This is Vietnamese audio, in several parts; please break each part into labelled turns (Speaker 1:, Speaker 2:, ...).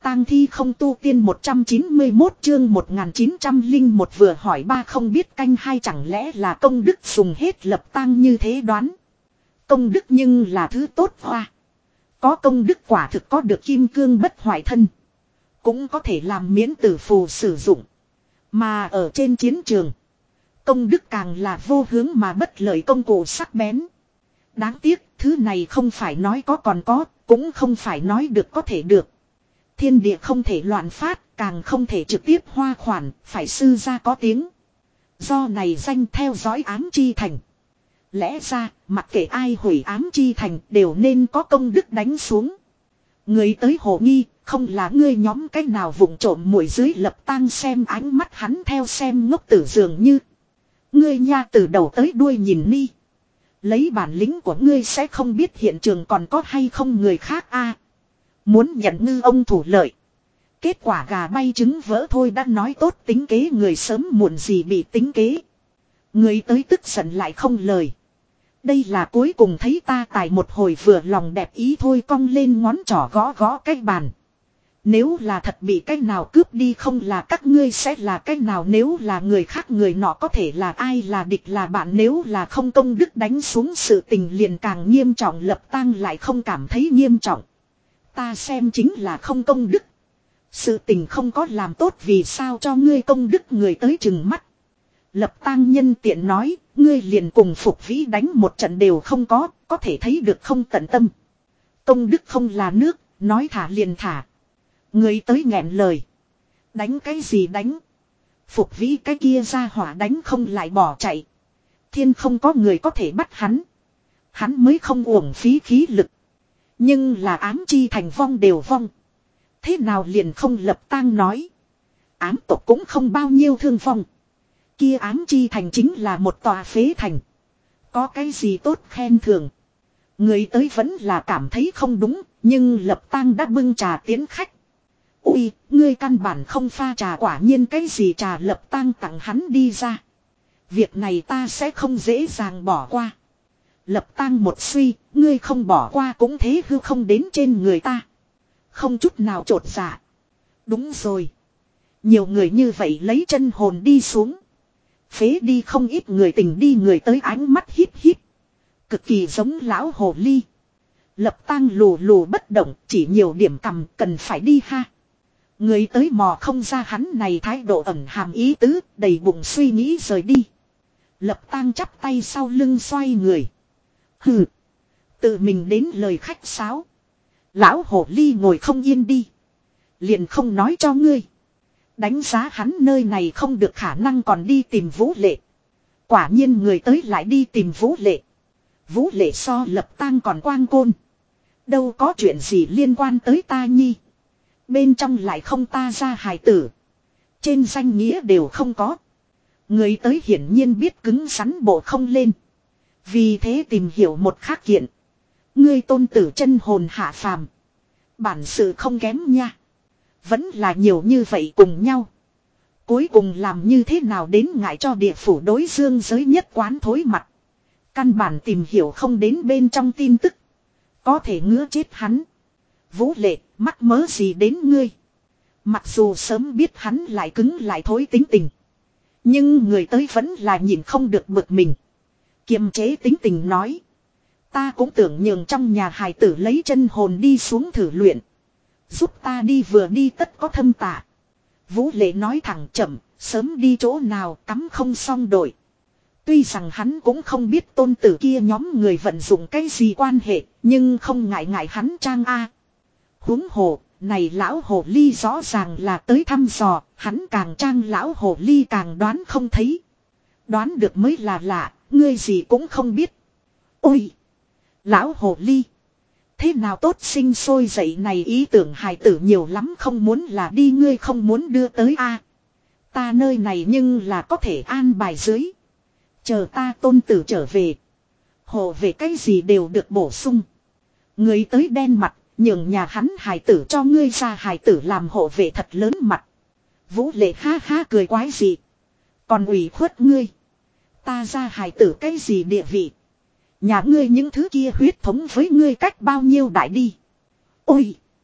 Speaker 1: tang thi không tu tiên 191 chương 1901 vừa hỏi ba không biết canh hai, chẳng lẽ là công đức dùng hết lập tang như thế đoán. Công đức nhưng là thứ tốt hoa. Có công đức quả thực có được kim cương bất hoại thân. Cũng có thể làm miễn tử phù sử dụng. Mà ở trên chiến trường, công đức càng là vô hướng mà bất lợi công cụ sắc bén. Đáng tiếc, thứ này không phải nói có còn có, cũng không phải nói được có thể được. Thiên địa không thể loạn phát, càng không thể trực tiếp hoa khoản, phải sư ra có tiếng. Do này danh theo dõi ám chi thành. Lẽ ra, mặc kệ ai hủy ám chi thành đều nên có công đức đánh xuống. Người tới hồ nghi, không là ngươi nhóm cách nào vụng trộm mũi dưới lập tang, xem ánh mắt hắn theo xem ngốc tử dường như. Ngươi nha từ đầu tới đuôi nhìn ni. Lấy bản lĩnh của ngươi sẽ không biết hiện trường còn có hay không người khác a. Muốn nhận ngư ông thủ lợi. Kết quả gà bay trứng vỡ thôi, đã nói tốt tính kế người sớm muộn gì bị tính kế. Người tới tức giận lại không lời. Đây là cuối cùng thấy ta tài một hồi vừa lòng đẹp ý thôi, cong lên ngón trỏ gõ gõ cái bàn. Nếu là thật bị cái nào cướp đi không là các ngươi sẽ là cái nào, nếu là người khác người nọ có thể là ai, là địch là bạn, nếu là không công đức đánh xuống sự tình liền càng nghiêm trọng, lập tang lại không cảm thấy nghiêm trọng. Ta xem chính là không công đức. Sự tình không có làm tốt vì sao cho ngươi công đức, người tới chừng mắt. Lập tang nhân tiện nói, ngươi liền cùng Phục Vĩ đánh một trận đều không có thể thấy được không tận tâm. Công đức không là nước, nói thả liền thả. Người tới nghẹn lời. Đánh cái gì đánh? Phục Vĩ cái kia ra hỏa đánh không lại bỏ chạy. Thiên không có người có thể bắt hắn. Hắn mới không uổng phí khí lực. Nhưng là ám chi thành vong đều vong. Thế nào liền không lập tang nói. Ám tộc cũng không bao nhiêu thương vong. Kia ám chi thành chính là một tòa phế thành. Có cái gì tốt khen thưởng. Người tới vẫn là cảm thấy không đúng. Nhưng lập tang đã bưng trà tiến khách. Ui, ngươi căn bản không pha trà, quả nhiên cái gì trà lập tang tặng hắn đi ra. Việc này ta sẽ không dễ dàng bỏ qua. Lập tang một suy, ngươi không bỏ qua cũng thế hư không đến trên người ta. Không chút nào trột dạ. Đúng rồi. Nhiều người như vậy lấy chân hồn đi xuống. Phế đi không ít người tình đi, người tới ánh mắt híp híp. Cực kỳ giống lão hồ ly. Lập tang lù lù bất động, chỉ nhiều điểm cầm cần phải đi ha. Người tới mò không ra hắn này thái độ ẩn hàm ý tứ, đầy bụng suy nghĩ rời đi. Lập tang chắp tay sau lưng xoay người. Hừ. Tự mình đến lời khách sáo. Lão hồ ly ngồi không yên đi. Liền không nói cho ngươi. Đánh giá hắn nơi này không được khả năng còn đi tìm Vũ Lệ. Quả nhiên người tới lại đi tìm Vũ Lệ. Vũ Lệ so lập tang còn quang côn. Đâu có chuyện gì liên quan tới ta nhi. Bên trong lại không ta ra hài tử. Trên danh nghĩa đều không có. Người tới hiển nhiên biết cứng rắn bộ không lên. Vì thế tìm hiểu một khác kiện. Ngươi tôn tử chân hồn hạ phàm. Bản sự không kém nha. Vẫn là nhiều như vậy cùng nhau. Cuối cùng làm như thế nào đến ngại cho địa phủ đối dương giới nhất quán thối mặt. Căn bản tìm hiểu không đến bên trong tin tức. Có thể ngứa chết hắn. Vũ Lệ, mắc mớ gì đến ngươi. Mặc dù sớm biết hắn lại cứng lại thối tính tình. Nhưng người tới vẫn là nhìn không được bực mình. Kiềm chế tính tình nói. Ta cũng tưởng nhường trong nhà hài tử lấy chân hồn đi xuống thử luyện. Giúp ta đi vừa đi tất có thâm tạ. Vũ Lệ nói thẳng chậm, sớm đi chỗ nào cắm không xong đổi. Tuy rằng hắn cũng không biết tôn tử kia nhóm người vận dụng cái gì quan hệ, nhưng không ngại ngại hắn trang a. Huống hồ, này lão hồ ly rõ ràng là tới thăm dò, hắn càng trang lão hồ ly càng đoán không thấy. Đoán được mới là lạ, ngươi gì cũng không biết. Ôi! Lão hồ ly! Thế nào tốt sinh sôi dậy này ý tưởng hài tử nhiều lắm, không muốn là đi ngươi không muốn đưa tới a. Ta nơi này nhưng là có thể an bài dưới. Chờ ta tôn tử trở về. Hộ về cái gì đều được bổ sung. Người tới đen mặt, nhường nhà hắn hài tử cho ngươi ra hài tử làm hộ vệ thật lớn mặt. Vũ Lệ ha ha cười quái gì. Còn ủy khuất ngươi. Ta ra hài tử cái gì địa vị. Nhà ngươi những thứ kia huyết thống với ngươi cách bao nhiêu đại đi. Ôi!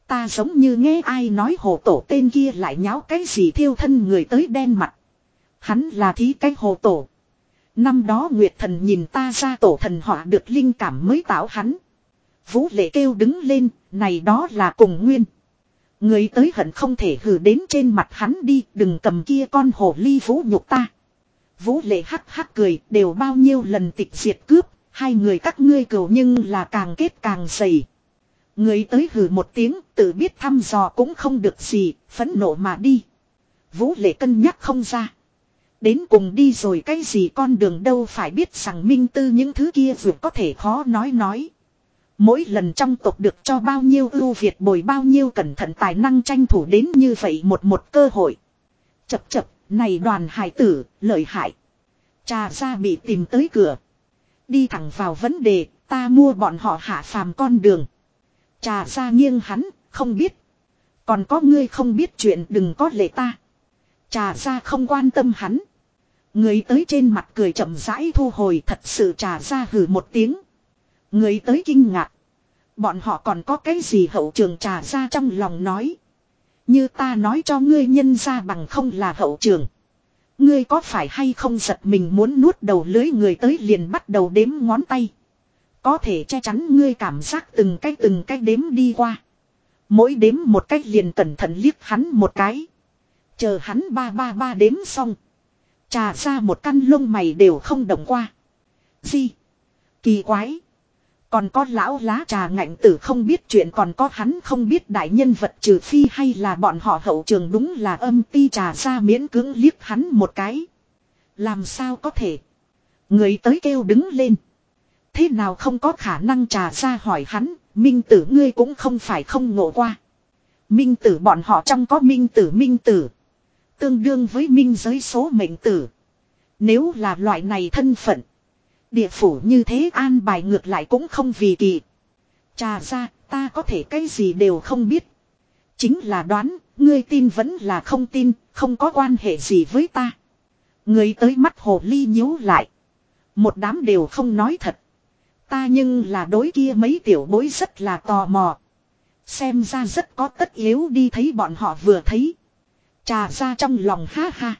Speaker 1: Ta giống như nghe ai nói hồ tổ tên kia lại nháo cái gì thiêu thân người tới đen mặt. Hắn là thí cái hồ tổ. Năm đó Nguyệt Thần nhìn ta ra tổ thần họa được linh cảm mới tạo hắn. Vũ Lệ kêu đứng lên, này đó là cùng nguyên. Người tới hận không thể hử đến trên mặt hắn đi, đừng cầm kia con hồ ly vũ nhục ta. Vũ Lệ hắc hắc cười, đều bao nhiêu lần tịch diệt cướp, hai người các ngươi cừu nhưng là càng kết càng dày. Người tới hử một tiếng, tự biết thăm dò cũng không được gì, phẫn nộ mà đi. Vũ Lệ cân nhắc không ra. Đến cùng đi rồi cái gì con đường đâu phải biết rằng Minh Tư những thứ kia vượt có thể khó nói. Mỗi lần trong tộc được cho bao nhiêu ưu việt bồi bao nhiêu cẩn thận tài năng tranh thủ đến như vậy một cơ hội. Chập, này đoàn hải tử, lợi hại. Trà ra bị tìm tới cửa. Đi thẳng vào vấn đề, ta mua bọn họ hạ phàm con đường. Trà ra nghiêng hắn, không biết. Còn có ngươi không biết chuyện đừng có lệ ta. Trà ra không quan tâm hắn. Người tới trên mặt cười chậm rãi thu hồi thật sự trà ra hừ một tiếng. Người tới kinh ngạc. Bọn họ còn có cái gì hậu trường trà ra trong lòng nói. Như ta nói cho ngươi nhân ra bằng không là hậu trường. Ngươi có phải hay không giật mình muốn nuốt đầu lưới người tới liền bắt đầu đếm ngón tay. Có thể che chắn ngươi cảm giác từng cái đếm đi qua. Mỗi đếm một cách liền cẩn thận liếc hắn một cái. Chờ hắn ba đếm xong. Trà ra một căn lông mày đều không động qua. Gì? Kỳ quái. Còn có lão lá trà ngạnh tử không biết chuyện còn có hắn không biết đại nhân vật trừ phi hay là bọn họ hậu trường đúng là âm ti trà ra miễn cưỡng liếc hắn một cái. Làm sao có thể? Người tới kêu đứng lên. Thế nào không có khả năng trà ra hỏi hắn, Minh tử ngươi cũng không phải không ngộ qua. Minh tử bọn họ trong có minh tử. Tương đương với minh giới số mệnh tử. Nếu là loại này thân phận. Địa phủ như thế an bài ngược lại cũng không vì kỳ. Trà ra, ta có thể cái gì đều không biết. Chính là đoán, ngươi tin vẫn là không tin, không có quan hệ gì với ta. Người tới mắt hồ ly nhíu lại. Một đám đều không nói thật. Ta nhưng là đối kia mấy tiểu bối rất là tò mò. Xem ra rất có tất yếu đi thấy bọn họ vừa thấy. Trà ra trong lòng ha ha.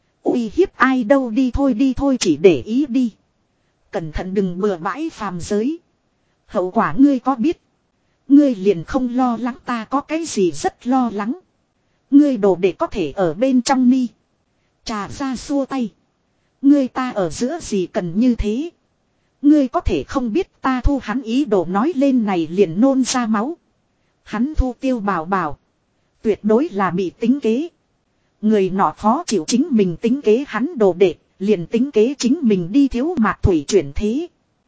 Speaker 1: Uy hiếp ai đâu đi thôi chỉ để ý đi. Cẩn thận đừng bừa bãi phàm giới. Hậu quả ngươi có biết. Ngươi liền không lo lắng ta có cái gì rất lo lắng. Ngươi đồ để có thể ở bên trong ni. Trà ra xua tay. Ngươi ta ở giữa gì cần như thế. Ngươi có thể không biết ta thu hắn ý đồ nói lên này liền nôn ra máu. Hắn thu Tiêu Bảo Bảo. Tuyệt đối là bị tính kế. Người nọ khó chịu chính mình tính kế hắn đồ đệ. Liền tính kế chính mình đi thiếu Mạc Thủy chuyển thế.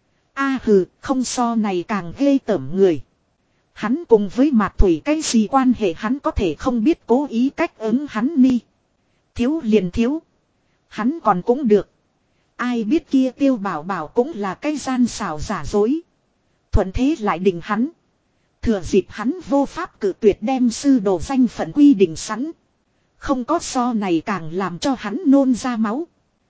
Speaker 1: A hừ, không so này càng ghê tởm người. Hắn cùng với Mạc Thủy cái gì quan hệ hắn có thể không biết cố ý cách ứng hắn ni. Thiếu liền thiếu. Hắn còn cũng được. Ai biết kia Tiêu Bảo Bảo cũng là cái gian xảo giả dối. Thuận thế lại định hắn. Thừa dịp hắn vô pháp cử tuyệt đem sư đồ danh phận quy định sẵn. Không có so này càng làm cho hắn nôn ra máu.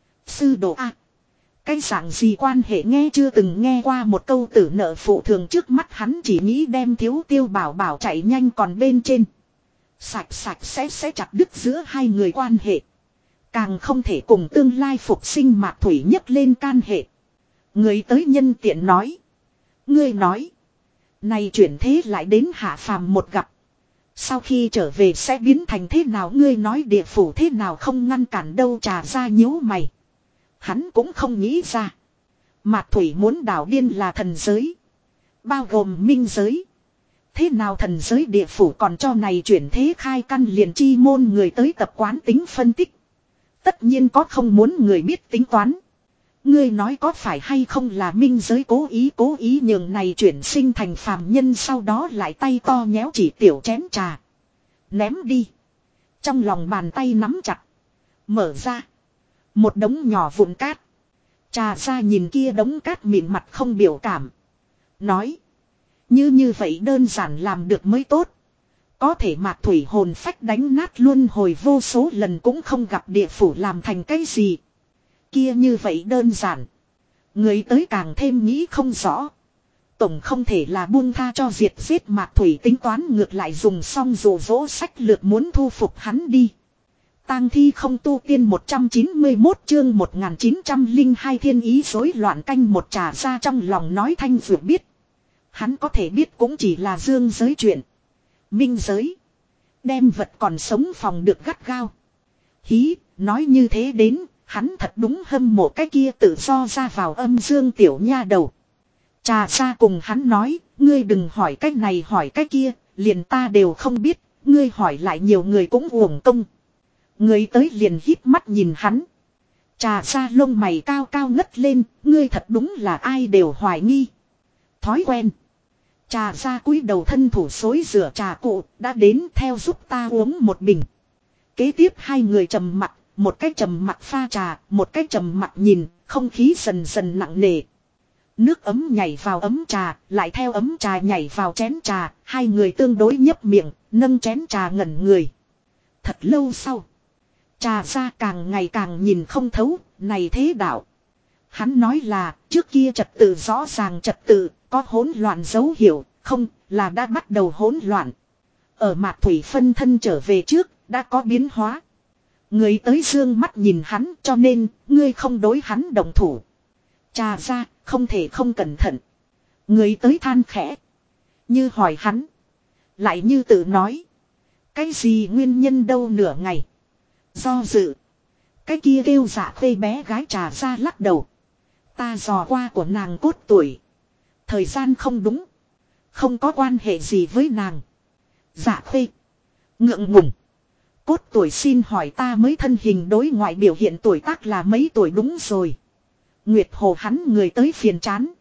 Speaker 1: Sư đồ a, cái dạng gì quan hệ nghe chưa từng nghe qua một câu tử nợ phụ thường trước mắt hắn chỉ nghĩ đem thiếu Tiêu Bảo Bảo chạy nhanh còn bên trên. Sạch sẽ chặt đứt giữa hai người quan hệ. Càng không thể cùng tương lai phục sinh Mạc Thủy nhấc lên can hệ. Người tới nhân tiện nói. Ngươi nói. Này chuyển thế lại đến hạ phàm một gặp. Sau khi trở về sẽ biến thành thế nào ngươi nói địa phủ thế nào không ngăn cản đâu trà ra nhíu mày. Hắn cũng không nghĩ ra. Mạc Thủy muốn đảo điên là thần giới. Bao gồm minh giới. Thế nào thần giới địa phủ còn cho này chuyển thế khai căn liền chi môn người tới tập quán tính phân tích. Tất nhiên có không muốn người biết tính toán. Ngươi nói có phải hay không là minh giới cố ý nhường này chuyển sinh thành phàm nhân sau đó lại tay to nhéo chỉ tiểu chén trà. Ném đi. Trong lòng bàn tay nắm chặt. Mở ra. Một đống nhỏ vụn cát. Trà ra nhìn kia đống cát mịn mặt không biểu cảm. Nói. Như vậy đơn giản làm được mới tốt. Có thể Mạc Thủy hồn phách đánh nát luân hồi vô số lần cũng không gặp địa phủ làm thành cái gì. Kia như vậy đơn giản. Người tới càng thêm nghĩ không rõ. tổng không thể là buông tha cho diệt giết Mạc Thủy tính toán ngược lại dùng xong dụ dỗ sách lược muốn thu phục hắn đi. Tang thi không tu tiên 191 chương 1902 thiên ý rối loạn canh một trà ra trong lòng nói thanh vừa biết. Hắn có thể biết cũng chỉ là dương giới chuyện. Minh giới. Đem vật còn sống phòng được gắt gao. Hí, nói như thế đến, hắn thật đúng hâm mộ cái kia tự do ra vào âm dương tiểu nha đầu. Trà ra cùng hắn nói, ngươi đừng hỏi cái này hỏi cái kia, liền ta đều không biết, ngươi hỏi lại nhiều người cũng uổng công. Người tới liền híp mắt nhìn hắn. Trà ra lông mày cao cao ngất lên, ngươi thật đúng là ai đều hoài nghi. Thói quen. Trà ra cúi đầu thân thủ xối rửa trà cụ, đã đến theo giúp ta uống một bình. Kế tiếp hai người trầm mặc, một cái trầm mặc pha trà, một cái trầm mặc nhìn, không khí dần dần nặng nề. Nước ấm nhảy vào ấm trà, lại theo ấm trà nhảy vào chén trà, hai người tương đối nhấp miệng, nâng chén trà ngẩn người. Thật lâu sau, trà ra càng ngày càng nhìn không thấu, này thế đạo. Hắn nói là, trước kia trật tự rõ ràng trật tự, có hỗn loạn dấu hiệu, không, là đã bắt đầu hỗn loạn. Ở Mạc Thủy phân thân trở về trước, đã có biến hóa. Người tới dương mắt nhìn hắn cho nên, ngươi không đối hắn động thủ. Trà ra, không thể không cẩn thận. Người tới than khẽ. Như hỏi hắn. Lại như tự nói. Cái gì nguyên nhân đâu nửa ngày. Do dự. Cái kia kêu dạ khê bé gái trà ra lắc đầu. Ta dò qua của nàng cốt tuổi. Thời gian không đúng. Không có quan hệ gì với nàng. Dạ khê. Ngượng ngùng. Cốt tuổi xin hỏi ta mới thân hình đối ngoại biểu hiện tuổi tác là mấy tuổi đúng rồi. Nguyệt Hồ hắn người tới phiền chán.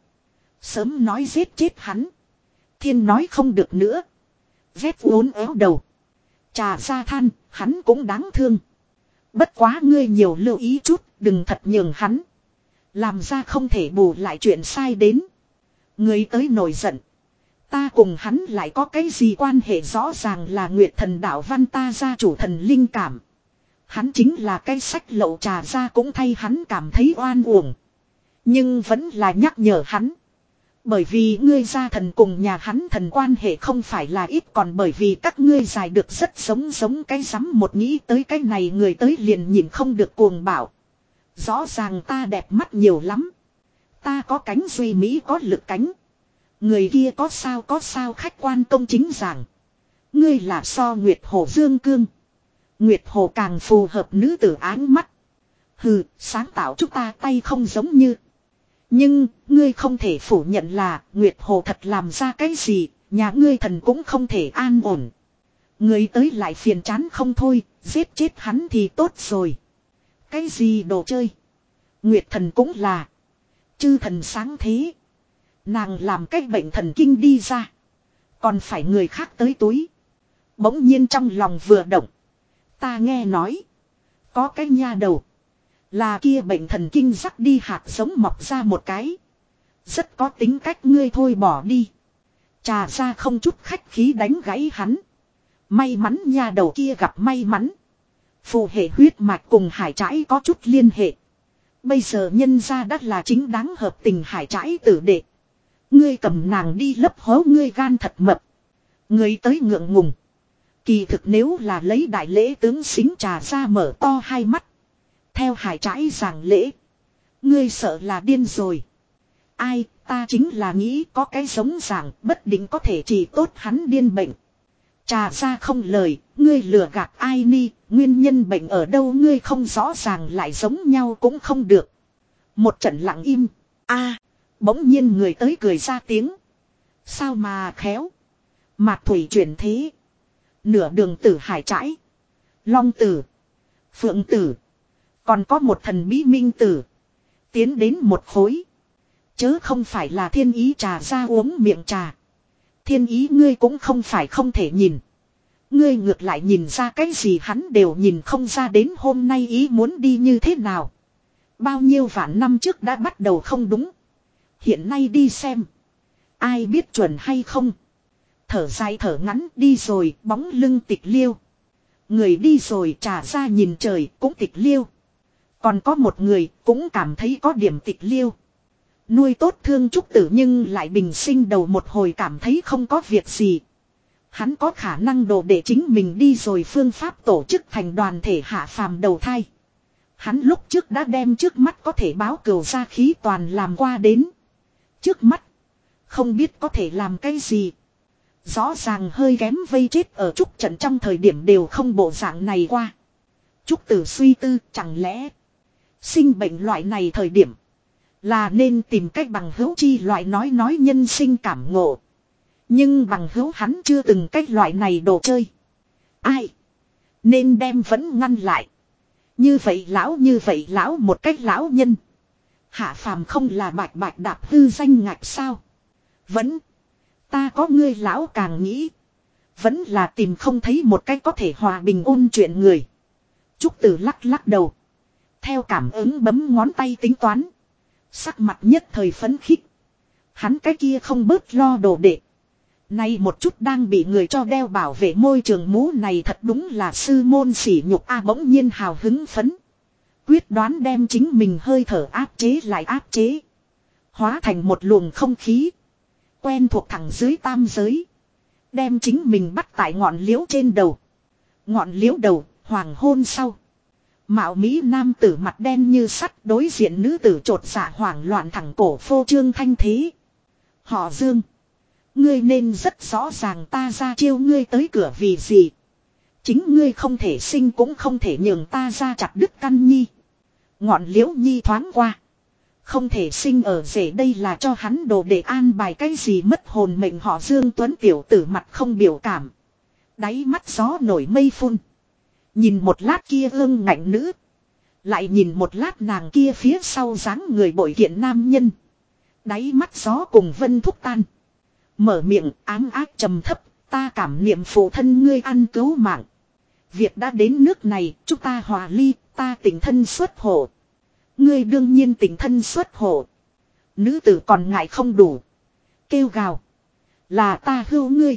Speaker 1: Sớm nói giết chết hắn. Thiên nói không được nữa. Vét uốn éo đầu. Trà ra than, hắn cũng đáng thương. Bất quá ngươi nhiều lưu ý chút, đừng thật nhường hắn. Làm ra không thể bù lại chuyện sai đến. Người tới nổi giận. Ta cùng hắn lại có cái gì quan hệ rõ ràng là Nguyệt Thần Đạo Văn ta gia chủ thần linh cảm. Hắn chính là cái sách lậu trà ra cũng thay hắn cảm thấy oan uổng. Nhưng vẫn là nhắc nhở hắn. Bởi vì ngươi gia thần cùng nhà hắn thần quan hệ không phải là ít còn bởi vì các ngươi dài được rất giống cái rắm một nghĩ tới cái này người tới liền nhìn không được cuồng bảo. Rõ ràng ta đẹp mắt nhiều lắm. Ta có cánh duy mỹ có lực cánh. Người kia có sao khách quan công chính giảng. Ngươi là so Nguyệt Hồ Dương Cương. Nguyệt Hồ càng phù hợp nữ tử áng mắt. Hừ, sáng tạo chúng ta tay không giống như. Nhưng, ngươi không thể phủ nhận là Nguyệt Hồ thật làm ra cái gì, nhà ngươi thần cũng không thể an ổn. Người tới lại phiền chán không thôi, giết chết hắn thì tốt rồi. Cái gì đồ chơi? Nguyệt thần cũng là. Chư thần sáng thế. Nàng làm cái bệnh thần kinh đi ra. Còn phải người khác tới túi. Bỗng nhiên trong lòng vừa động. Ta nghe nói. Có cái nha đầu. Là kia bệnh thần kinh rắc đi hạt giống mọc ra một cái. Rất có tính cách ngươi thôi bỏ đi. Trà ra không chút khách khí đánh gãy hắn. May mắn nha đầu kia gặp may mắn. Phù hệ huyết mạch cùng hải trãi có chút liên hệ. Bây giờ nhân ra đã là chính đáng hợp tình hải trãi tử đệ. Ngươi cầm nàng đi lấp hố ngươi gan thật mập. Ngươi tới ngượng ngùng. Kỳ thực nếu là lấy đại lễ tướng xính trà ra mở to hai mắt. Theo hải trãi giảng lễ. Ngươi sợ là điên rồi. Ai ta chính là nghĩ có cái giống giảng bất định có thể chỉ tốt hắn điên bệnh. Trà ra không lời, ngươi lừa gạt ai ni, nguyên nhân bệnh ở đâu ngươi không rõ ràng lại giống nhau cũng không được. Một trận lặng im. Bỗng nhiên người tới cười ra tiếng. Sao mà khéo. Mạc Thủy chuyển thế. Nửa đường tử hải trãi. Long tử. Phượng tử. Còn có một thần bí minh tử. Tiến đến một khối. Chớ không phải là thiên ý trà ra uống miệng trà. Thiên ý ngươi cũng không phải không thể nhìn. Ngươi ngược lại nhìn ra cái gì hắn đều nhìn không ra đến hôm nay ý muốn đi như thế nào. Bao nhiêu vạn năm trước đã bắt đầu không đúng. Hiện nay đi xem. Ai biết chuẩn hay không. Thở dài thở ngắn đi rồi bóng lưng tịch liêu. Người đi rồi trà ra nhìn trời cũng tịch liêu. Còn có một người cũng cảm thấy có điểm tịch liêu. Nuôi tốt Thương Trúc Tử nhưng lại bình sinh đầu một hồi cảm thấy không có việc gì. Hắn có khả năng đồ để chính mình đi rồi phương pháp tổ chức thành đoàn thể hạ phàm đầu thai. Hắn lúc trước đã đem trước mắt có thể báo cừu ra khí toàn làm qua đến. Trước mắt. Không biết có thể làm cái gì. Rõ ràng hơi kém vây chết ở Trúc trận trong thời điểm đều không bộ dạng này qua. Trúc Tử suy tư chẳng lẽ. Sinh bệnh loại này thời điểm. Là nên tìm cách bằng hữu chi loại nói nhân sinh cảm ngộ. Nhưng bằng hữu hắn chưa từng cách loại này đồ chơi. Ai. Nên đem vẫn ngăn lại. Như vậy lão một cách lão nhân. Hạ phàm không là bạch bạch đạp hư danh ngạch sao. Vẫn. Ta có ngươi lão càng nghĩ. Vẫn là tìm không thấy một cách có thể hòa bình ôn chuyện người. Trúc Tử lắc lắc đầu. Theo cảm ứng bấm ngón tay tính toán. Sắc mặt nhất thời phấn khích. Hắn cái kia không bớt lo đồ đệ. Nay một chút đang bị người cho đeo bảo vệ môi trường mũ này thật đúng là sư môn sỉ nhục a bỗng nhiên hào hứng phấn. Quyết đoán đem chính mình hơi thở áp chế lại áp chế. Hóa thành một luồng không khí. Quen thuộc thẳng dưới tam giới. Đem chính mình bắt tại ngọn liễu trên đầu. Ngọn liễu đầu, hoàng hôn sau. Mạo Mỹ nam tử mặt đen như sắt đối diện nữ tử trột dạ hoảng loạn thẳng cổ phô trương thanh thế. Họ Dương. Ngươi nên rất rõ ràng ta ra chiêu ngươi tới cửa vì gì. Chính ngươi không thể sinh cũng không thể nhường ta ra chặt đứt căn nhi. Ngọn liễu nhi thoáng qua. Không thể sinh ở rể đây là cho hắn đồ để an bài cái gì mất hồn mệnh họ Dương Tuấn tiểu tử mặt không biểu cảm. Đáy mắt gió nổi mây phun. Nhìn một lát kia ương ngạnh nữ. Lại nhìn một lát nàng kia phía sau dáng người bội kiện nam nhân. Đáy mắt gió cùng vân thúc tan. Mở miệng ám ác trầm thấp. Ta cảm niệm phụ thân ngươi ăn cứu mạng. Việc đã đến nước này chúng ta hòa ly. Ta tình thân xuất hộ. Ngươi đương nhiên tình thân xuất hộ. Nữ tử còn ngại không đủ. Kêu gào. Là ta hưu ngươi.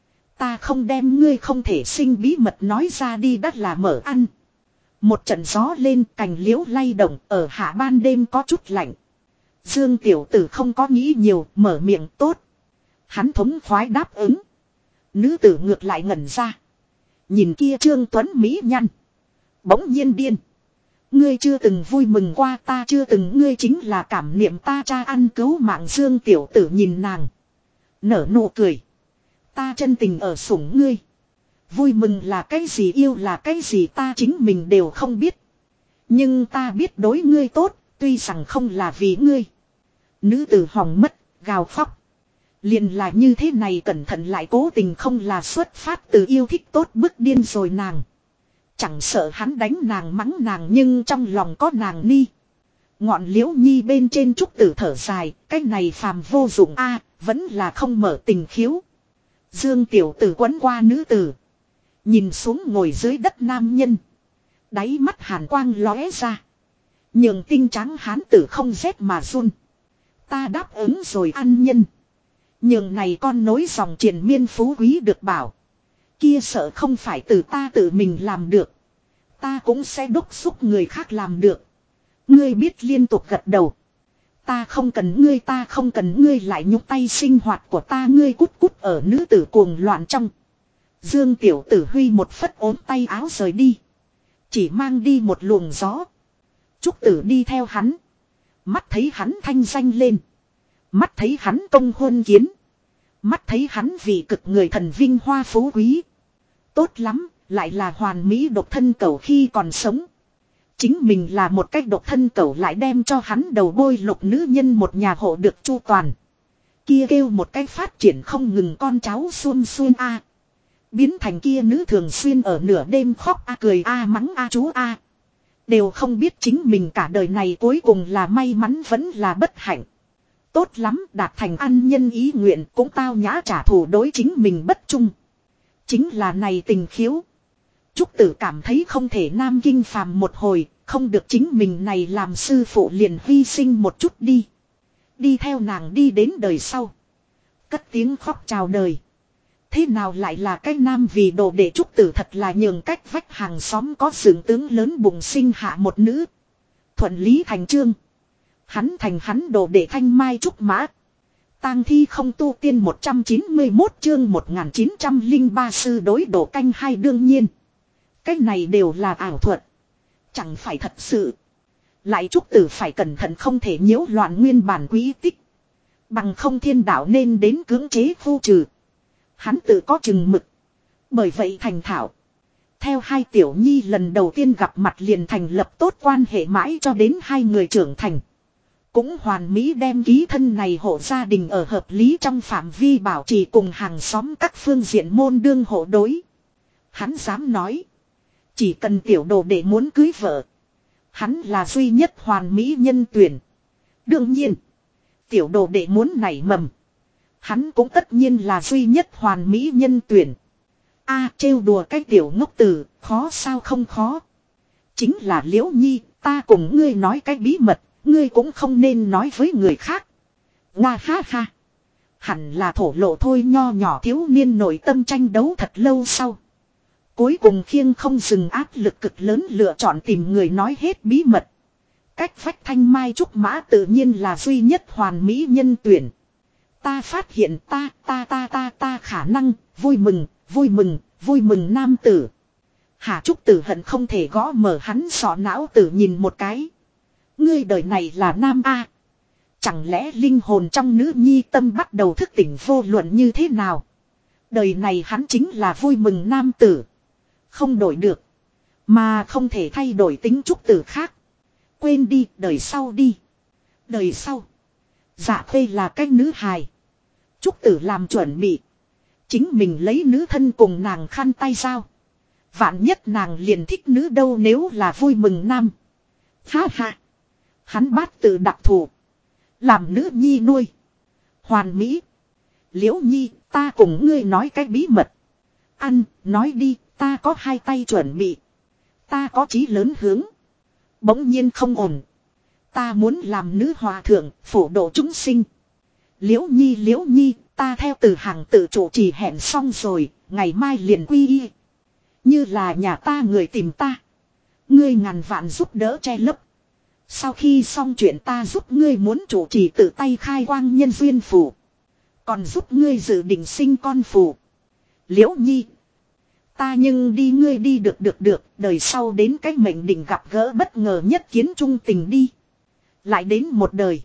Speaker 1: Ta không đem ngươi không thể sinh bí mật nói ra đi đắt là mở ăn. Một trận gió lên cành liễu lay động ở hạ ban đêm có chút lạnh. Dương tiểu tử không có nghĩ nhiều mở miệng tốt. Hắn thống khoái đáp ứng. Nữ tử ngược lại ngẩn ra. Nhìn kia Trương Tuấn Mỹ nhăn. Bỗng nhiên điên. Ngươi chưa từng vui mừng qua ta chưa từng ngươi chính là cảm niệm ta cha ăn cứu mạng Dương tiểu tử nhìn nàng. Nở nụ cười. Ta chân tình ở sủng ngươi. Vui mừng là cái gì yêu là cái gì ta chính mình đều không biết. Nhưng ta biết đối ngươi tốt, tuy rằng không là vì ngươi. Nữ tử hỏng mất, gào khóc. Liền là như thế này cẩn thận lại cố tình không là xuất phát từ yêu thích tốt bức điên rồi nàng. Chẳng sợ hắn đánh nàng mắng nàng nhưng trong lòng có nàng ni. Ngọn liễu nhi bên trên trúc tử thở dài, cái này phàm vô dụng a vẫn là không mở tình khiếu. Dương tiểu tử quấn qua nữ tử. Nhìn xuống ngồi dưới đất nam nhân. Đáy mắt hàn quang lóe ra. Nhường tinh trắng hán tử không rét mà run. Ta đáp ứng rồi ăn nhân. Nhường này con nối dòng triền miên phú quý được bảo. Kia sợ không phải từ ta tự mình làm được. Ta cũng sẽ đốc xúc người khác làm được. Ngươi biết liên tục gật đầu. Ta không cần ngươi lại nhúc tay sinh hoạt của ta ngươi cút cút ở nữ tử cuồng loạn trong. Dương tiểu tử huy một phất ốm tay áo rời đi. Chỉ mang đi một luồng gió. Trúc tử đi theo hắn. Mắt thấy hắn thanh danh lên. Mắt thấy hắn công hôn kiến. Mắt thấy hắn vì cực người thần vinh hoa phú quý. Tốt lắm, lại là hoàn mỹ độc thân cẩu khi còn sống. Chính mình là một cách độc thân cẩu lại đem cho hắn đầu bôi lục nữ nhân một nhà hộ được chu toàn. Kia kêu một cách phát triển không ngừng con cháu xuân xuân a. Biến thành kia nữ thường xuyên ở nửa đêm khóc a cười a mắng a chú a. Đều không biết chính mình cả đời này cuối cùng là may mắn vẫn là bất hạnh. Tốt lắm đạt thành ăn nhân ý nguyện cũng tao nhã trả thù đối chính mình bất trung. Chính là này tình khiếu. Trúc tử cảm thấy không thể nam kinh phàm một hồi, không được chính mình này làm sư phụ liền hy sinh một chút đi. Đi theo nàng đi đến đời sau. Cất tiếng khóc chào đời. Thế nào lại là cái nam vì đồ để Trúc tử thật là nhường cách vách hàng xóm có sướng tướng lớn bùng sinh hạ một nữ. Thuận lý thành chương. Hắn thành hắn đồ đệ thanh mai trúc mã. Tang thi không tu tiên 191 chương 1903 sư đối đổ canh hai đương nhiên. Cái này đều là ảo thuật. Chẳng phải thật sự. Lại trúc tử phải cẩn thận không thể nhiễu loạn nguyên bản quý tích. Bằng không thiên đạo nên đến cưỡng chế khu trừ. Hắn tự có chừng mực. Bởi vậy thành thạo. Theo hai tiểu nhi lần đầu tiên gặp mặt liền thành lập tốt quan hệ mãi cho đến hai người trưởng thành. Cũng hoàn mỹ đem ký thân này hộ gia đình ở hợp lý trong phạm vi bảo trì cùng hàng xóm các phương diện môn đương hộ đối. Hắn dám nói. Chỉ cần tiểu đồ để muốn cưới vợ. Hắn là duy nhất hoàn mỹ nhân tuyển. Đương nhiên. Tiểu đồ đệ muốn nảy mầm. Hắn cũng tất nhiên là duy nhất hoàn mỹ nhân tuyển. Trêu đùa cái tiểu ngốc tử, khó sao không khó. Chính là Liễu Nhi, ta cùng ngươi nói cái bí mật, ngươi cũng không nên nói với người khác. Nga ha ha. Hẳn là thổ lộ thôi, nho nhỏ thiếu niên nội tâm tranh đấu thật lâu sau. Cuối cùng khiêng không dừng áp lực cực lớn lựa chọn tìm người nói hết bí mật. Cách vách thanh mai trúc mã tự nhiên là duy nhất hoàn mỹ nhân tuyển. Ta phát hiện ta khả năng, vui mừng nam tử. Hà trúc tử hận không thể gõ mở hắn sọ não tử nhìn một cái. Ngươi đời này là nam A. Chẳng lẽ linh hồn trong nữ nhi tâm bắt đầu thức tỉnh vô luận như thế nào. Đời này hắn chính là vui mừng nam tử. Không đổi được. Mà không thể thay đổi tính trúc tử khác. Quên đi, đời sau đi. Đời sau. Dạ Khê là cái nữ hài. Trúc tử làm chuẩn bị. Chính mình lấy nữ thân cùng nàng khăn tay sao. Vạn nhất nàng liền thích nữ đâu nếu là vui mừng nam. Ha ha. Hắn bát tự đặc thù. Làm nữ nhi nuôi. Hoàn mỹ. Liễu Nhi, ta cùng ngươi nói cái bí mật. Ăn, nói đi, ta có hai tay chuẩn bị. Ta có chí lớn hướng. Bỗng nhiên không ổn. Ta muốn làm nữ hòa thượng, phổ độ chúng sinh. Liễu Nhi, ta theo từ hàng tự chủ trì hẹn xong rồi, ngày mai liền quy y. Như là nhà ta người tìm ta. Ngươi ngàn vạn giúp đỡ che lấp. Sau khi xong chuyện ta giúp ngươi muốn chủ trì tự tay khai quang nhân duyên phù. Còn giúp ngươi dự định sinh con phù. Liễu Nhi. Ta nhưng đi ngươi đi được, đời sau đến cái mệnh định gặp gỡ bất ngờ nhất kiến trung tình đi. Lại đến một đời.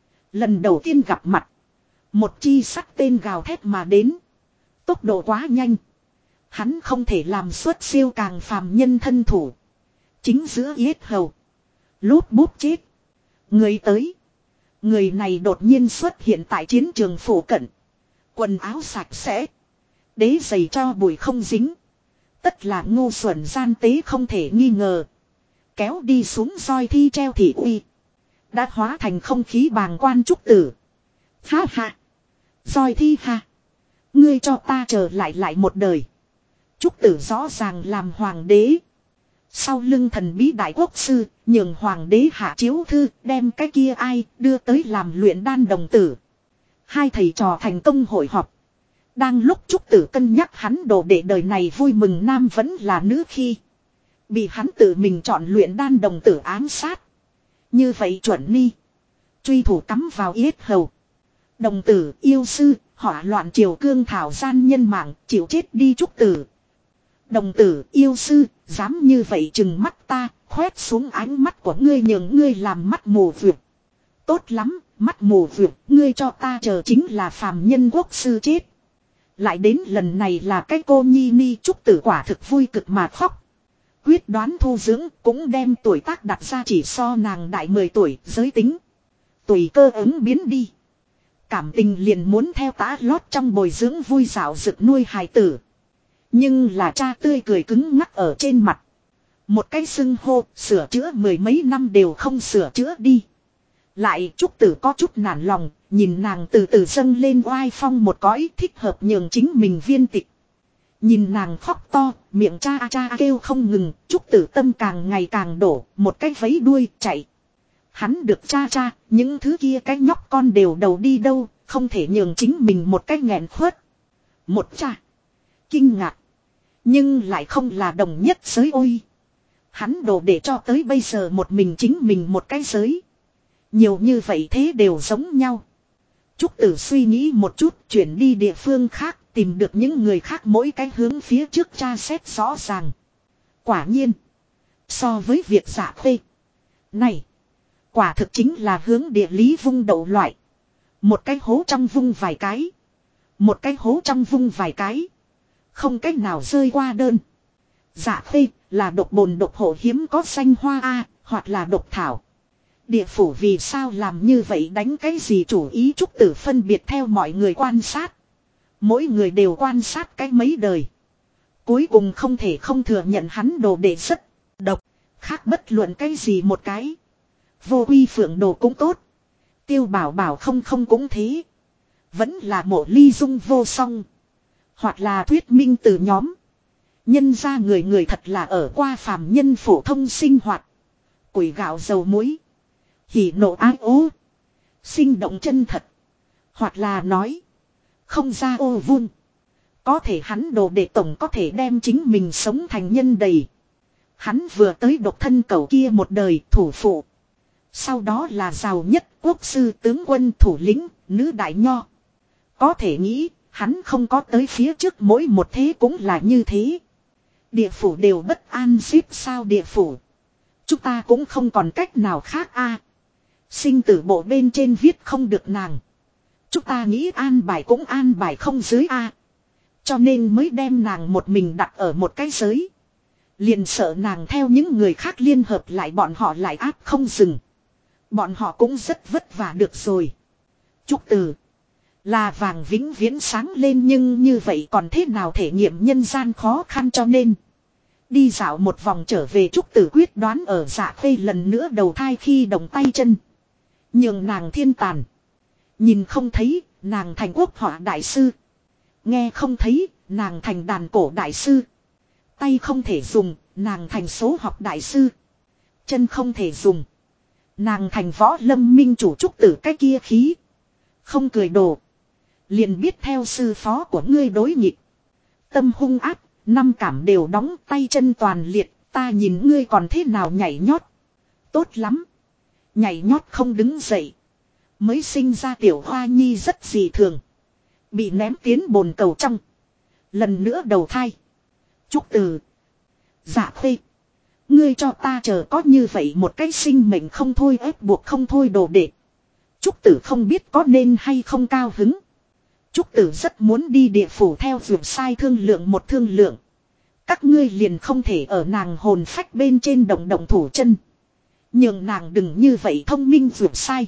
Speaker 1: Lần đầu tiên gặp mặt. Một chi sắc tên gào thét mà đến. Tốc độ quá nhanh. Hắn không thể làm xuất siêu càng phàm nhân thân thủ. Chính giữa yết hầu. Lút bút chết. Người tới. Người này đột nhiên xuất hiện tại chiến trường phủ cận. Quần áo sạch sẽ. Đế giày cho bụi không dính. Tất là ngu xuẩn gian tế không thể nghi ngờ. Kéo đi xuống roi thi treo thị uy. Đã hóa thành không khí bàng quan trúc tử. Ha ha. Roi thi ha. Ngươi cho ta trở lại một đời. Trúc tử rõ ràng làm hoàng đế. Sau lưng thần bí đại quốc sư, nhường hoàng đế hạ chiếu thư, đem cái kia ai đưa tới làm luyện đan đồng tử. Hai thầy trò thành công hội họp. Đang lúc Trúc tử cân nhắc hắn đồ đệ đời này vui mừng nam vẫn là nữ khi. Bị hắn tự mình chọn luyện đan đồng tử ám sát. Như vậy chuẩn ni. Truy thủ cắm vào yết hầu. Đồng tử yêu sư, hỏa loạn triều cương thảo gian nhân mạng, chịu chết đi Trúc tử. Đồng tử yêu sư, dám như vậy chừng mắt ta, khoét xuống ánh mắt của ngươi nhường ngươi làm mắt mù vượt. Tốt lắm, mắt mù vượt, ngươi cho ta chờ chính là phàm nhân quốc sư chết. Lại đến lần này là cái cô nhi ni Trúc tử quả thực vui cực mà khóc. Quyết đoán thu dưỡng cũng đem tuổi tác đặt ra chỉ so nàng đại 10 tuổi giới tính. Tùy cơ ứng biến đi. Cảm tình liền muốn theo tá lót trong bồi dưỡng vui dạo rực nuôi hài tử. Nhưng là cha tươi cười cứng ngắc ở trên mặt. Một cái xưng hô sửa chữa mười mấy năm đều không sửa chữa đi. Lại Trúc tử có chút nản lòng. Nhìn nàng từ từ dâng lên oai phong một cõi thích hợp nhường chính mình viên tịch. Nhìn nàng khóc to, miệng cha kêu không ngừng, Trúc tử tâm càng ngày càng đổ, một cái vấy đuôi chạy. Hắn được cha, những thứ kia cái nhóc con đều đầu đi đâu, không thể nhường chính mình một cái nghẹn khuất. Một cha, kinh ngạc, nhưng lại không là đồng nhất giới ôi. Hắn đồ để cho tới bây giờ một mình chính mình một cái giới. Nhiều như vậy thế đều giống nhau. Trúc Tử suy nghĩ một chút, chuyển đi địa phương khác, tìm được những người khác mỗi cái hướng phía trước tra xét rõ ràng. Quả nhiên, so với việc Dạ Khê này, quả thực chính là hướng địa lý vung đậu loại. Một cái hố trong vung vài cái, một cái hố trong vung vài cái, không cách nào rơi qua đơn. Dạ Khê là độc bồn độc hộ hiếm có xanh hoa A, hoặc là độc thảo. Địa phủ vì sao làm như vậy, đánh cái gì chủ ý? Trúc Tử phân biệt theo mọi người quan sát. Mỗi người đều quan sát cái mấy đời. Cuối cùng không thể không thừa nhận hắn đồ đệ rất độc. Khác bất luận cái gì một cái. Vô Uy Phượng Đồ cũng tốt. Tiêu Bảo Bảo không cũng thế. Vẫn là Mộ Ly Dung vô song. Hoặc là thuyết minh từ nhóm. Nhân ra người người thật là ở qua phàm nhân phổ thông sinh hoạt. Củi gạo dầu muối. Hỉ nộ ái ố. Sinh động chân thật. Hoặc là nói. Không ra ô vun. Có thể hắn đồ đệ tổng có thể đem chính mình sống thành nhân đầy. Hắn vừa tới độc thân cầu kia một đời thủ phụ. Sau đó là giàu nhất quốc sư tướng quân thủ lĩnh, nữ đại nho. Có thể nghĩ, hắn không có tới phía trước mỗi một thế cũng là như thế. Địa phủ đều bất an xếp sao địa phủ. Chúng ta cũng không còn cách nào khác a. Sinh tử bộ bên trên viết không được nàng. Chúng ta nghĩ an bài cũng an bài không dưới a. Cho nên mới đem nàng một mình đặt ở một cái giới. Liền sợ nàng theo những người khác liên hợp lại bọn họ lại áp không dừng. Bọn họ cũng rất vất vả được rồi. Trúc Tử là vàng vĩnh viễn sáng lên, nhưng như vậy còn thế nào thể nghiệm nhân gian khó khăn, cho nên đi dạo một vòng trở về Trúc Tử quyết đoán ở Dạ Khê lần nữa đầu thai khi động tay chân. Nhường nàng thiên tàn. Nhìn không thấy, nàng thành quốc họa đại sư. Nghe không thấy, nàng thành đàn cổ đại sư. Tay không thể dùng, nàng thành số học đại sư. Chân không thể dùng, nàng thành võ lâm minh chủ. Trúc Tử cái kia khí. Không cười đồ. Liền biết theo sư phó của ngươi đối nghịch. Tâm hung ác, năm cảm đều đóng, tay chân toàn liệt. Ta nhìn ngươi còn thế nào nhảy nhót. Tốt lắm. Nhảy nhót không đứng dậy. Mới sinh ra tiểu hoa nhi rất dị thường. Bị ném tiến bồn cầu trong. Lần nữa đầu thai. Trúc Tử. Dạ Khê. Ngươi cho ta chờ có như vậy một cái sinh mệnh không thôi, ép buộc không thôi đồ đệ. Trúc Tử không biết có nên hay không cao hứng. Trúc Tử rất muốn đi địa phủ theo vượt sai thương lượng một thương lượng. Các ngươi liền không thể ở nàng hồn phách bên trên động thủ chân. Nhưng nàng đừng như vậy thông minh vượt sai.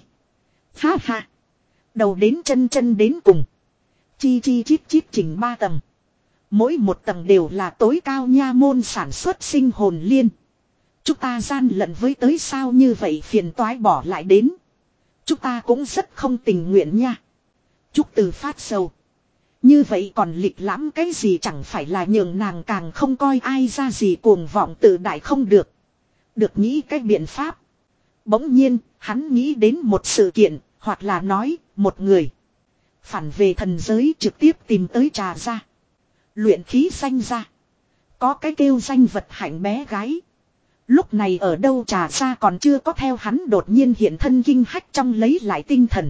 Speaker 1: Ha ha. Đầu đến chân đến cùng. Chi chít chỉnh 3 tầng. Mỗi một tầng đều là tối cao nha môn sản xuất sinh hồn liên. Chúng ta gian lận với tới sao như vậy, phiền toái bỏ lại đến. Chúng ta cũng rất không tình nguyện nha. Trúc Tử phát sầu. Như vậy còn lịch lãm cái gì, chẳng phải là nhường nàng càng không coi ai ra gì, cuồng vọng tự đại không được. Được nghĩ cái biện pháp. Bỗng nhiên, hắn nghĩ đến một sự kiện, hoặc là nói, một người. Phản về thần giới trực tiếp tìm tới Trà Gia. Luyện khí danh ra. Có cái kêu danh vật hạnh bé gái. Lúc này ở đâu Trà Gia còn chưa có theo hắn đột nhiên hiện thân kinh hách trong lấy lại tinh thần.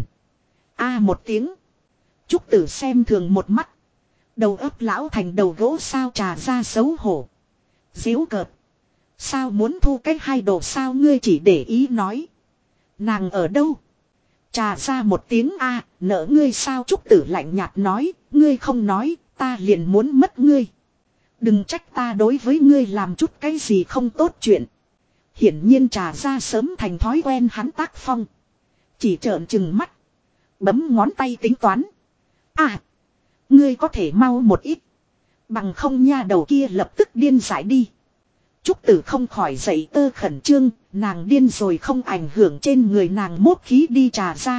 Speaker 1: A một tiếng. Trúc Tử xem thường một mắt. Đầu ấp lão thành đầu gỗ sao, Trà Gia xấu hổ. Giễu cợt. Sao muốn thu cái hai đồ sao, ngươi chỉ để ý nói. Nàng ở đâu? Trà Gia một tiếng a, nợ ngươi sao? Trúc Tử lạnh nhạt nói, ngươi không nói, ta liền muốn mất ngươi. Đừng trách ta đối với ngươi làm chút cái gì không tốt chuyện. Hiển nhiên Trà Gia sớm thành thói quen hắn tác phong. Chỉ trợn trừng mắt. Bấm ngón tay tính toán. À, ngươi có thể mau một ít. Bằng không nha đầu kia lập tức điên dại đi. Trúc Tử không khỏi dậy tơ khẩn trương, nàng điên rồi không ảnh hưởng trên người nàng mốt khí đi Trà Gia.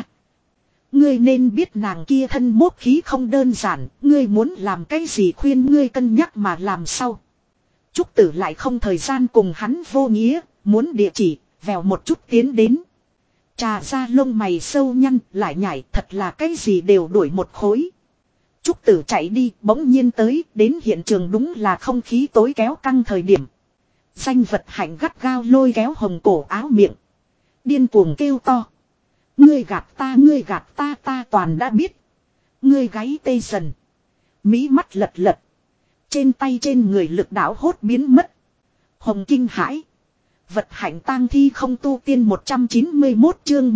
Speaker 1: Ngươi nên biết nàng kia thân mốt khí không đơn giản, ngươi muốn làm cái gì khuyên ngươi cân nhắc mà làm sau. Trúc Tử lại không thời gian cùng hắn vô nghĩa, muốn địa chỉ, vèo một chút tiến đến. Trà Gia lông mày sâu nhăn, lại nhảy, thật là cái gì đều đuổi một khối. Trúc Tử chạy đi, bỗng nhiên tới, đến hiện trường đúng là không khí tối kéo căng thời điểm. Danh vật hạnh gắt gao lôi kéo hồng cổ áo miệng. Điên cuồng kêu to. Ngươi gạt ta toàn đã biết. Ngươi gáy tê dần. Mí mắt lật lật. Trên tay trên người lực đạo hốt biến mất. Hồng kinh hãi. Vật hạnh tang thi không tu tiên 191 chương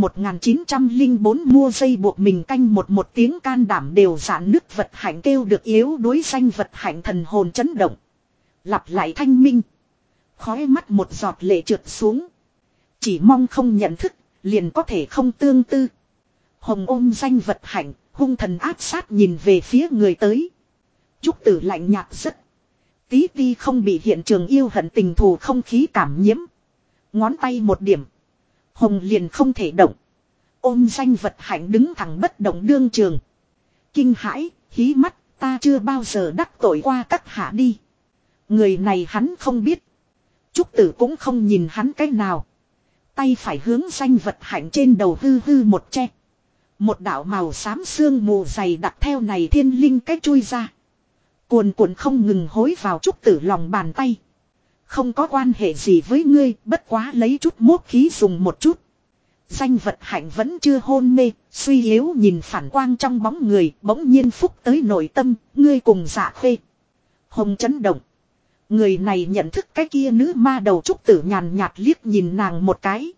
Speaker 1: 1904 mua dây buộc mình canh một tiếng can đảm đều giãn nứt vật hạnh kêu được yếu đối danh vật hạnh thần hồn chấn động. Lặp lại thanh minh. Khói mắt một giọt lệ trượt xuống. Chỉ mong không nhận thức, liền có thể không tương tư. Hồng ôm danh vật hạnh, hung thần áp sát nhìn về phía người tới. Trúc Tử lạnh nhạt rất. Tí ti không bị hiện trường yêu hận tình thù không khí cảm nhiễm. Ngón tay một điểm. Hồng liền không thể động. Ôm danh vật hạnh đứng thẳng bất động đương trường. Kinh hãi, hí mắt, ta chưa bao giờ đắc tội qua các hạ đi. Người này hắn không biết. Trúc Tử cũng không nhìn hắn cái nào. Tay phải hướng danh vật hạnh trên đầu hư hư một che. Một đạo màu xám sương mù dày đặc theo này thiên linh cách chui ra. Cuồn cuộn không ngừng hối vào Trúc Tử lòng bàn tay. Không có quan hệ gì với ngươi, bất quá lấy chút mốt khí dùng một chút. Danh vật hạnh vẫn chưa hôn mê, suy yếu nhìn phản quang trong bóng người, bỗng nhiên phúc tới nội tâm, ngươi cùng Dạ Khê. Hồng chấn động. Người này nhận thức cái kia nữ ma đầu. Trúc Tử nhàn nhạt liếc nhìn nàng một cái.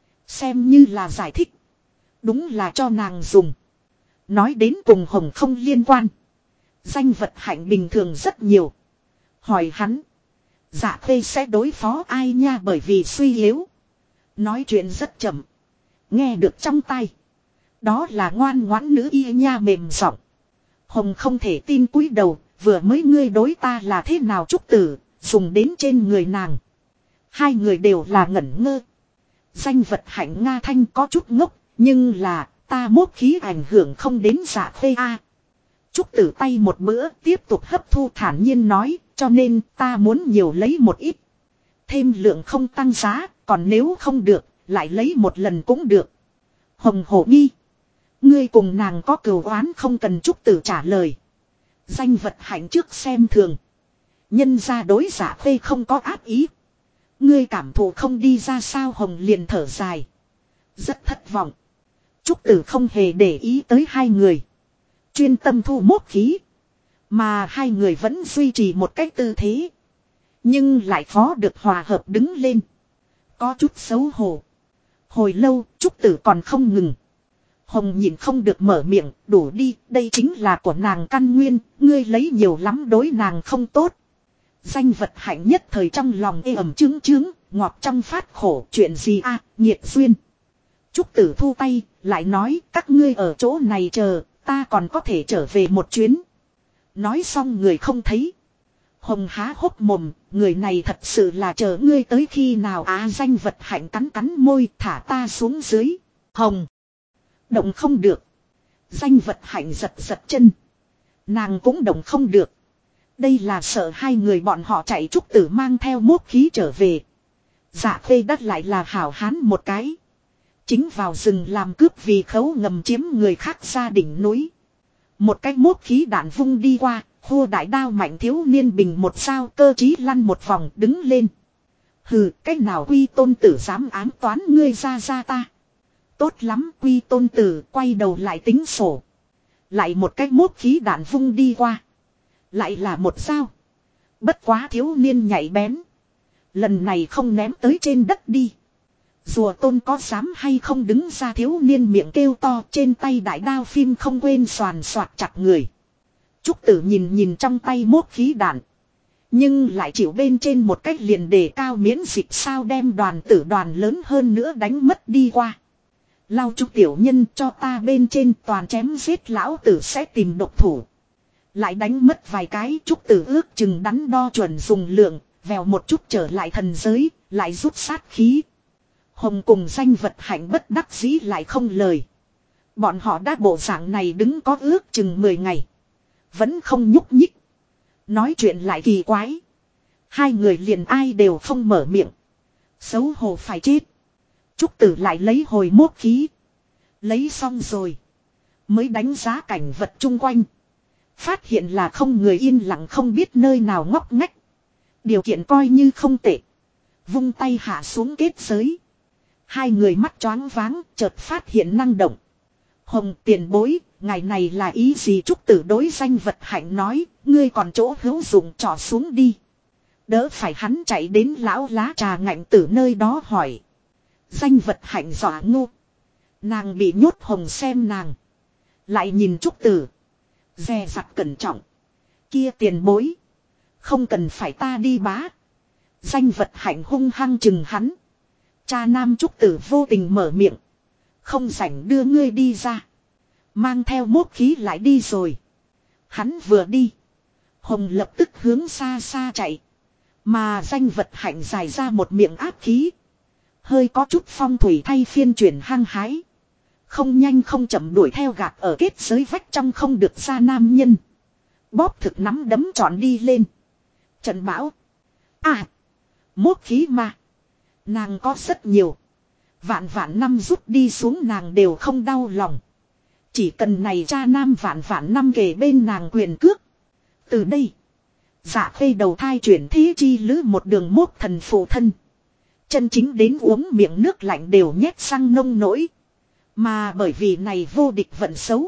Speaker 1: Xem như là giải thích. Đúng là cho nàng dùng. Nói đến cùng Hồng không liên quan. Danh vật hạnh bình thường rất nhiều. Hỏi hắn. Dạ Khê sẽ đối phó ai nha, bởi vì suy yếu. Nói chuyện rất chậm. Nghe được trong tai. Đó là ngoan ngoãn nữ y nha mềm giọng. Hồng không thể tin cúi đầu. Vừa mới ngươi đối ta là thế nào Trúc Tử. Dùng đến trên người nàng. Hai người đều là ngẩn ngơ. Danh vật hạnh Nga Thanh có chút ngốc. Nhưng là ta mốt khí ảnh hưởng không đến Dạ Khê a. Trúc Tử tay một bữa tiếp tục hấp thu thản nhiên nói. Cho nên ta muốn nhiều lấy một ít. Thêm lượng không tăng giá. Còn nếu không được lại lấy một lần cũng được. Hồng hổ nghi. Ngươi cùng nàng có cừu oán không cần Trúc Tử trả lời. Danh vật hạnh trước xem thường. Nhân ra đối Dạ Khê không có ác ý. Ngươi cảm thụ không đi ra sao. Hồng liền thở dài. Rất thất vọng. Trúc Tử không hề để ý tới hai người. Chuyên tâm thu mốt khí. Mà hai người vẫn duy trì một cách tư thế. Nhưng lại khó được hòa hợp đứng lên. Có chút xấu hổ. Hồi lâu Trúc Tử còn không ngừng. Hồng nhìn không được mở miệng. Đủ đi, đây chính là của nàng căn nguyên. Ngươi lấy nhiều lắm đối nàng không tốt. Danh vật hạnh nhất thời trong lòng ê ẩm chướng chướng. Ngọt trong phát khổ. Chuyện gì a, nghiệt duyên. Trúc Tử thu tay. Lại nói các ngươi ở chỗ này chờ. Ta còn có thể trở về một chuyến. Nói xong người không thấy. Hồng há hốc mồm. Người này thật sự là chờ ngươi tới khi nào á. Danh vật hạnh cắn cắn môi. Thả ta xuống dưới. Hồng. Động không được. Danh vật hạnh giật giật chân. Nàng cũng động không được. Đây là sợ hai người bọn họ chạy. Trúc Tử mang theo mốt khí trở về. Dạ Khê đắt lại là hảo hán một cái. Chính vào rừng làm cướp vì khấu ngầm chiếm người khác ra đỉnh núi. Một cái mốt khí đạn vung đi qua. Hô đại đao mạnh thiếu niên bình một sao cơ trí lăn một vòng đứng lên. Hừ, cái nào Quy Tôn Tử dám ám toán ngươi ra ta. Tốt lắm Quy Tôn Tử quay đầu lại tính sổ. Lại một cái mốt khí đạn vung đi qua. Lại là một sao. Bất quá thiếu niên nhảy bén. Lần này không ném tới trên đất đi. Rùa Tôn có dám hay không đứng ra. Thiếu niên miệng kêu to trên tay đại đao phim không quên xoàn xoạt chặt người. Trúc Tử nhìn trong tay mốt khí đạn. Nhưng lại chịu bên trên một cách liền đề cao miễn dịch sao đem đoàn tử đoàn lớn hơn nữa đánh mất đi qua. Lao Trúc tiểu nhân cho ta bên trên toàn chém giết lão tử sẽ tìm độc thủ. Lại đánh mất vài cái. Trúc Tử ước chừng đắn đo chuẩn dùng lượng. Vèo một chút trở lại thần giới. Lại rút sát khí. Hồng cùng danh vật hạnh bất đắc dĩ lại không lời. Bọn họ đã bộ dạng này đứng có ước chừng 10 ngày. Vẫn không nhúc nhích. Nói chuyện lại kỳ quái. Hai người liền ai đều không mở miệng. Xấu hổ phải chết. Trúc Tử lại lấy hồi mốt khí. Lấy xong rồi. Mới đánh giá cảnh vật chung quanh. Phát hiện là không người yên lặng không biết nơi nào ngóc ngách. Điều kiện coi như không tệ. Vung tay hạ xuống kết giới. Hai người mắt choáng váng, chợt phát hiện năng động. Hồng tiền bối, ngày này là ý gì? Trúc Tử đối Danh Vật Hạnh nói, ngươi còn chỗ hữu dụng trỏ xuống đi. Đỡ phải hắn chạy đến lão lá trà ngạnh tử nơi đó hỏi. Danh Vật Hạnh dọa ngu. Nàng bị nhốt. Hồng xem nàng. Lại nhìn Trúc Tử. Dè dặt cẩn trọng. Kia tiền bối. Không cần phải ta đi bá. Danh Vật Hạnh hung hăng chừng hắn. Cha nam Trúc Tử vô tình mở miệng. Không rảnh đưa ngươi đi ra. Mang theo mốt khí lại đi rồi. Hắn vừa đi. Hồng lập tức hướng xa xa chạy. Mà Danh Vật Hạnh dài ra một miệng áp khí. Hơi có chút phong thủy thay phiên chuyển hăng hái. Không nhanh không chậm đuổi theo gạt ở kết giới vách trong không được ra nam nhân. Bóp thực nắm đấm trọn đi lên. Trận bão. À. Mốt khí mà. Nàng có rất nhiều. Vạn vạn năm rút đi xuống nàng đều không đau lòng. Chỉ cần này cha nam vạn vạn năm kề bên nàng quyền cước. Từ đây. Dạ khê đầu thai chuyển thế chi lữ một đường mốt thần phụ thân. Chân chính đến uống miệng nước lạnh đều nhét răng nông nỗi. Mà bởi vì này vô địch vận xấu.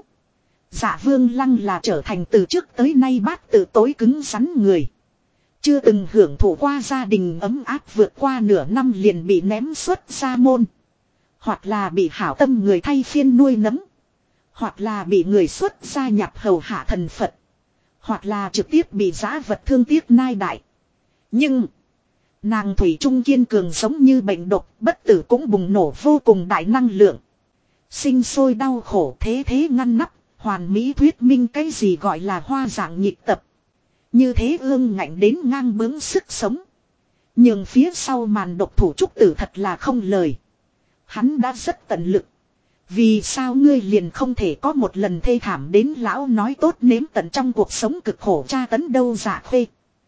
Speaker 1: Dạ Vương Lăng là trở thành từ trước tới nay bát tự tối cứng rắn người. Chưa từng hưởng thụ qua gia đình ấm áp vượt qua nửa năm liền bị ném xuất ra môn. Hoặc là bị hảo tâm người thay phiên nuôi nấng. Hoặc là bị người xuất gia nhập hầu hạ thần Phật. Hoặc là trực tiếp bị giã vật thương tiếc nai đại. Nhưng nàng thủy trung kiên cường giống như bệnh độc, bất tử cũng bùng nổ vô cùng đại năng lượng. Sinh sôi đau khổ thế thế ngăn nắp, hoàn mỹ thuyết minh cái gì gọi là hoa dạng nhịp tập. Như thế ương ngạnh đến ngang bướng sức sống. Nhưng phía sau màn độc thủ Trúc Tử thật là không lời. Hắn đã rất tận lực. Vì sao ngươi liền không thể có một lần thê thảm đến lão nói tốt nếm tận trong cuộc sống cực khổ tra tấn đâu Dạ Khê.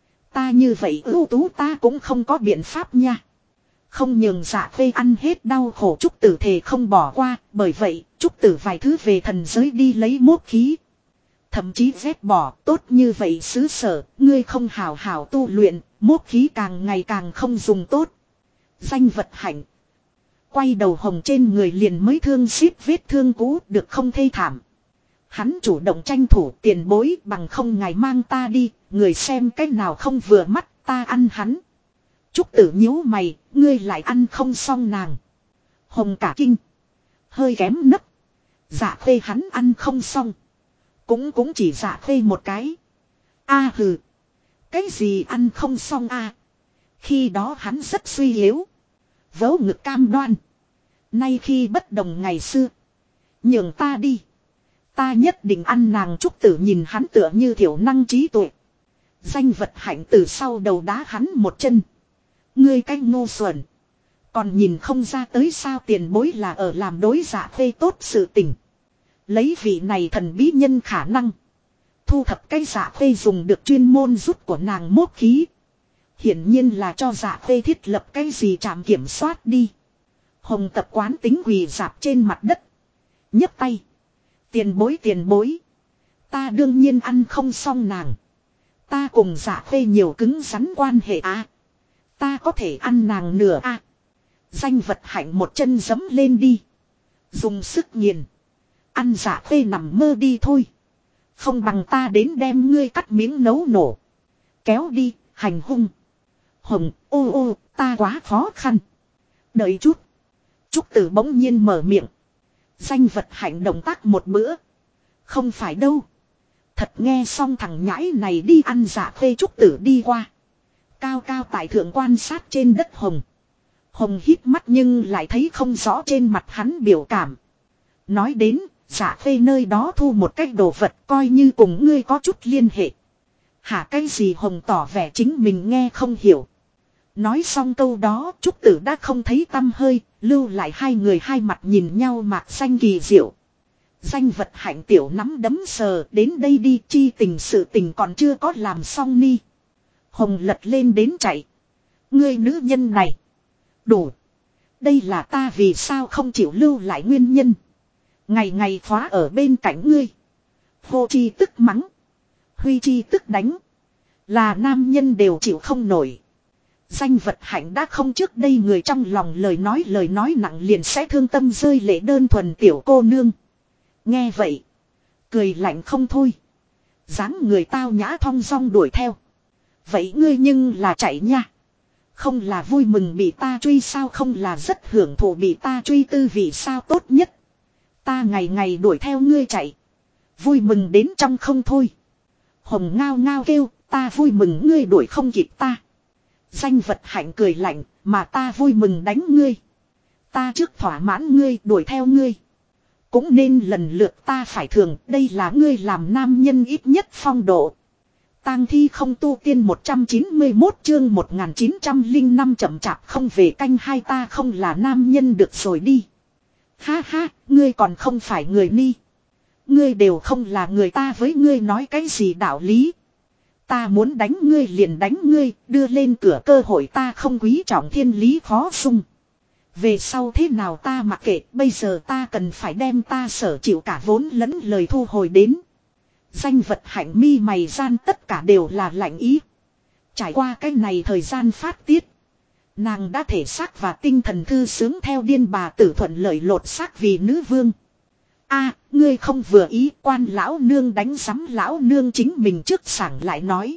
Speaker 1: Ta như vậy ưu tú ta cũng không có biện pháp nha. Không nhường Dạ Khê ăn hết đau khổ Trúc Tử thề không bỏ qua. Bởi vậy Trúc Tử vài thứ về thần giới đi lấy mốt khí. Thậm chí vét bỏ tốt như vậy xứ sở. Ngươi không hào hào tu luyện. Mốt khí càng ngày càng không dùng tốt. Danh Vật Hạnh. Quay đầu Hồng trên người liền mới thương xíp vết thương cũ được không thê thảm. Hắn chủ động tranh thủ tiền bối bằng không ngài mang ta đi. Người xem cách nào không vừa mắt ta ăn hắn. Trúc Tử nhíu mày, ngươi lại ăn không xong nàng. Hồng cả kinh. Hơi kém nấc. Dạ Khê hắn ăn không xong. Cũng chỉ Dạ Khê một cái. A hừ. Cái gì ăn không xong a? Khi đó hắn rất suy yếu. Vớ ngực cam đoan. Nay khi bất đồng ngày xưa. Nhường ta đi. Ta nhất định ăn nàng. Trúc Tử nhìn hắn tựa như thiểu năng trí tuệ. Danh Vật Hạnh từ sau đầu đá hắn một chân. Ngươi cái ngu xuẩn. Còn nhìn không ra tới sao tiền bối là ở làm đối Dạ Khê tốt sự tình. Lấy vị này thần bí nhân khả năng. Thu thập cái Dạ Khê dùng được chuyên môn rút của nàng mốt khí. Hiển nhiên là cho Dạ Khê thiết lập cái gì trạm kiểm soát đi. Hồng tập quán tính quỳ dạp trên mặt đất. nhấc tay. Tiền bối. Ta đương nhiên ăn không xong nàng. Ta cùng Dạ Khê nhiều cứng rắn quan hệ à. Ta có thể ăn nàng nửa à. Danh Vật Hạnh một chân giẫm lên đi. Dùng sức nghiền. Ăn Dạ Khê nằm mơ đi thôi. Không bằng ta đến đem ngươi cắt miếng nấu nổ. Kéo đi, hành hung. Hồng, ô, ta quá khó khăn. Đợi chút. Trúc Tử bỗng nhiên mở miệng. Danh Vật Hạnh động tác một bữa. Không phải đâu. Thật nghe xong thằng nhãi này đi ăn Dạ Khê. Trúc Tử đi qua. Cao cao tại thượng quan sát trên đất Hồng. Hồng hít mắt nhưng lại thấy không rõ trên mặt hắn biểu cảm. Nói đến, Dạ Khê nơi đó thu một cái đồ vật coi như cùng ngươi có chút liên hệ. Hả cái gì? Hồng tỏ vẻ chính mình nghe không hiểu. Nói xong câu đó Trúc Tử đã không thấy tăm hơi, lưu lại hai người hai mặt nhìn nhau mạc xanh kỳ diệu. Danh Vật Hạnh tiểu nắm đấm sờ đến đây đi, chi tình sự tình còn chưa có làm xong ni. Hồng lật lên đến chạy. Ngươi nữ nhân này. Đủ. Đây là ta vì sao không chịu lưu lại nguyên nhân. Ngày ngày khóa ở bên cạnh ngươi. Hô chi tức mắng. Huy chi tức đánh. Là nam nhân đều chịu không nổi. Danh vật hạnh đã không trước đây người trong lòng lời nói nặng liền sẽ thương tâm rơi lệ đơn thuần tiểu cô nương. Nghe vậy. Cười lạnh không thôi. Dáng người tao nhã thong dong đuổi theo. Vậy ngươi nhưng là chạy nha. Không là vui mừng bị ta truy sao, không là rất hưởng thụ bị ta truy tư vì sao tốt nhất. Ta ngày ngày đuổi theo ngươi chạy. Vui mừng đến trong không thôi. Hồng ngao ngao kêu, ta vui mừng ngươi đuổi không kịp ta. Danh vật hạnh cười lạnh, mà ta vui mừng đánh ngươi. Ta trước thỏa mãn ngươi, đuổi theo ngươi. Cũng nên lần lượt ta phải thường, đây là ngươi làm nam nhân ít nhất phong độ. Tang thi không tu tiên 191 chương 1905 chậm chạp không về canh hai, ta không là nam nhân được rồi đi. Ha ha, ngươi còn không phải người ni. Ngươi đều không là người, ta với ngươi nói cái gì đạo lý. Ta muốn đánh ngươi liền đánh ngươi, đưa lên cửa cơ hội ta không quý trọng thiên lý khó dung. Về sau thế nào ta mặc kệ, bây giờ ta cần phải đem ta sở chịu cả vốn lẫn lời thu hồi đến. Danh vật hạnh mi mày gian tất cả đều là lạnh ý. Trải qua cái này thời gian phát tiết. Nàng đã thể xác và tinh thần thư sướng theo điên bà tử thuận lợi lột xác vì nữ vương. A, ngươi không vừa ý, quan lão nương đánh sắm lão nương chính mình trước sảng lại nói.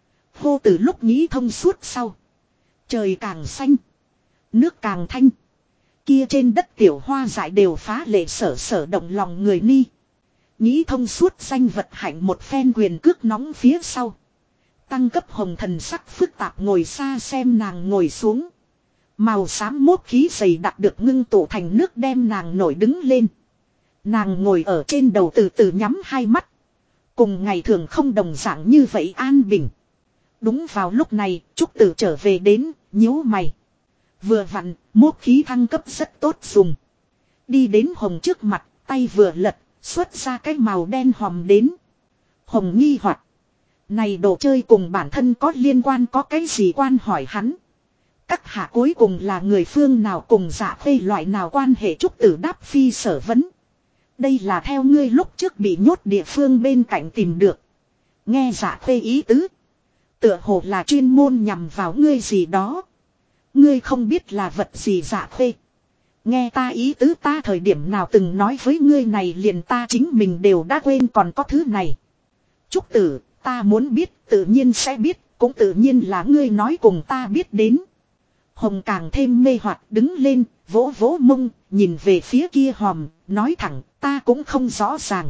Speaker 1: Hô từ lúc nghĩ thông suốt sau. Trời càng xanh. Nước càng thanh. Kia trên đất tiểu hoa dại đều phá lệ sở sở động lòng người ni. Nghĩ thông suốt danh vật hạnh một phen quyền cước nóng phía sau. Tăng cấp hồng thần sắc phức tạp ngồi xa xem nàng ngồi xuống. Màu xám mốt khí dày đặc được ngưng tụ thành nước đem nàng nổi đứng lên. Nàng ngồi ở trên đầu từ từ nhắm hai mắt. Cùng ngày thường không đồng dạng như vậy an bình. Đúng vào lúc này, Trúc Tử trở về đến, nhíu mày. Vừa vặn, mốt khí thăng cấp rất tốt dùng. Đi đến Hồng trước mặt, tay vừa lật, xuất ra cái màu đen hòm đến. Hồng nghi hoặc, này đồ chơi cùng bản thân có liên quan, có cái gì quan hỏi hắn. Các hạ cuối cùng là người phương nào cùng Dạ Khê loại nào quan hệ. Trúc Tử đáp phi sở vấn. Đây là theo ngươi lúc trước bị nhốt địa phương bên cạnh tìm được. Nghe Dạ Khê ý tứ. Tựa hồ là chuyên môn nhằm vào ngươi gì đó. Ngươi không biết là vật gì Dạ Khê. Nghe ta ý tứ, ta thời điểm nào từng nói với ngươi này, liền ta chính mình đều đã quên còn có thứ này. Trúc Tử, ta muốn biết tự nhiên sẽ biết, cũng tự nhiên là ngươi nói cùng ta biết đến. Hồng càng thêm mê hoặc đứng lên, vỗ vỗ mông, nhìn về phía kia hòm, nói thẳng, ta cũng không rõ ràng.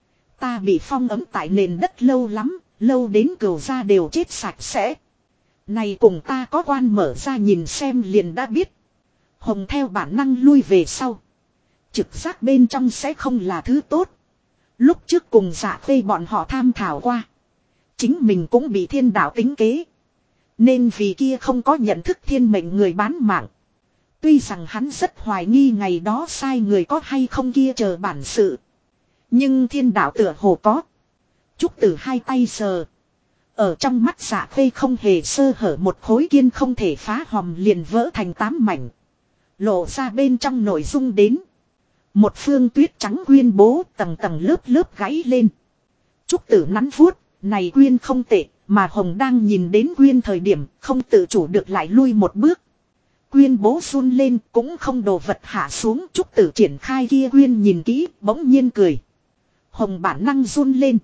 Speaker 1: Ta bị phong ấm tại nền đất lâu lắm, lâu đến cừu da đều chết sạch sẽ. Này cùng ta có quan, mở ra nhìn xem liền đã biết. Hồng theo bản năng lui về sau. Trực giác bên trong sẽ không là thứ tốt. Lúc trước cùng Dạ Khê bọn họ tham thảo qua. Chính mình cũng bị thiên đạo tính kế. Nên vì kia không có nhận thức thiên mệnh người bán mạng. Tuy rằng hắn rất hoài nghi ngày đó sai người có hay không kia chờ bản sự. Nhưng thiên đạo tựa hồ có. Trúc Tử hai tay sờ. Ở trong mắt Dạ Khê không hề sơ hở, một khối kiên không thể phá hòm liền vỡ thành 8 mảnh. Lộ ra bên trong nội dung đến. Một phương tuyết trắng quyên bố tầng tầng lớp lớp gãy lên. Trúc Tử nắn vuốt, này quyên không tệ, mà Hồng đang nhìn đến quyên thời điểm không tự chủ được lại lui một bước. Quyên bố run lên cũng không đồ vật hạ xuống. Trúc Tử triển khai kia quyên nhìn kỹ, bỗng nhiên cười. Hồng bản năng run lên.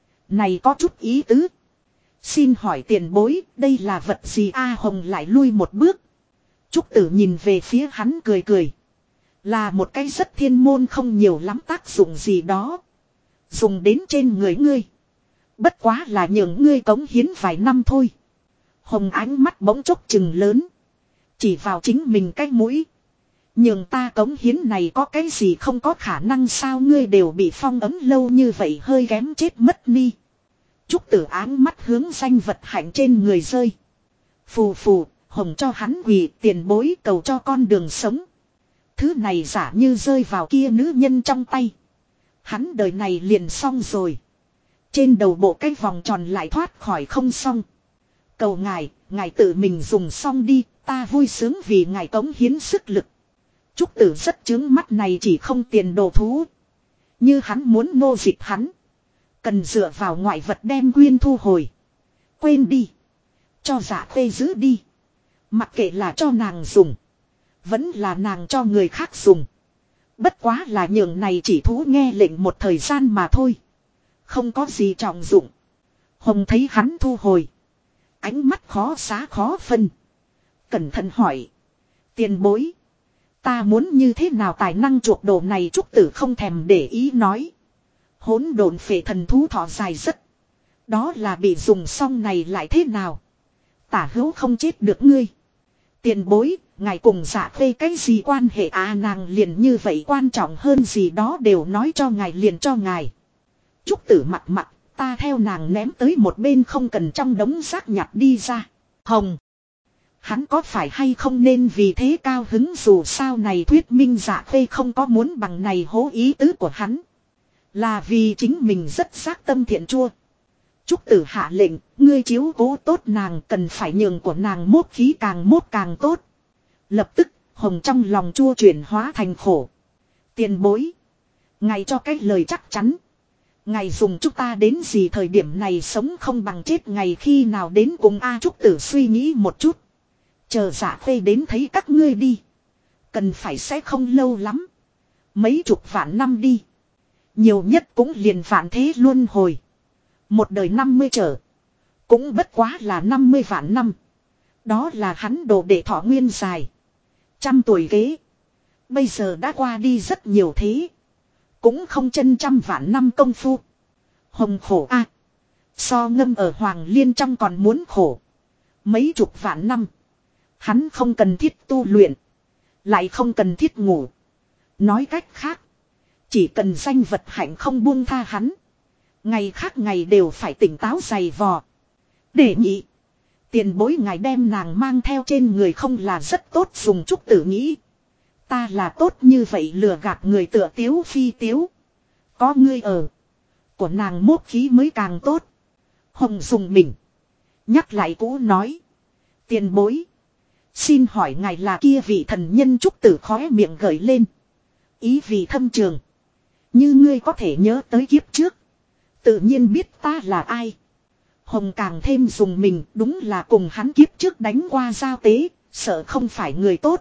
Speaker 1: Này có chút ý tứ. Xin hỏi tiền bối, đây là vật gì a? Hồng lại lui một bước. Trúc Tử nhìn về phía hắn cười cười. Là một cái rất thiên môn không nhiều lắm tác dụng gì đó. Dùng đến trên người ngươi. Bất quá là nhường ngươi cống hiến vài năm thôi. Hồng ánh mắt bỗng chốc chừng lớn. Chỉ vào chính mình cái mũi. Nhường ta cống hiến này có cái gì không có khả năng sao, ngươi đều bị phong ấm lâu như vậy hơi kém chết mất ni. Trúc Tử áng mắt hướng danh vật hạnh trên người rơi. Phù phù, Hồng cho hắn quỳ, tiền bối cầu cho con đường sống. Thứ này giả như rơi vào kia nữ nhân trong tay. Hắn đời này liền xong rồi. Trên đầu bộ cái vòng tròn lại thoát khỏi không xong. Cầu ngài, ngài tự mình dùng xong đi, ta vui sướng vì ngài cống hiến sức lực. Trúc Tử rất chướng mắt này chỉ không tiền đồ thú. Như hắn muốn nô dịch hắn. Cần dựa vào ngoại vật đem quyên thu hồi. Quên đi. Cho Dạ Khê giữ đi. Mặc kệ là cho nàng dùng. Vẫn là nàng cho người khác dùng. Bất quá là nhường này chỉ thú nghe lệnh một thời gian mà thôi. Không có gì trọng dụng. Hồng thấy hắn thu hồi. Ánh mắt khó xá khó phân. Cẩn thận hỏi. Tiền bối. Ta muốn như thế nào tài năng chuộc đồ này trúc tử không thèm để ý nói. Hỗn độn phệ thần thú thọ dài rất. Đó là bị dùng xong này lại thế nào. Tả hữu không chết được ngươi. Tiền bối, ngài cùng Dạ Khê cái gì quan hệ à nàng liền như vậy quan trọng hơn gì đó đều nói cho ngài liền cho ngài. Trúc tử mặt mặt, ta theo nàng ném tới một bên không cần trong đống rác nhặt đi ra. Hồng. Hắn có phải hay không nên vì thế cao hứng dù sao này thuyết minh Dạ Khê không có muốn bằng này hố ý tứ của hắn. Là vì chính mình rất giác tâm thiện chua. Trúc tử hạ lệnh, ngươi chiếu cố tốt nàng cần phải nhường của nàng mốt khí càng mốt càng tốt. Lập tức, hồng trong lòng chua chuyển hóa thành khổ. Tiền bối. Ngài cho cái lời chắc chắn. Ngài dùng chúng ta đến gì thời điểm này sống không bằng chết ngày khi nào đến cùng A Trúc tử suy nghĩ một chút. Chờ Dạ Khê đến thấy các ngươi đi. Cần phải sẽ không lâu lắm. Mấy chục vạn năm đi. Nhiều nhất cũng liền vạn thế luân hồi. Một đời 50 trở. Cũng bất quá là 50 vạn năm. Đó là hắn đồ để thọ nguyên dài. 100 tuổi ghế. Bây giờ đã qua đi rất nhiều thế. Cũng không chân 100 vạn năm công phu. Hồng khổ a. So ngâm ở Hoàng Liên trong còn muốn khổ. Mấy chục vạn năm. Hắn không cần thiết tu luyện. Lại không cần thiết ngủ. Nói cách khác. Chỉ cần danh vật hạnh không buông tha hắn. Ngày khác ngày đều phải tỉnh táo dày vò. Để nhị. Tiền bối ngài đem nàng mang theo trên người không là rất tốt dùng Trúc tử nghĩ. Ta là tốt như vậy lừa gạt người tựa tiếu phi tiếu. Có ngươi ở. Của nàng mốt khí mới càng tốt. Hồng dùng mình. Nhắc lại cũ nói. Tiền bối. Xin hỏi ngài là kia vị thần nhân Trúc tử khóe miệng gởi lên. Ý vị thâm trường. Như ngươi có thể nhớ tới kiếp trước. Tự nhiên biết ta là ai. Hồng càng thêm dùng mình đúng là cùng hắn kiếp trước đánh qua giao tế. Sợ không phải người tốt.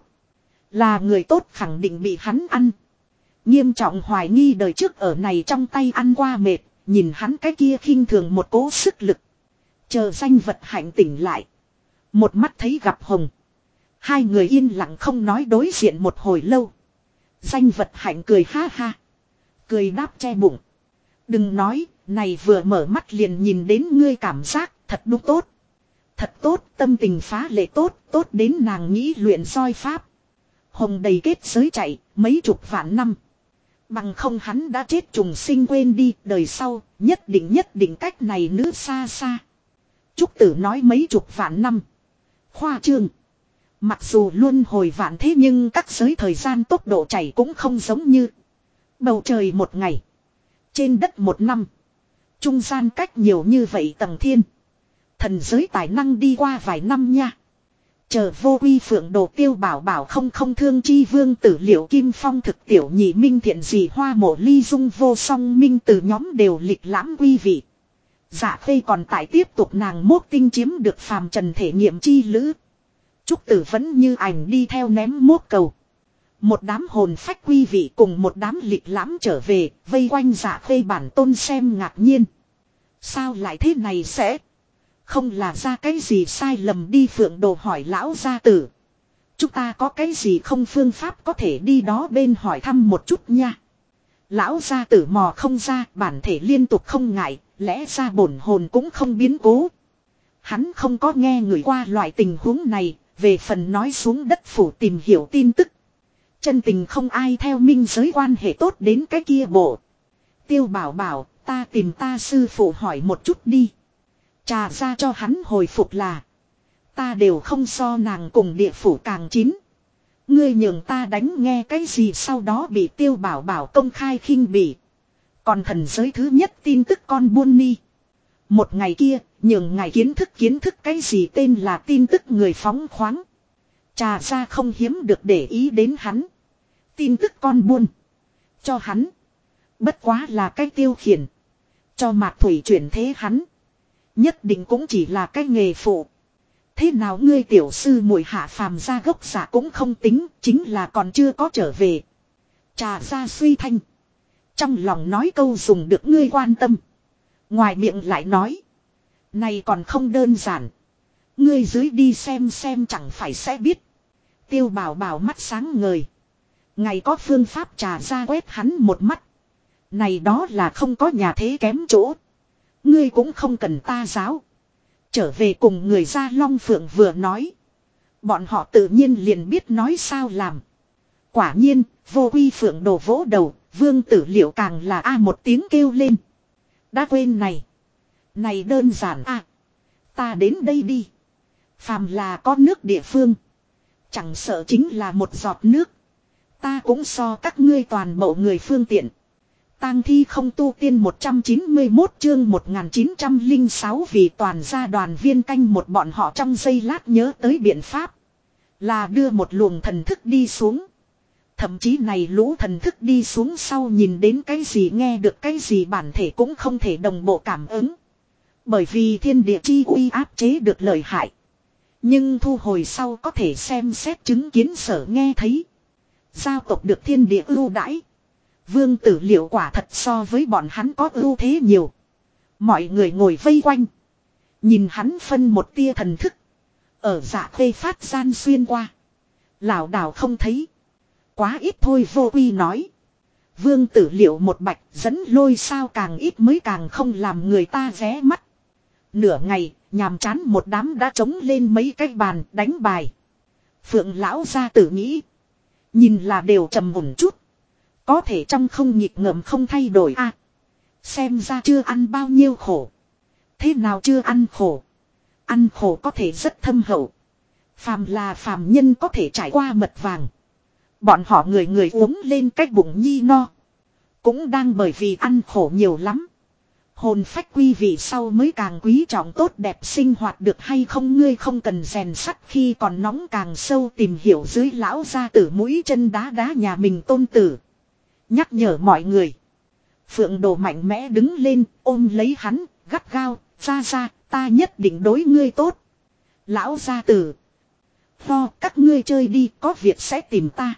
Speaker 1: Là người tốt khẳng định bị hắn ăn. Nghiêm trọng hoài nghi đời trước ở này trong tay ăn qua mệt. Nhìn hắn cái kia khinh thường một cố sức lực. Chờ danh vật hạnh tỉnh lại. Một mắt thấy gặp Hồng. Hai người yên lặng không nói đối diện một hồi lâu. Danh vật hạnh cười ha ha. Cười đáp che bụng. Đừng nói, này vừa mở mắt liền nhìn đến ngươi cảm giác thật đúng tốt. Thật tốt, tâm tình phá lệ tốt, tốt đến nàng nghĩ luyện soi pháp. Hồng đầy kết giới chạy, mấy chục vạn năm. Bằng không hắn đã chết trùng sinh quên đi, đời sau, nhất định cách này nữ xa xa. Trúc tử nói mấy chục vạn năm. Khoa trương. Mặc dù luôn hồi vạn thế nhưng các giới thời gian tốc độ chảy cũng không giống như. Bầu trời một ngày. Trên đất một năm. Trung gian cách nhiều như vậy tầng thiên. Thần giới tài năng đi qua vài năm nha. Chờ vô uy phượng đồ tiêu bảo bảo không thương chi vương tử liệu kim phong thực tiểu nhị minh thiện dị hoa mộ ly dung vô song minh từ nhóm đều lịch lãm quy vị. Dạ Khê còn tại tiếp tục nàng mốt tinh chiếm được phàm trần thể nghiệm chi lữ. Trúc tử vẫn như ảnh đi theo ném mốt cầu. Một đám hồn phách quy vị cùng một đám lịch lãm trở về, vây quanh Dạ Khê bản tôn xem ngạc nhiên. Sao lại thế này sẽ? Không là ra cái gì sai lầm đi phượng đồ hỏi lão gia tử. Chúng ta có cái gì không phương pháp có thể đi đó bên hỏi thăm một chút nha. Lão gia tử mò không ra, bản thể liên tục không ngại, lẽ ra bổn hồn cũng không biến cố. Hắn không có nghe người qua loại tình huống này, về phần nói xuống đất phủ tìm hiểu tin tức. Chân tình không ai theo minh giới quan hệ tốt đến cái kia bộ. Tiêu bảo bảo, ta tìm ta sư phụ hỏi một chút đi. Trà ra cho hắn hồi phục là. Ta đều không so nàng cùng địa phủ càng chín. Ngươi nhường ta đánh nghe cái gì sau đó bị tiêu bảo bảo công khai khinh bỉ. Còn thần giới thứ nhất tin tức con buôn ni. Một ngày kia, nhường ngài kiến thức cái gì tên là tin tức người phóng khoáng. Trà ra không hiếm được để ý đến hắn. Tin tức con buôn. Cho hắn. Bất quá là cái tiêu khiển. Cho Mạc Thủy chuyển thế hắn. Nhất định cũng chỉ là cái nghề phụ. Thế nào ngươi tiểu sư muội Hạ Phàm ra gốc giả cũng không tính, chính là còn chưa có trở về. Trà ra suy thanh. Trong lòng nói câu dùng được ngươi quan tâm. Ngoài miệng lại nói. Này còn không đơn giản. Ngươi dưới đi xem chẳng phải sẽ biết. Tiêu Bảo Bảo mắt sáng ngời. Ngày có phương pháp trà ra quét hắn một mắt. Này đó là không có nhà thế kém chỗ. Ngươi cũng không cần ta giáo. Trở về cùng người Gia Long Phượng vừa nói. Bọn họ tự nhiên liền biết nói sao làm. Quả nhiên, Vô Quy Phượng đổ vỗ đầu, Vương Tử Liệu càng là a một tiếng kêu lên. Đã quên này. Này đơn giản a. Ta đến đây đi. Phàm là có nước địa phương. Chẳng sợ chính là một giọt nước. Ta cũng so các ngươi toàn bộ người phương tiện. Tang thi không tu tiên 191 chương 1906 vì toàn gia đoàn viên canh một bọn họ trong giây lát nhớ tới biện pháp. Là đưa một luồng thần thức đi xuống. Thậm chí này lũ thần thức đi xuống sau nhìn đến cái gì nghe được cái gì bản thể cũng không thể đồng bộ cảm ứng. Bởi vì thiên địa chi uy áp chế được lợi hại. Nhưng thu hồi sau có thể xem xét chứng kiến sở nghe thấy. Giao tộc được thiên địa ưu đãi. Vương Tử Liệu quả thật so với bọn hắn có ưu thế nhiều. Mọi người ngồi vây quanh. Nhìn hắn phân một tia thần thức. Ở dạ khê phát gian xuyên qua. Lảo đảo không thấy. Quá ít thôi Vô Quy nói. Vương Tử Liệu một bạch dẫn lôi sao càng ít mới càng không làm người ta ghé mắt. Nửa ngày, nhàm chán một đám đã trống lên mấy cái bàn đánh bài. Phượng lão gia tử nghĩ. Nhìn là đều trầm ổn chút. Có thể trong không nhịp ngợm không thay đổi a. Xem ra chưa ăn bao nhiêu khổ. Thế nào chưa ăn khổ? Ăn khổ có thể rất thâm hậu. Phàm là phàm nhân có thể trải qua mật vàng. Bọn họ người người uống lên cách bụng nhi no. Cũng đang bởi vì ăn khổ nhiều lắm. Hồn phách quy vị sau mới càng quý trọng tốt đẹp sinh hoạt được hay không ngươi không cần rèn sắt khi còn nóng càng sâu tìm hiểu dưới lão gia tử mũi chân đá đá nhà mình tôn tử. Nhắc nhở mọi người. Phượng Đồ mạnh mẽ đứng lên ôm lấy hắn gắt gao ra ta nhất định đối ngươi tốt. Lão gia tử. Lo các ngươi chơi đi có việc sẽ tìm ta.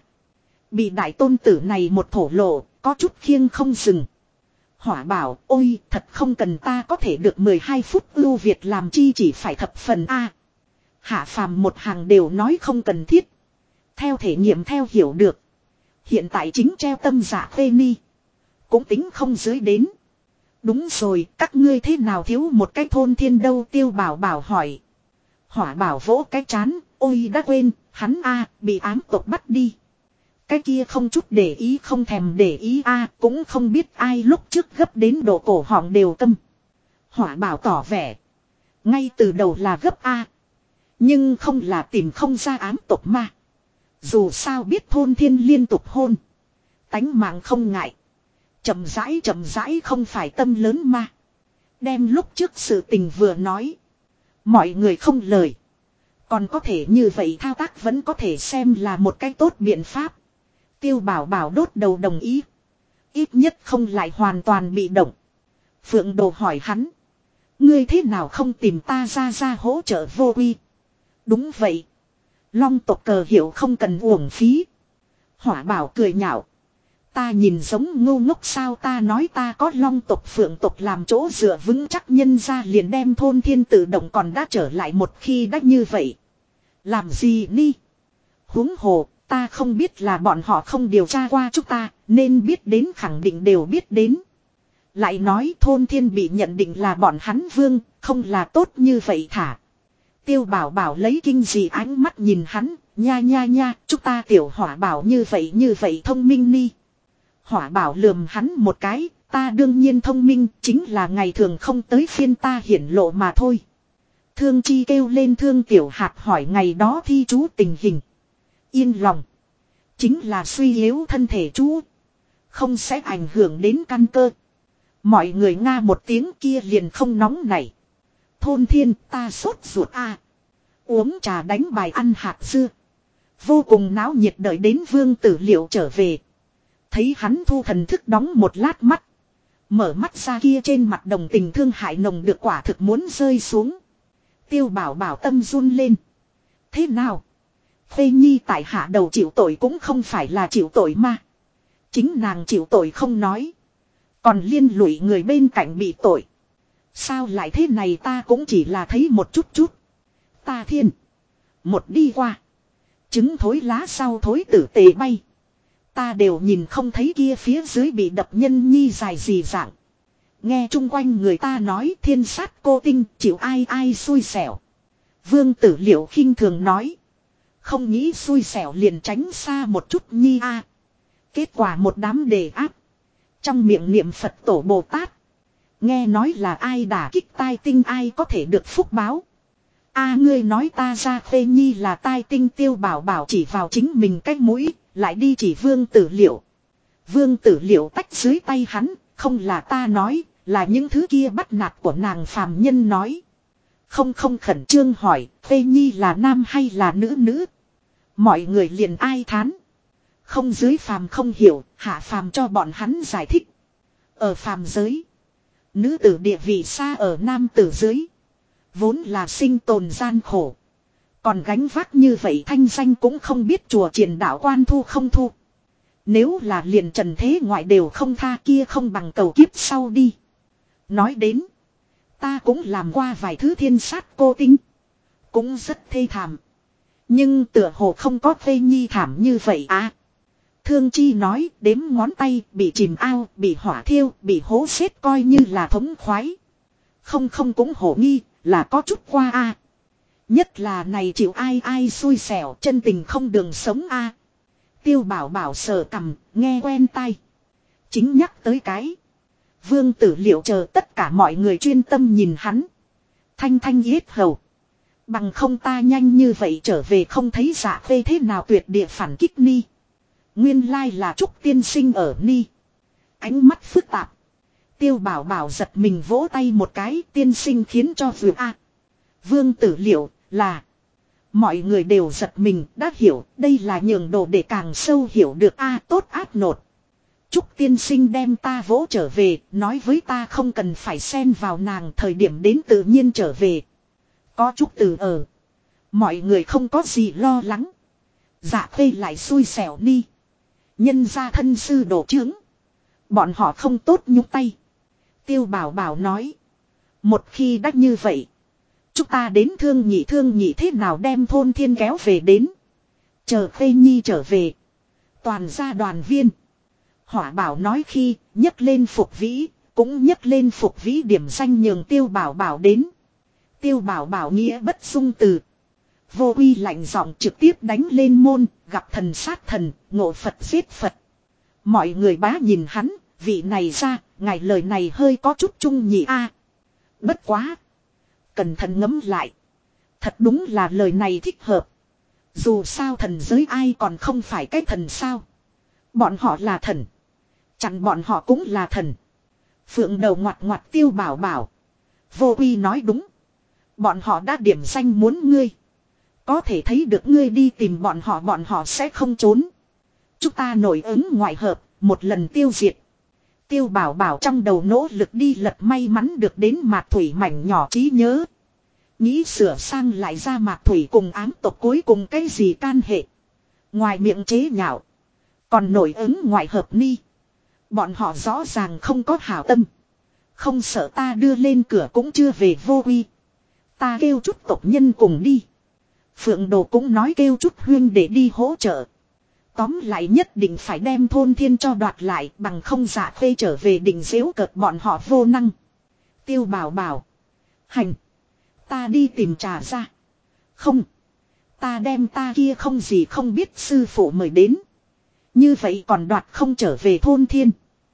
Speaker 1: Bị đại tôn tử này một thổ lộ có chút khiêng không dừng. Hỏa bảo ôi thật không cần ta có thể được 12 phút ưu việt làm chi chỉ phải thập phần a. Hạ Phàm một hàng đều nói không cần thiết. Theo thể nghiệm theo hiểu được. Hiện tại chính treo tâm giả phê ni. Cũng tính không dưới đến. Đúng rồi các ngươi thế nào thiếu một cái thôn thiên đâu Tiêu Bảo Bảo hỏi. Hỏa bảo vỗ cái chán. Ôi đã quên hắn a bị ám tộc bắt đi. Cái kia không chút để ý không thèm để ý a cũng không biết ai lúc trước gấp đến độ cổ họng đều câm. Hỏa bảo tỏ vẻ. Ngay từ đầu là gấp a. Nhưng không là tìm không ra ám tộc ma. Dù sao biết thôn thiên liên tục hôn. Tánh mạng không ngại. Chậm rãi không phải tâm lớn ma. Đem lúc trước sự tình vừa nói. Mọi người không lời. Còn có thể như vậy thao tác vẫn có thể xem là một cái tốt biện pháp. Tiêu Bảo Bảo đốt đầu đồng ý. Ít nhất không lại hoàn toàn bị động. Phượng Đồ hỏi hắn. Ngươi thế nào không tìm ta ra hỗ trợ Vô Quy? Đúng vậy. Long tộc cờ hiệu không cần uổng phí. Hỏa Bảo cười nhạo. Ta nhìn giống ngu ngốc sao ta nói ta có long tộc phượng tộc làm chỗ dựa vững chắc nhân ra liền đem thôn thiên tự động còn đã trở lại một khi đã như vậy. Làm gì ni? Huống hồ, ta không biết là bọn họ không điều tra qua chúng ta, nên biết đến khẳng định đều biết đến. Lại nói thôn thiên bị nhận định là bọn hắn vương, không là tốt như vậy thả. Tiêu Bảo Bảo lấy kinh dị ánh mắt nhìn hắn, nha, chúng ta tiểu Hỏa Bảo như vậy thông minh ni. Hỏa Bảo lườm hắn một cái, ta đương nhiên thông minh, chính là ngày thường không tới phiên ta hiển lộ mà thôi. Thương Chi kêu lên Thương Tiểu Hạt hỏi ngày đó thi chú tình hình. Yên lòng. Chính là suy yếu thân thể chú. Không sẽ ảnh hưởng đến căn cơ. Mọi người nga một tiếng kia liền không nóng nảy. Thôn thiên ta sốt ruột a. Uống trà đánh bài ăn hạt dưa. Vô cùng náo nhiệt đợi đến Vương Tử Liệu trở về. Thấy hắn thu thần thức đóng một lát mắt. Mở mắt ra kia trên mặt đồng tình thương hại nồng được quả thực muốn rơi xuống. Tiêu Bảo Bảo tâm run lên. Thế nào? Phê Nhi tại hạ đầu chịu tội cũng không phải là chịu tội mà. Chính nàng chịu tội không nói. Còn liên lụy người bên cạnh bị tội. Sao lại thế này, ta cũng chỉ là thấy một chút chút. Ta thiên. Một đi qua. Trứng thối lá sau thối tử tề bay. Ta đều nhìn không thấy kia phía dưới bị đập nhân nhi dài gì dạng. Nghe chung quanh người ta nói thiên sát cô tinh chịu ai ai xui xẻo. Vương Tử Liệu khinh thường nói. Không nghĩ xui xẻo liền tránh xa một chút nhi a. Kết quả một đám đề áp. Trong miệng niệm Phật tổ Bồ Tát. Nghe nói là ai đả kích tai tinh ai có thể được phúc báo. A ngươi nói ta ra Phê Nhi là tai tinh. Tiêu Bảo Bảo chỉ vào chính mình cái mũi. Lại đi chỉ Vương Tử Liệu. Vương Tử Liệu tách dưới tay hắn. Không là ta nói. Là những thứ kia bắt nạt của nàng phàm nhân nói. Không khẩn trương hỏi. Phê Nhi là nam hay là nữ. Mọi người liền ai thán. Không dưới phàm không hiểu. Hạ phàm cho bọn hắn giải thích. Ở phàm giới. Nữ tử địa vị xa ở nam tử dưới. Vốn là sinh tồn gian khổ. Còn gánh vác như vậy thanh danh cũng không biết chùa triển đạo quan thu không thu. Nếu là liền trần thế ngoại đều không tha kia không bằng cầu kiếp sau đi. Nói đến. Ta cũng làm qua vài thứ thiên sát cô tinh. Cũng rất thê thảm. Nhưng tựa hồ không có Phê Nhi thảm như vậy à. Thương Chi nói đếm ngón tay bị chìm ao, bị hỏa thiêu, bị hố xếp coi như là thống khoái. Không cũng hổ nghi là có chút qua a. Nhất là này chịu ai ai xui xẻo chân tình không đường sống a. Tiêu Bảo Bảo sờ cằm nghe quen tai. Chính nhắc tới cái. Vương Tử Liệu chờ tất cả mọi người chuyên tâm nhìn hắn. Thanh yết hầu. Bằng không ta nhanh như vậy trở về không thấy Dạ Phê thế nào tuyệt địa phản kích ni. Nguyên lai là Trúc tiên sinh ở ni. Ánh mắt phức tạp. Tiêu Bảo Bảo giật mình vỗ tay một cái, tiên sinh khiến cho vừa a. Vương Tử Liệu là. Mọi người đều giật mình đã hiểu đây là nhường đồ để càng sâu hiểu được a tốt áp nột. Trúc tiên sinh đem ta vỗ trở về, nói với ta không cần phải xen vào nàng, thời điểm đến tự nhiên trở về. Có Trúc Tử ở. Mọi người không có gì lo lắng. Dạ Phê lại xui xẻo đi. Nhân gia thân sư đổ trướng. Bọn họ không tốt nhúc tay. Tiêu Bảo Bảo nói. Một khi đã như vậy. Chúng ta đến thương nhị thế nào đem thôn thiên kéo về đến. Chờ Phê Nhi trở về. Toàn gia đoàn viên. Hỏa Bảo nói khi nhấc lên Phục Vĩ. Cũng nhấc lên Phục Vĩ điểm danh nhường Tiêu Bảo Bảo đến. Tiêu Bảo Bảo nghĩa bất dung từ. Vô uy lạnh giọng trực tiếp đánh lên môn. Gặp thần sát thần, ngộ Phật giết Phật. Mọi người bá nhìn hắn. Vị này ra, ngài lời này hơi có chút trung nhị a. Bất quá. Cẩn thận ngẫm lại. Thật đúng là lời này thích hợp. Dù sao thần giới ai còn không phải cái thần sao. Bọn họ là thần. Chẳng bọn họ cũng là thần. Phượng đầu ngoặt Tiêu Bảo Bảo. Vô uy nói đúng. Bọn họ đã điểm danh muốn ngươi. Có thể thấy được ngươi đi tìm bọn họ sẽ không trốn. Chúng ta nổi ứng ngoại hợp, một lần tiêu diệt. Tiêu Bảo Bảo trong đầu nỗ lực đi lật may mắn được đến Mạc Thủy mảnh nhỏ trí nhớ. Nghĩ sửa sang lại ra Mạc Thủy cùng ám tộc cuối cùng cái gì can hệ. Ngoài miệng chế nhạo. Còn nổi ứng ngoại hợp ni. Bọn họ rõ ràng không có hảo tâm. Không sợ ta đưa lên cửa cũng chưa về vô uy. Ta kêu chút tộc nhân cùng đi. Phượng Đồ cũng nói kêu chút huyên để đi hỗ trợ. Tóm lại nhất định phải đem thôn thiên cho đoạt lại, bằng không Dạ Phê trở về định giễu cợt bọn họ vô năng. Tiêu Bảo Bảo. Hành. Ta đi tìm Trà ra. Không. Ta đem ta kia không gì không biết sư phụ mời đến. Như vậy còn đoạt không trở về thôn thiên.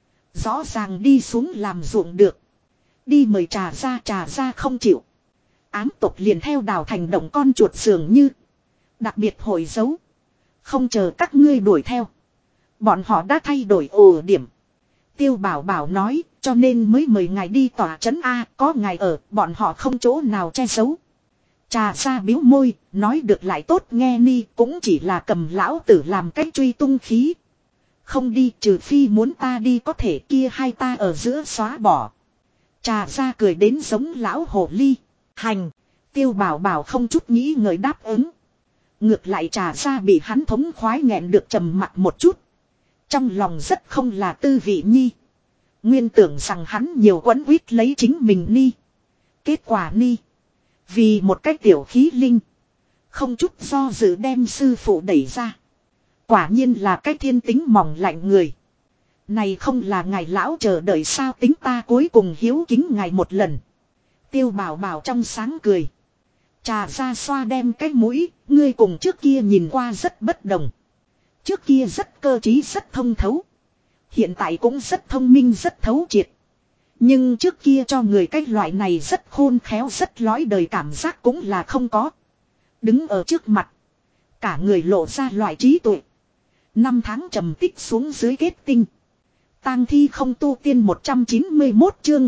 Speaker 1: Rõ ràng đi xuống làm ruộng được. Đi mời Trà ra không chịu. Ám tộc liền theo Đào Thành động con chuột dường như. Đặc biệt hồi dấu. Không chờ các ngươi đuổi theo. Bọn họ đã thay đổi ổ điểm. Tiêu Bảo Bảo nói, cho nên mới mời ngài đi tòa trấn A, có ngài ở, bọn họ không chỗ nào che giấu. Trà ra biếu môi, nói được lại tốt nghe ni, cũng chỉ là cầm lão tử làm cách truy tung khí. Không đi, trừ phi muốn ta đi có thể kia hai ta ở giữa xóa bỏ. Trà ra cười đến giống lão hồ ly. Hành. Tiêu Bảo Bảo không chút nghĩ ngợi đáp ứng. Ngược lại Trà Gia bị hắn thống khoái nghẹn được trầm mặc một chút. Trong lòng rất không là tư vị nhi. Nguyên tưởng rằng hắn nhiều quấn quýt lấy chính mình ni. Kết quả ni. Vì một cái tiểu khí linh. Không chút do dự đem sư phụ đẩy ra. Quả nhiên là cái thiên tính mỏng lạnh người. Này không là ngài lão chờ đợi sao, tính ta cuối cùng hiếu kính ngài một lần. Tiêu Bảo Bảo trong sáng cười. Trà Gia xoa đem cái mũi, ngươi cùng trước kia nhìn qua rất bất đồng. Trước kia rất cơ trí rất thông thấu. Hiện tại cũng rất thông minh rất thấu triệt. Nhưng trước kia cho người cái loại này rất khôn khéo rất lõi đời cảm giác cũng là không có. Đứng ở trước mặt. Cả người lộ ra loại trí tuệ. Năm tháng trầm tích xuống dưới kết tinh. Tang thi không tu tiên 191 chương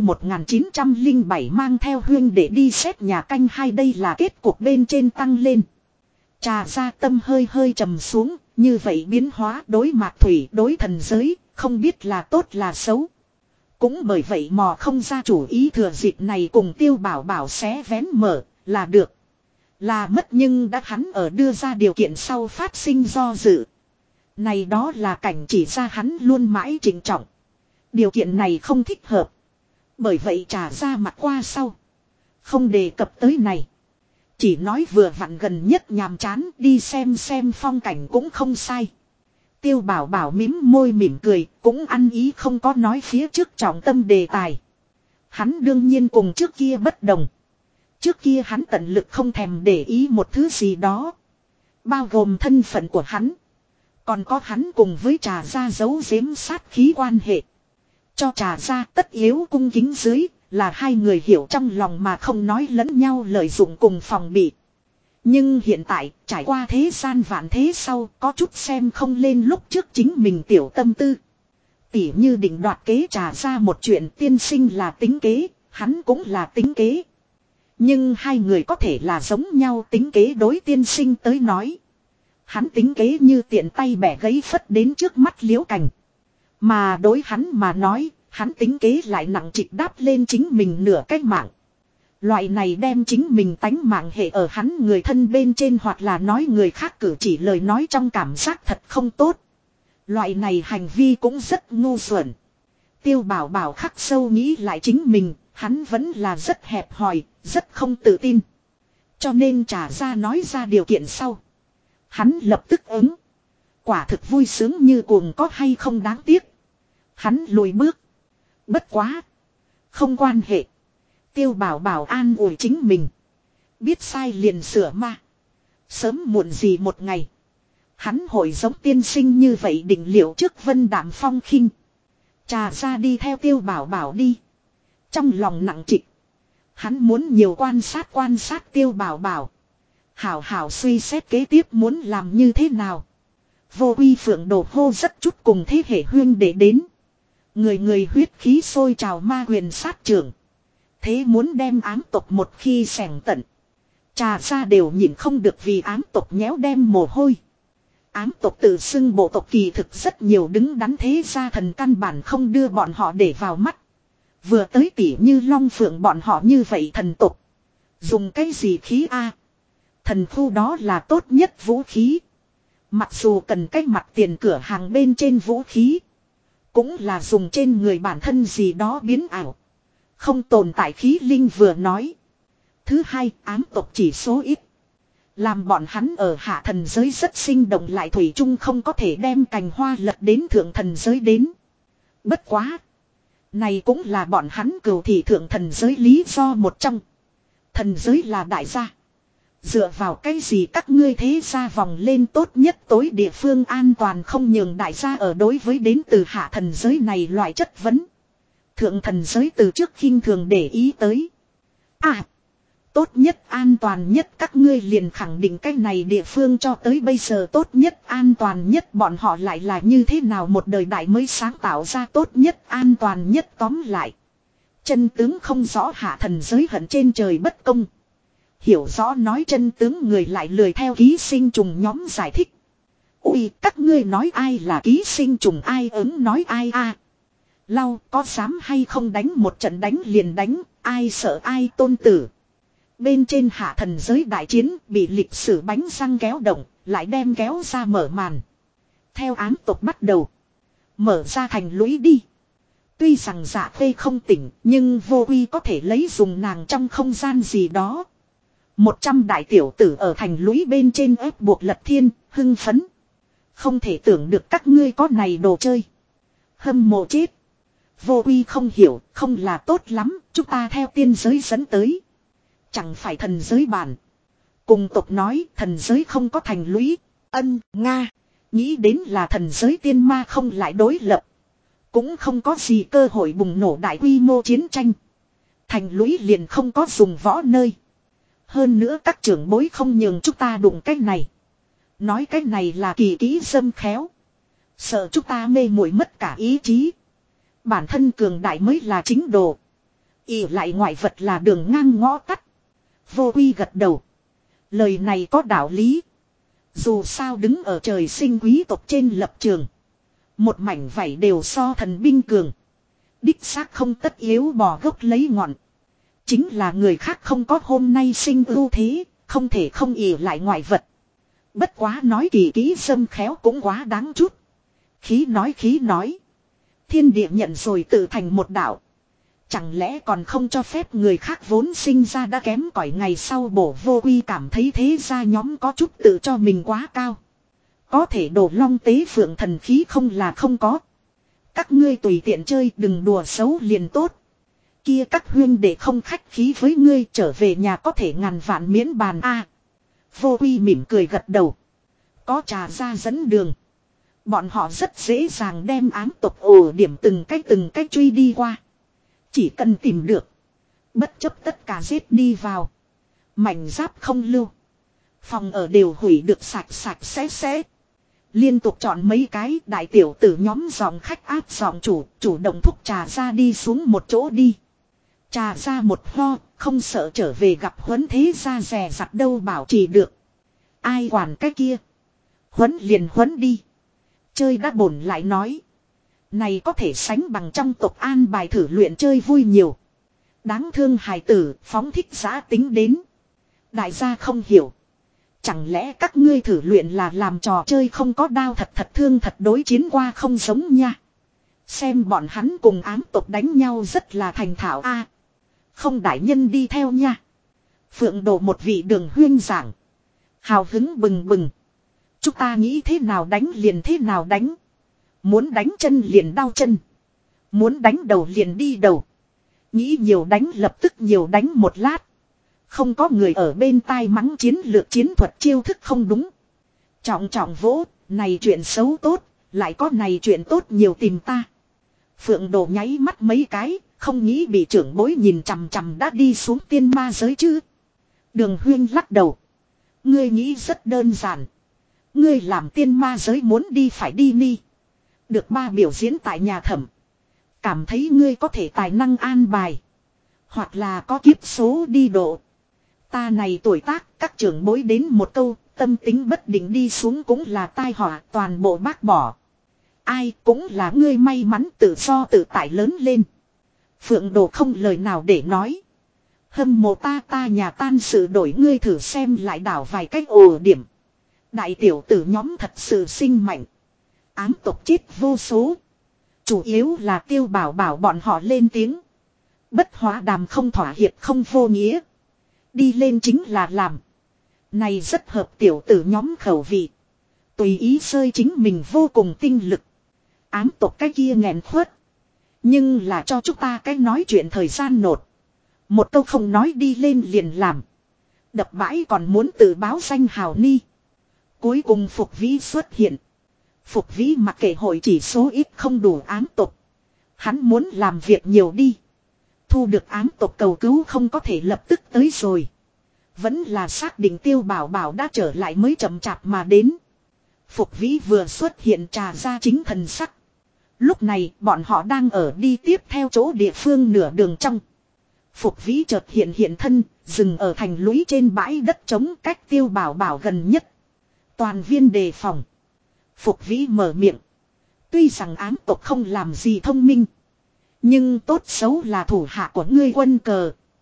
Speaker 1: 1907 mang theo huyên để đi xét nhà canh hai, đây là kết cuộc bên trên tăng lên. Trà Gia tâm hơi hơi trầm xuống, như vậy biến hóa đối mạc thủy đối thần giới, không biết là tốt là xấu. Cũng bởi vậy mò không ra chủ ý thừa dịp này cùng Tiêu Bảo Bảo xé vén mở, là được. Là mất nhưng đã hắn ở đưa ra điều kiện sau phát sinh do dự. Này đó là cảnh chỉ ra hắn luôn mãi trịnh trọng. Điều kiện này không thích hợp. Bởi vậy Trà Gia mặt qua sau. Không đề cập tới này. Chỉ nói vừa vặn gần nhất nhàm chán đi xem phong cảnh cũng không sai. Tiêu Bảo Bảo mím môi mỉm cười, cũng ăn ý không có nói phía trước trọng tâm đề tài. Hắn đương nhiên cùng trước kia bất đồng. Trước kia hắn tận lực không thèm để ý một thứ gì đó. Bao gồm thân phận của hắn. Còn có hắn cùng với Trà Gia giấu giếm sát khí quan hệ. Cho Trà Gia tất yếu cung kính dưới, là hai người hiểu trong lòng mà không nói lẫn nhau lợi dụng cùng phòng bị. Nhưng hiện tại, trải qua thế gian vạn thế sau, có chút xem không lên lúc trước chính mình tiểu tâm tư. Tỉ như định đoạt kế Trà Gia một chuyện, tiên sinh là tính kế, hắn cũng là tính kế. Nhưng hai người có thể là giống nhau tính kế, đối tiên sinh tới nói. Hắn tính kế như tiện tay bẻ gãy phất đến trước mắt Liễu Cảnh. Mà đối hắn mà nói, hắn tính kế lại nặng trịch đáp lên chính mình nửa cái mạng. Loại này đem chính mình tánh mạng hệ ở hắn người thân bên trên, hoặc là nói người khác cử chỉ lời nói trong cảm giác thật không tốt. Loại này hành vi cũng rất ngu xuẩn. Tiêu Bảo Bảo khắc sâu nghĩ lại chính mình, hắn vẫn là rất hẹp hòi, rất không tự tin. Cho nên Trà Gia nói ra điều kiện sau. Hắn lập tức ứng. Quả thực vui sướng như cuồng, có hay không đáng tiếc. Hắn lùi bước. Bất quá. Không quan hệ. Tiêu Bảo Bảo an ủi chính mình. Biết sai liền sửa mà. Sớm muộn gì một ngày. Hắn hội giống tiên sinh như vậy định liệu trước vân đạm phong khinh. Trà Gia đi theo Tiêu Bảo Bảo đi. Trong lòng nặng trịch. Hắn muốn nhiều quan sát Tiêu Bảo Bảo. Hảo hảo suy xét kế tiếp muốn làm như thế nào. Vô Uy Phượng Đồ hô rất chút cùng thế hệ huyên để đến. Người người huyết khí sôi trào ma huyền sát trưởng. Thế muốn đem ám tộc một khi xẻng tận. Trà Gia đều nhìn không được vì ám tộc nhéo đem mồ hôi. Ám tộc tự xưng bộ tộc kỳ thực rất nhiều đứng đắn, thế gia thần căn bản không đưa bọn họ để vào mắt. Vừa tới tỉ như Long Phượng bọn họ như vậy thần tộc. Dùng cái gì khí a? Thần khu đó là tốt nhất vũ khí. Mặc dù cần cái mặt tiền cửa hàng bên trên vũ khí. Cũng là dùng trên người bản thân gì đó biến ảo. Không tồn tại khí linh vừa nói. Thứ hai, ám tộc chỉ số ít. Làm bọn hắn ở hạ thần giới rất sinh động, lại thủy chung không có thể đem cành hoa lật đến thượng thần giới đến. Bất quá. Này cũng là bọn hắn cừu thị thượng thần giới lý do một trong. Thần giới là đại gia. Dựa vào cái gì các ngươi thế gia vòng lên tốt nhất tối địa phương an toàn không nhường đại gia ở, đối với đến từ hạ thần giới này loại chất vấn. Thượng thần giới từ trước khinh thường để ý tới. Tốt nhất an toàn nhất các ngươi liền khẳng định cái này địa phương cho tới bây giờ tốt nhất an toàn nhất, bọn họ lại là như thế nào một đời đại mới sáng tạo ra tốt nhất an toàn nhất. Tóm lại, chân tướng không rõ, hạ thần giới hận trên trời bất công. Hiểu rõ nói chân tướng người lại lười theo ký sinh trùng nhóm giải thích. Ui, các ngươi nói ai là ký sinh trùng, ai ứng nói ai a? Lau có dám hay không đánh một trận đánh liền đánh, ai sợ ai tôn tử. Bên trên hạ thần giới đại chiến bị lịch sử bánh răng kéo động, lại đem kéo ra mở màn. Theo ám tộc bắt đầu. Mở ra thành lũy đi. Tuy rằng Dạ Khê không tỉnh, nhưng Vô Uy có thể lấy dùng nàng trong không gian gì đó. 100 đại tiểu tử ở thành lũy bên trên ép buộc Lật Thiên, hưng phấn. Không thể tưởng được các ngươi có này đồ chơi. Hâm mộ chết. Vô Uy không hiểu, không là tốt lắm, chúng ta theo tiên giới dẫn tới. Chẳng phải thần giới bản. Cùng tộc nói thần giới không có thành lũy. Ân, Nga. Nghĩ đến là thần giới tiên ma không lại đối lập. Cũng không có gì cơ hội bùng nổ đại quy mô chiến tranh. Thành lũy liền không có dùng võ nơi. Hơn nữa các trưởng bối không nhường chúng ta đụng cái này. Nói cái này là kỳ kỹ dâm khéo. Sợ chúng ta mê muội mất cả ý chí. Bản thân cường đại mới là chính đồ. Ỷ lại ngoại vật là đường ngang ngõ tắt. Vô Uy gật đầu. Lời này có đạo lý. Dù sao đứng ở trời sinh quý tộc trên lập trường. Một mảnh vảy đều so thần binh cường. Đích xác không tất yếu bỏ gốc lấy ngọn. Chính là người khác không có hôm nay sinh ưu thế. Không thể không ỷ lại ngoại vật. Bất quá nói kỳ kỹ dâm khéo cũng quá đáng chút. Khí nói. Thiên địa nhận rồi tự thành một đạo. Chẳng lẽ còn không cho phép người khác vốn sinh ra đã kém cỏi ngày sau bổ. Vô Uy cảm thấy thế ra nhóm có chút tự cho mình quá cao. Có thể đổ long tế phượng thần khí không là không có. Các ngươi tùy tiện chơi đừng đùa xấu liền tốt. Kia các huyên để không khách khí với ngươi trở về nhà có thể ngàn vạn miễn bàn a. Vô Uy mỉm cười gật đầu. Có trà ra dẫn đường. Bọn họ rất dễ dàng đem ám tộc ổ điểm từng cách truy đi qua. Chỉ cần tìm được. Bất chấp tất cả giết đi vào. Mảnh giáp không lưu. Phòng ở đều hủy được sạch sẽ. Liên tục chọn mấy cái đại tiểu tử nhóm dòng khách áp dòng chủ động thúc trà ra đi xuống một chỗ đi. Trà ra một ho, không sợ trở về gặp Huấn thế ra rè rặt đâu bảo trì được. Ai quản cái kia. Huấn liền huấn đi. Chơi đã bổn lại nói. Này có thể sánh bằng trong tộc an bài thử luyện chơi vui nhiều. Đáng thương hài tử phóng thích giã tính đến. Đại gia không hiểu. Chẳng lẽ các ngươi thử luyện là làm trò chơi không có đao thật thương thật đối chiến qua không giống nha. Xem bọn hắn cùng ám tộc đánh nhau rất là thành thạo a. Không đại nhân đi theo nha. Phượng đổ một vị đường huyên giảng. Hào hứng bừng. Chúng ta nghĩ thế nào đánh liền thế nào đánh. Muốn đánh chân liền đau chân. Muốn đánh đầu liền đi đầu. Nghĩ nhiều đánh lập tức nhiều đánh một lát. Không có người ở bên tai mắng chiến lược chiến thuật chiêu thức không đúng. Trọng vỗ, này chuyện xấu tốt, lại có này chuyện tốt nhiều tìm ta. Phượng Đồ nháy mắt mấy cái, không nghĩ bị trưởng bối nhìn chằm chằm đã đi xuống tiên ma giới chứ. Đường Huyên lắc đầu. Ngươi nghĩ rất đơn giản. Ngươi làm tiên ma giới muốn đi phải đi ni. Được 3 biểu diễn tại nhà thẩm. Cảm thấy ngươi có thể tài năng an bài. Hoặc là có kiếp số đi độ. Ta này tuổi tác các trưởng bối đến một câu tâm tính bất định đi xuống cũng là tai họa toàn bộ bác bỏ. Ai cũng là ngươi may mắn tự do tự tại lớn lên. Phượng Đồ không lời nào để nói. Hâm mộ ta nhà tan sự đổi ngươi thử xem lại đảo vài cách ồ điểm. Đại tiểu tử nhóm thật sự sinh mạnh. Ám tộc chết vô số. Chủ yếu là Tiêu Bảo bảo bọn họ lên tiếng. Bất hóa đàm không thỏa hiệp không vô nghĩa. Đi lên chính là làm. Này rất hợp tiểu tử nhóm khẩu vị. Tùy ý rơi chính mình vô cùng tinh lực. Ám tộc cái kia nghẹn khuất. Nhưng là cho chúng ta cái nói chuyện thời gian nột. Một câu không nói đi lên liền làm. Đập bãi còn muốn tự báo danh hào ni. Cuối cùng Phục Vĩ xuất hiện. Phục Vĩ mặc kệ hội chỉ số ít không đủ ám tộc. Hắn muốn làm việc nhiều đi. Thu được ám tộc cầu cứu không có thể lập tức tới rồi. Vẫn là xác định Tiêu Bảo bảo đã trở lại mới chậm chạp mà đến. Phục Vĩ vừa xuất hiện trà ra chính thần sắc. Lúc này bọn họ đang ở đi tiếp theo chỗ địa phương nửa đường trong. Phục Vĩ chợt hiện thân, dừng ở thành lũy trên bãi đất trống cách Tiêu Bảo bảo gần nhất. Toàn viên đề phòng. Phục Vĩ mở miệng. Tuy rằng ám tộc không làm gì thông minh. Nhưng tốt xấu là thủ hạ của ngươi quân cờ.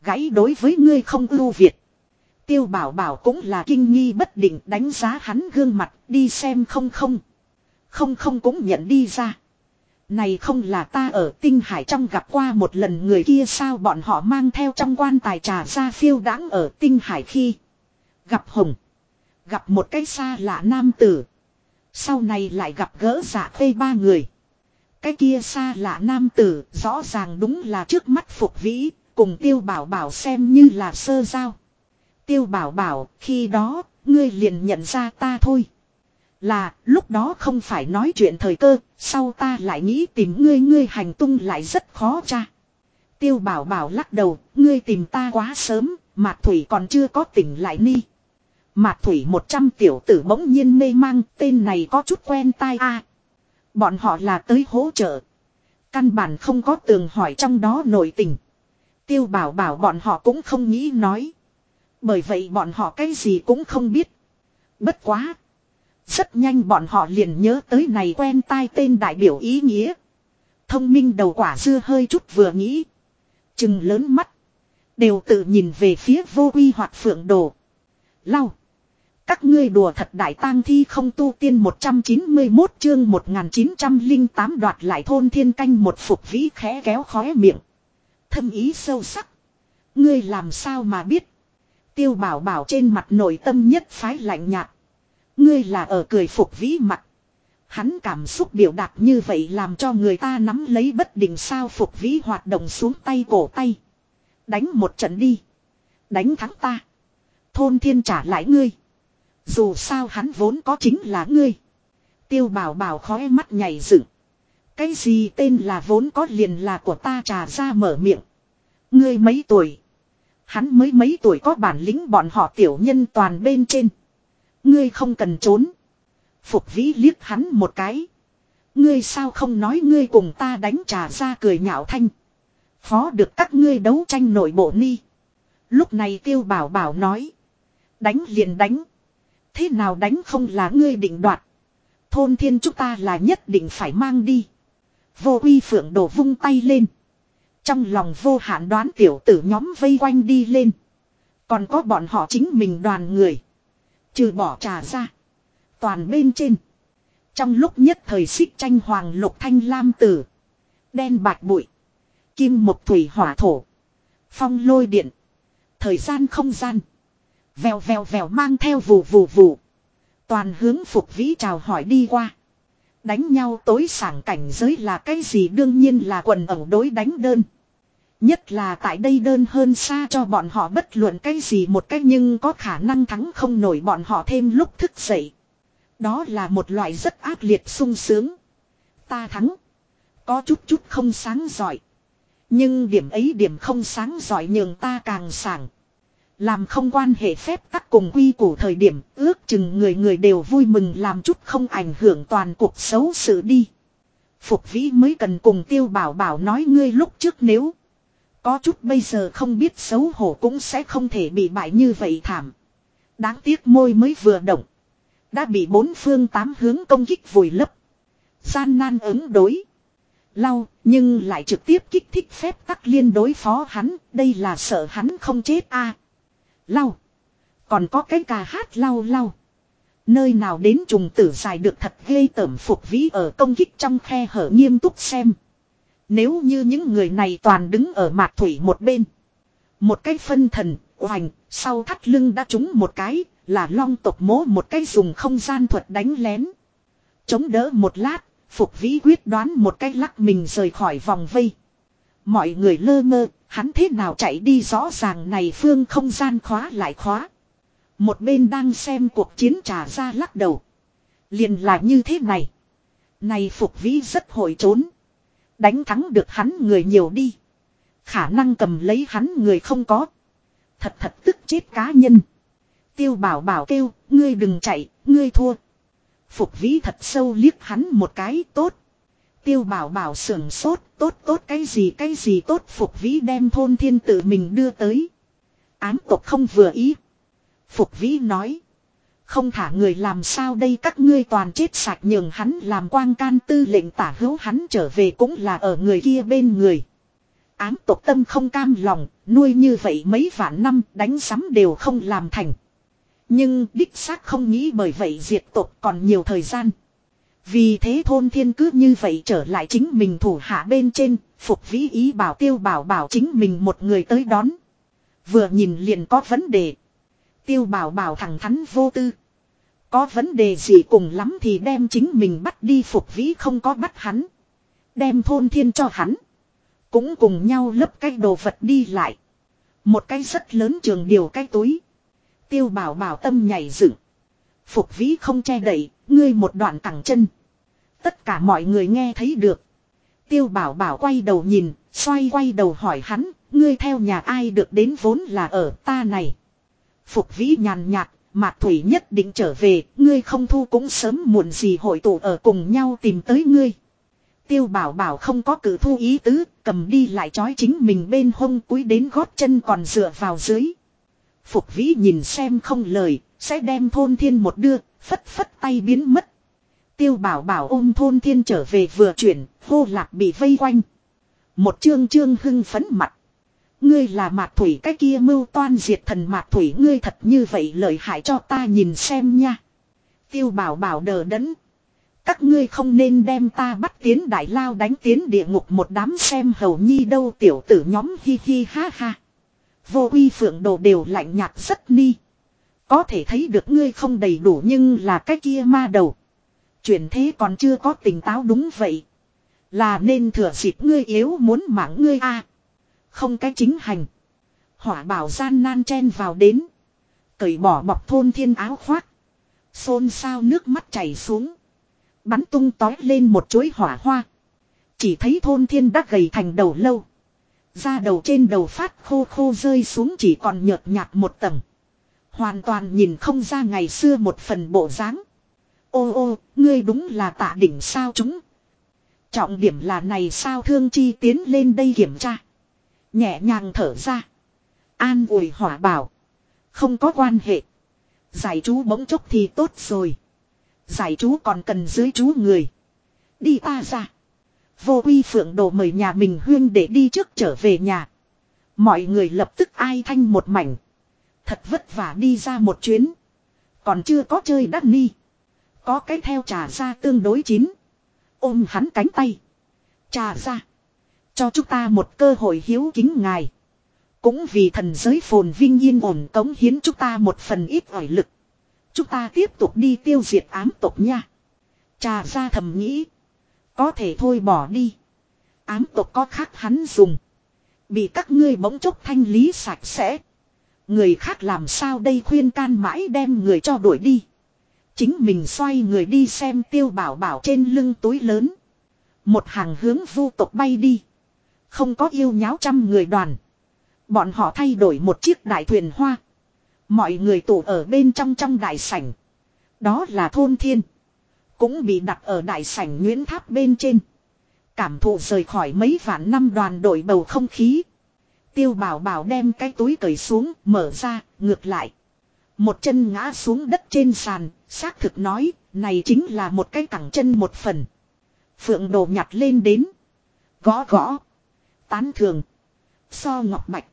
Speaker 1: Gãy đối với ngươi không ưu việt. Tiêu Bảo Bảo cũng là kinh nghi bất định đánh giá hắn gương mặt đi xem không không. Không không cũng nhận đi ra. Này không là ta ở Tinh Hải trong gặp qua một lần người kia sao bọn họ mang theo trong quan tài trà ra phiêu đãng ở Tinh Hải khi. Gặp Hồng. Gặp một cái xa lạ nam tử. Sau này lại gặp gỡ Dạ Khê ba người. Cái kia xa lạ nam tử rõ ràng đúng là trước mắt Phục Vĩ. Cùng Tiêu Bảo Bảo xem như là sơ giao. Tiêu Bảo Bảo khi đó ngươi liền nhận ra ta thôi. Là lúc đó không phải nói chuyện thời cơ. Sau ta lại nghĩ tìm ngươi hành tung lại rất khó cha. Tiêu Bảo Bảo lắc đầu. Ngươi tìm ta quá sớm. Mạt Thủy còn chưa có tỉnh lại ni. Mạt Thủy 100 tiểu tử bỗng nhiên mê mang. Tên này có chút quen tai a. Bọn họ là tới hỗ trợ. Căn bản không có tường hỏi trong đó nội tình. Tiêu Bảo Bảo bọn họ cũng không nghĩ nói. Bởi vậy bọn họ cái gì cũng không biết. Bất quá. Rất nhanh bọn họ liền nhớ tới này quen tai tên đại biểu ý nghĩa. Thông minh đầu quả dưa hơi chút vừa nghĩ. Chừng lớn mắt. Đều tự nhìn về phía Vô Quy hoặc Phượng Đồ. Lau. Các ngươi đùa thật đại tang thi không tu tiên 191 chương 1908 đoạt lại thôn thiên canh một Phục Vĩ khẽ kéo khóe miệng. Thâm ý sâu sắc. Ngươi làm sao mà biết. Tiêu Bảo Bảo trên mặt nội tâm nhất phái lạnh nhạt. Ngươi là ở cười Phục Vĩ mặt. Hắn cảm xúc biểu đạt như vậy làm cho người ta nắm lấy bất định sao Phục Vĩ hoạt động xuống tay cổ tay. Đánh một trận đi. Đánh thắng ta. Thôn thiên trả lại ngươi. Dù sao hắn vốn có chính là ngươi. Tiêu Bảo Bảo khóe mắt nhảy dựng. Cái gì tên là vốn có liền là của ta trà ra mở miệng. Ngươi mấy tuổi? Hắn mới mấy tuổi có bản lĩnh bọn họ tiểu nhân toàn bên trên. Ngươi không cần trốn. Phục Vĩ liếc hắn một cái. Ngươi sao không nói ngươi cùng ta đánh trà ra cười nhạo thanh. Phó được các ngươi đấu tranh nội bộ ni. Lúc này Tiêu Bảo Bảo nói. Đánh liền đánh. Thế nào đánh không là ngươi định đoạt. Thôn thiên chúng ta là nhất định phải mang đi. Vô Quy Phượng Đồ vung tay lên. Trong lòng vô hạn đoán tiểu tử nhóm vây quanh đi lên. Còn có bọn họ chính mình đoàn người. Trừ bỏ trà ra. Toàn bên trên. Trong lúc nhất thời xích tranh hoàng lục thanh lam tử. Đen bạch bụi. Kim mộc thủy hỏa thổ. Phong lôi điện. Thời gian không gian. Vèo vèo vèo mang theo vù vù vù. Toàn hướng Phục Vĩ chào hỏi đi qua. Đánh nhau tối sảng cảnh giới là cái gì đương nhiên là quần ẩu đối đánh đơn. Nhất là tại đây đơn hơn xa cho bọn họ bất luận cái gì một cách nhưng có khả năng thắng không nổi bọn họ thêm lúc thức dậy. Đó là một loại rất ác liệt sung sướng. Ta thắng. Có chút không sáng giỏi. Nhưng điểm ấy điểm không sáng giỏi nhường ta càng sảng. Làm không quan hệ phép tắc cùng quy củ thời điểm ước chừng người người đều vui mừng làm chút không ảnh hưởng toàn cuộc xấu sự đi. Phục Vĩ mới cần cùng Tiêu Bảo Bảo nói ngươi lúc trước nếu có chút bây giờ không biết xấu hổ cũng sẽ không thể bị bại như vậy thảm. Đáng tiếc môi mới vừa động. Đã bị bốn phương tám hướng công kích vùi lấp. Gian nan ứng đối. Lau nhưng lại trực tiếp kích thích phép tắc liên đối phó hắn. Đây là sợ hắn không chết a. Lau. Còn có cái ca hát lau lau. Nơi nào đến trùng tử dài được thật ghê tởm Phục Vĩ ở công kích trong khe hở nghiêm túc xem. Nếu như những người này toàn đứng ở Mạt Thủy một bên. Một cái phân thần, oành, sau thắt lưng đã trúng một cái, là long tộc mố một cái dùng không gian thuật đánh lén. Chống đỡ một lát, Phục Vĩ quyết đoán một cái lắc mình rời khỏi vòng vây. Mọi người lơ mơ, hắn thế nào chạy đi rõ ràng này phương không gian khóa lại khóa. Một bên đang xem cuộc chiến trà ra lắc đầu. Liền là như thế này. Này Phục Vĩ rất hội trốn. Đánh thắng được hắn người nhiều đi. Khả năng cầm lấy hắn người không có. Thật tức chết cá nhân. Tiêu Bảo Bảo kêu, ngươi đừng chạy, ngươi thua. Phục Vĩ thật sâu liếc hắn một cái tốt. Tiêu Bảo Bảo sưởng sốt, tốt cái gì tốt Phục Vĩ đem thôn thiên tự mình đưa tới. Ám tộc không vừa ý. Phục Vĩ nói. Không thả người làm sao đây các ngươi toàn chết sạch nhường hắn làm quang can tư lệnh tả hữu hắn trở về cũng là ở người kia bên người. Ám tộc tâm không cam lòng, nuôi như vậy mấy vạn năm đánh sắm đều không làm thành. Nhưng đích xác không nghĩ bởi vậy diệt tộc còn nhiều thời gian. Vì thế thôn thiên cứ như vậy trở lại chính mình thủ hạ bên trên, Phục Vĩ ý bảo Tiêu Bảo Bảo chính mình một người tới đón. Vừa nhìn liền có vấn đề. Tiêu Bảo Bảo thẳng thắn vô tư. Có vấn đề gì cùng lắm thì đem chính mình bắt đi, Phục Vĩ không có bắt hắn. Đem thôn thiên cho hắn. Cũng cùng nhau lấp cái đồ vật đi lại. Một cái rất lớn trường điều cái túi. Tiêu Bảo Bảo tâm nhảy dựng. Phục Vĩ không che đậy, ngươi một đoạn cẳng chân. Tất cả mọi người nghe thấy được. Tiêu Bảo Bảo quay đầu nhìn, quay đầu hỏi hắn, ngươi theo nhà ai được đến vốn là ở ta này. Phục Vĩ nhàn nhạt, Mạc Thủy nhất định trở về, ngươi không thu cũng sớm muộn gì hội tụ ở cùng nhau tìm tới ngươi. Tiêu Bảo Bảo không có cử thu ý tứ, cầm đi lại trói chính mình bên hông cúi đến gót chân còn dựa vào dưới. Phục Vĩ nhìn xem không lời, sẽ đem thôn thiên một đưa, phất phất tay biến mất. Tiêu Bảo Bảo ôm thôn thiên trở về vừa chuyển, hô lạc bị vây quanh. Một chương hưng phấn mặt. Ngươi là Mạc Thủy cái kia mưu toan diệt thần Mạc Thủy, ngươi thật như vậy lợi hại cho ta nhìn xem nha. Tiêu Bảo Bảo đờ đẫn. Các ngươi không nên đem ta bắt tiến đại lao đánh tiến địa ngục một đám xem hầu nhi đâu, tiểu tử nhóm hi hi ha ha. Vô Uy Phượng Đồ đều lạnh nhạt rất ni. Có thể thấy được ngươi không đầy đủ nhưng là cái kia ma đầu. Chuyển thế còn chưa có tỉnh táo, đúng vậy. Là nên thừa dịp ngươi yếu muốn mạng ngươi a. Không cái chính hành. Hỏa Bảo gian nan chen vào đến. Cởi bỏ bọc thôn thiên áo khoác. Xôn xao nước mắt chảy xuống. Bắn tung tói lên một chuỗi hỏa hoa. Chỉ thấy thôn thiên đã gầy thành đầu lâu. Da đầu trên đầu phát khô khô rơi xuống chỉ còn nhợt nhạt một tầng. Hoàn toàn nhìn không ra ngày xưa một phần bộ dáng. Ô ô, ngươi đúng là Tạ Đỉnh sao chúng. Trọng điểm là này sao Thương Chi tiến lên đây kiểm tra. Nhẹ nhàng thở ra. An ủi Hỏa Bảo. Không có quan hệ. Giải chú bỗng chốc thì tốt rồi. Giải chú còn cần dưới chú người. Đi ta ra. Vô Uy Phượng Đồ mời nhà mình huyên để đi trước trở về nhà. Mọi người lập tức ai thanh một mảnh. Thật vất vả đi ra một chuyến. Còn chưa có chơi đắc ni. Có cái theo Trà ra tương đối chín. Ôm hắn cánh tay. Trà ra. Cho chúng ta một cơ hội hiếu kính ngài. Cũng vì thần giới phồn vinh yên ổn cống hiến chúng ta một phần ít ỏi lực. Chúng ta tiếp tục đi tiêu diệt ám tộc nha. Trà ra thầm nghĩ. Có thể thôi bỏ đi. Ám tộc có khác hắn dùng. Bị các ngươi bỗng chốc thanh lý sạch sẽ. Người khác làm sao đây, khuyên can mãi đem người cho đuổi đi. Chính mình xoay người đi xem Tiêu Bảo Bảo trên lưng túi lớn. Một hàng hướng vu tộc bay đi. Không có yêu nháo trăm người đoàn. Bọn họ thay đổi một chiếc đại thuyền hoa. Mọi người tụ ở bên trong đại sảnh. Đó là thôn thiên. Cũng bị đặt ở đại sảnh Nguyễn Tháp bên trên. Cảm thụ rời khỏi mấy vạn năm đoàn đội bầu không khí. Tiêu Bảo Bảo đem cái túi cởi xuống, mở ra, ngược lại. Một chân ngã xuống đất trên sàn, xác thực nói, này chính là một cái cẳng chân một phần. Phượng Đồ nhặt lên đến. Gõ gõ. Tán thường. So ngọc bạch.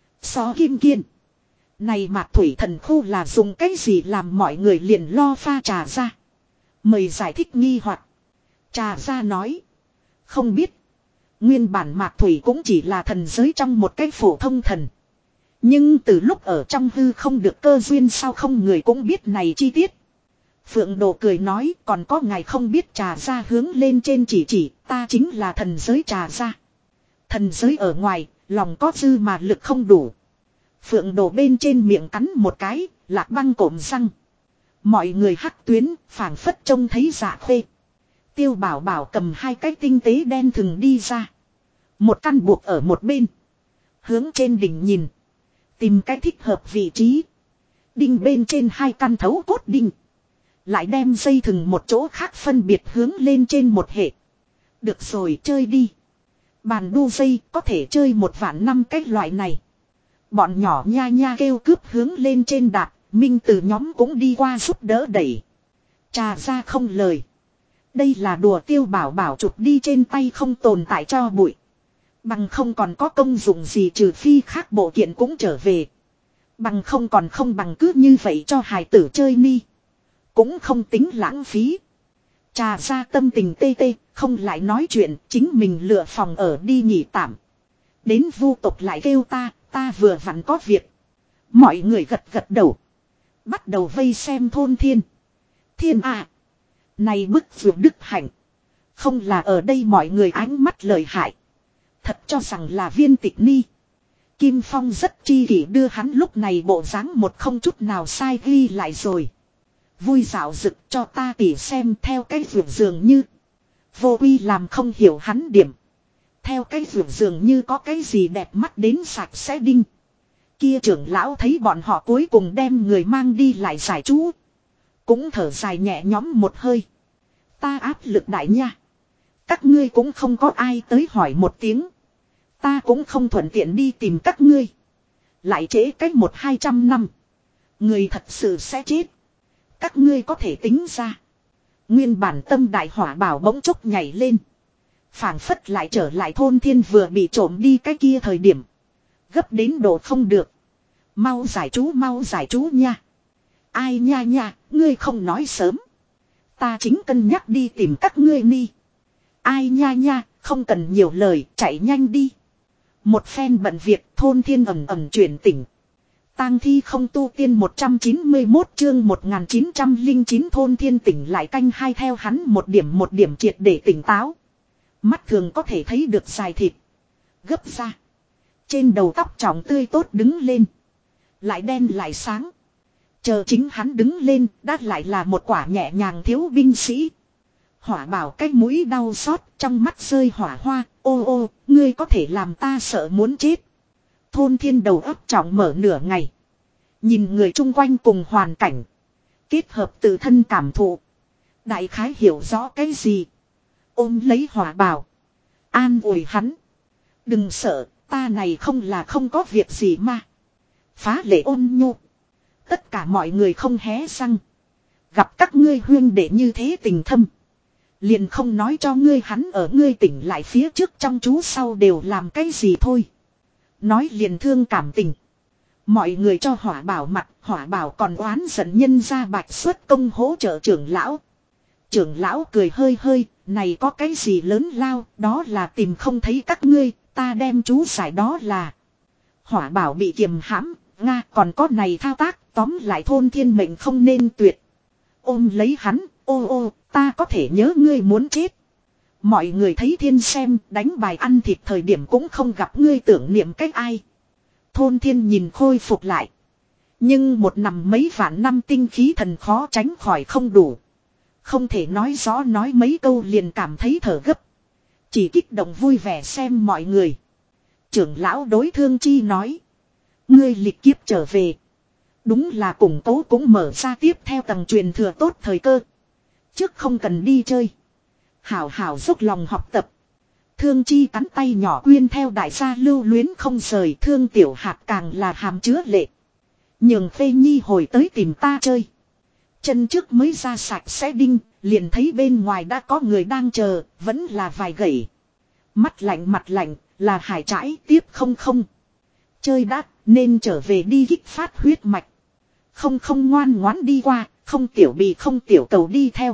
Speaker 1: So kim kiên. Này Mạc Thủy thần khu là dùng cái gì làm mọi người liền lo pha Trà ra. Mời giải thích nghi hoặc. Trà ra nói. Không biết. Nguyên bản Mạc Thủy cũng chỉ là thần giới trong một cái phổ thông thần. Nhưng từ lúc ở trong hư không được cơ duyên sao không người cũng biết này chi tiết. Phượng Đồ cười nói còn có ngài không biết. Trà ra hướng lên trên chỉ ta chính là thần giới Trà ra. Thần giới ở ngoài, lòng có dư mà lực không đủ. Phượng Đồ bên trên miệng cắn một cái, Lạc Băng cộm răng. Mọi người hắc tuyến, phảng phất trông thấy Dạ Khê. Tiêu Bảo Bảo cầm hai cái tinh tế đen thừng đi ra. Một căn buộc ở một bên. Hướng trên đỉnh nhìn. Tìm cái thích hợp vị trí. Đinh bên trên hai căn thấu cốt đinh. Lại đem dây thừng một chỗ khác phân biệt hướng lên trên một hệ. Được rồi, chơi đi. Bàn đu dây có thể chơi 1.000.000 cái loại này. Bọn nhỏ nha nha kêu cướp hướng lên trên đạp. Minh từ nhóm cũng đi qua giúp đỡ đẩy. Trà ra không lời. Đây là đùa. Tiêu Bảo Bảo chụp đi trên tay không tồn tại cho bụi. Bằng không còn có công dụng gì trừ phi khác bộ kiện cũng trở về. Bằng không còn không bằng cứ như vậy cho hài tử chơi ni. Cũng không tính lãng phí. Trà ra tâm tình tê tê, không lại nói chuyện, chính mình lựa phòng ở đi nghỉ tạm. Đến vu tộc lại kêu ta vừa vặn có việc. Mọi người gật gật đầu. Bắt đầu vây xem thôn thiên. Thiên à. Này bức vượt đức hạnh. Không là ở đây mọi người ánh mắt lợi hại. Thật cho rằng là viên tịch ni. Kim Phong rất chi kỷ đưa hắn lúc này bộ dáng một không chút nào sai ghi lại rồi. Vui dạo dực cho ta tỉ xem theo cái vượt dường như. Vô uy làm không hiểu hắn điểm. Theo cái vượt dường như có cái gì đẹp mắt đến sạch sẽ đinh. Kia trưởng lão thấy bọn họ cuối cùng đem người mang đi lại giải chú. Cũng thở dài nhẹ nhõm một hơi. Ta áp lực đại nha. Các ngươi cũng không có ai tới hỏi một tiếng. Ta cũng không thuận tiện đi tìm các ngươi. Lại trễ cách 100-200 năm. Người thật sự sẽ chết. Các ngươi có thể tính ra. Nguyên bản tâm đại hỏa bảo bỗng chốc nhảy lên. Phảng phất lại trở lại thôn thiên vừa bị trộm đi cái kia thời điểm. Gấp đến độ không được. Mau giải chú nha. Ai nha nha, ngươi không nói sớm. Ta chính cân nhắc đi tìm các ngươi ni. Ai nha nha, không cần nhiều lời, chạy nhanh đi. Một phen bận việc thôn thiên ầm ầm chuyển tỉnh. Tang thi không tu tiên 191 chương 1909 thôn thiên tỉnh lại canh hai theo hắn một điểm triệt để tỉnh táo. Mắt thường có thể thấy được dài thịt. Gấp ra. Trên đầu tóc trỏng tươi tốt đứng lên. Lại đen lại sáng. Chờ chính hắn đứng lên đã lại là một quả nhẹ nhàng thiếu binh sĩ. Hỏa bảo cái mũi đau xót trong mắt rơi hỏa hoa. Ô ô, ngươi có thể làm ta sợ muốn chết. Thôn thiên đầu óc trọng mở nửa ngày. Nhìn người chung quanh cùng hoàn cảnh. Kết hợp tự thân cảm thụ. Đại khái hiểu rõ cái gì. Ôm lấy hỏa bảo. An ủi hắn. Đừng sợ, ta này không là không có việc gì mà. Phá lệ ôn nhu. Tất cả mọi người không hé răng. Gặp các ngươi huyên đệ như thế tình thâm. Liền không nói cho ngươi hắn ở ngươi tỉnh lại phía trước trong chú sau đều làm cái gì thôi. Nói liền thương cảm tình. Mọi người cho hỏa bảo mặt, hỏa bảo còn oán giận nhân ra bạch xuất công hỗ trợ trưởng lão. Trưởng lão cười hơi hơi, này có cái gì lớn lao, đó là tìm không thấy các ngươi, ta đem chú giải đó là. Hỏa bảo bị kiềm hãm, Nga còn có này thao tác, tóm lại thôn thiên mệnh không nên tuyệt. Ôm lấy hắn, ô ô, ta có thể nhớ ngươi muốn chết. Mọi người thấy thiên xem, đánh bài ăn thịt thời điểm cũng không gặp ngươi tưởng niệm cách ai. Thôn thiên nhìn khôi phục lại. Nhưng một nằm mấy vạn năm tinh khí thần khó tránh khỏi không đủ. Không thể nói rõ nói mấy câu liền cảm thấy thở gấp. Chỉ kích động vui vẻ xem mọi người. Trưởng lão đối Thương Chi nói. Ngươi lịch kiếp trở về. Đúng là củng cố cũng mở ra tiếp theo tầng truyền thừa tốt thời cơ. Trước không cần đi chơi. Hảo hảo dốc lòng học tập. Thương Chi cắn tay nhỏ quyên theo đại gia lưu luyến không rời. Thương Tiểu Hạt càng là hàm chứa lệ. Nhường Phê Nhi hồi tới tìm ta chơi. Chân trước mới ra sạch sẽ đinh. Liền thấy bên ngoài đã có người đang chờ. Vẫn là vài gậy. Mắt lạnh mặt lạnh là hải trãi tiếp không không. Chơi đắt nên trở về đi kích phát huyết mạch. Không không ngoan ngoãn đi qua. Không tiểu bì không tiểu cầu đi theo.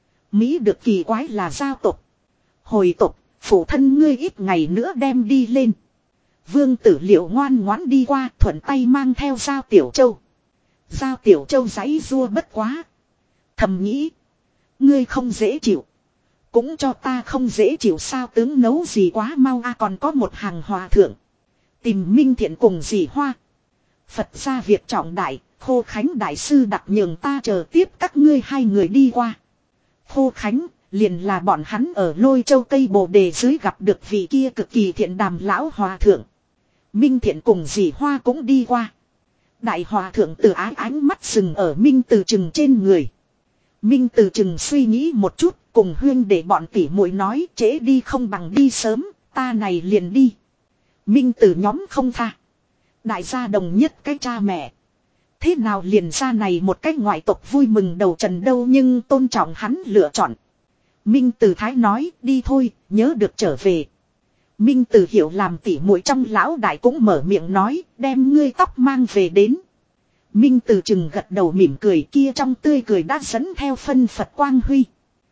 Speaker 1: Mỹ được kỳ quái là giao tục. Hồi tục, phụ thân ngươi ít ngày nữa đem đi lên. Vương Tử Liệu ngoan ngoãn đi qua thuận tay mang theo Giao Tiểu Châu. Giao Tiểu Châu giãy rua bất quá. Thầm nghĩ. Ngươi không dễ chịu. Cũng cho ta không dễ chịu sao tướng nấu gì quá mau còn có một hàng hòa thượng. Tìm Minh Thiện cùng dì Hoa. Phật ra việc trọng đại, Khô Khánh Đại Sư đặt nhường ta chờ tiếp các ngươi hai người đi qua. Khô Khánh, liền là bọn hắn ở Lôi Châu cây bồ đề dưới gặp được vị kia cực kỳ thiện đàm lão hòa thượng. Minh Thiện cùng dì Hoa cũng đi qua. Đại hòa thượng từ ánh mắt dừng ở Minh Từ Trừng trên người. Minh Từ Trừng suy nghĩ một chút, cùng huyên để bọn tỉ muội nói trễ đi không bằng đi sớm, ta này liền đi. Minh Từ nhóm không tha. Đại gia đồng nhất cái cha mẹ. Thế nào liền ra này một cách ngoại tộc vui mừng đầu trần đâu nhưng tôn trọng hắn lựa chọn. Minh Từ Thái nói đi thôi, nhớ được trở về. Minh Tử hiểu làm tỉ muội trong lão đại cũng mở miệng nói, đem ngươi tóc mang về đến. Minh Tử chừng gật đầu mỉm cười, kia trong tươi cười đã dẫn theo phân Phật quang huy.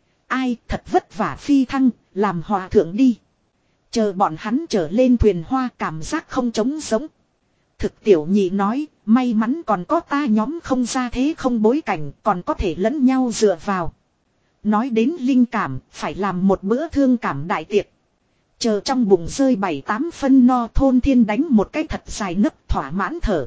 Speaker 1: Ai thật vất vả phi thăng, làm hòa thượng đi. Chờ bọn hắn trở lên thuyền hoa cảm giác không trống sống. Thực tiểu nhị nói, may mắn còn có ta nhóm không ra thế không bối cảnh, còn có thể lẫn nhau dựa vào. Nói đến linh cảm, phải làm một bữa thương cảm đại tiệc. Chờ trong bụng rơi 7-8 phân no, Thôn Thiên đánh một cái thật dài nấc thỏa mãn thở.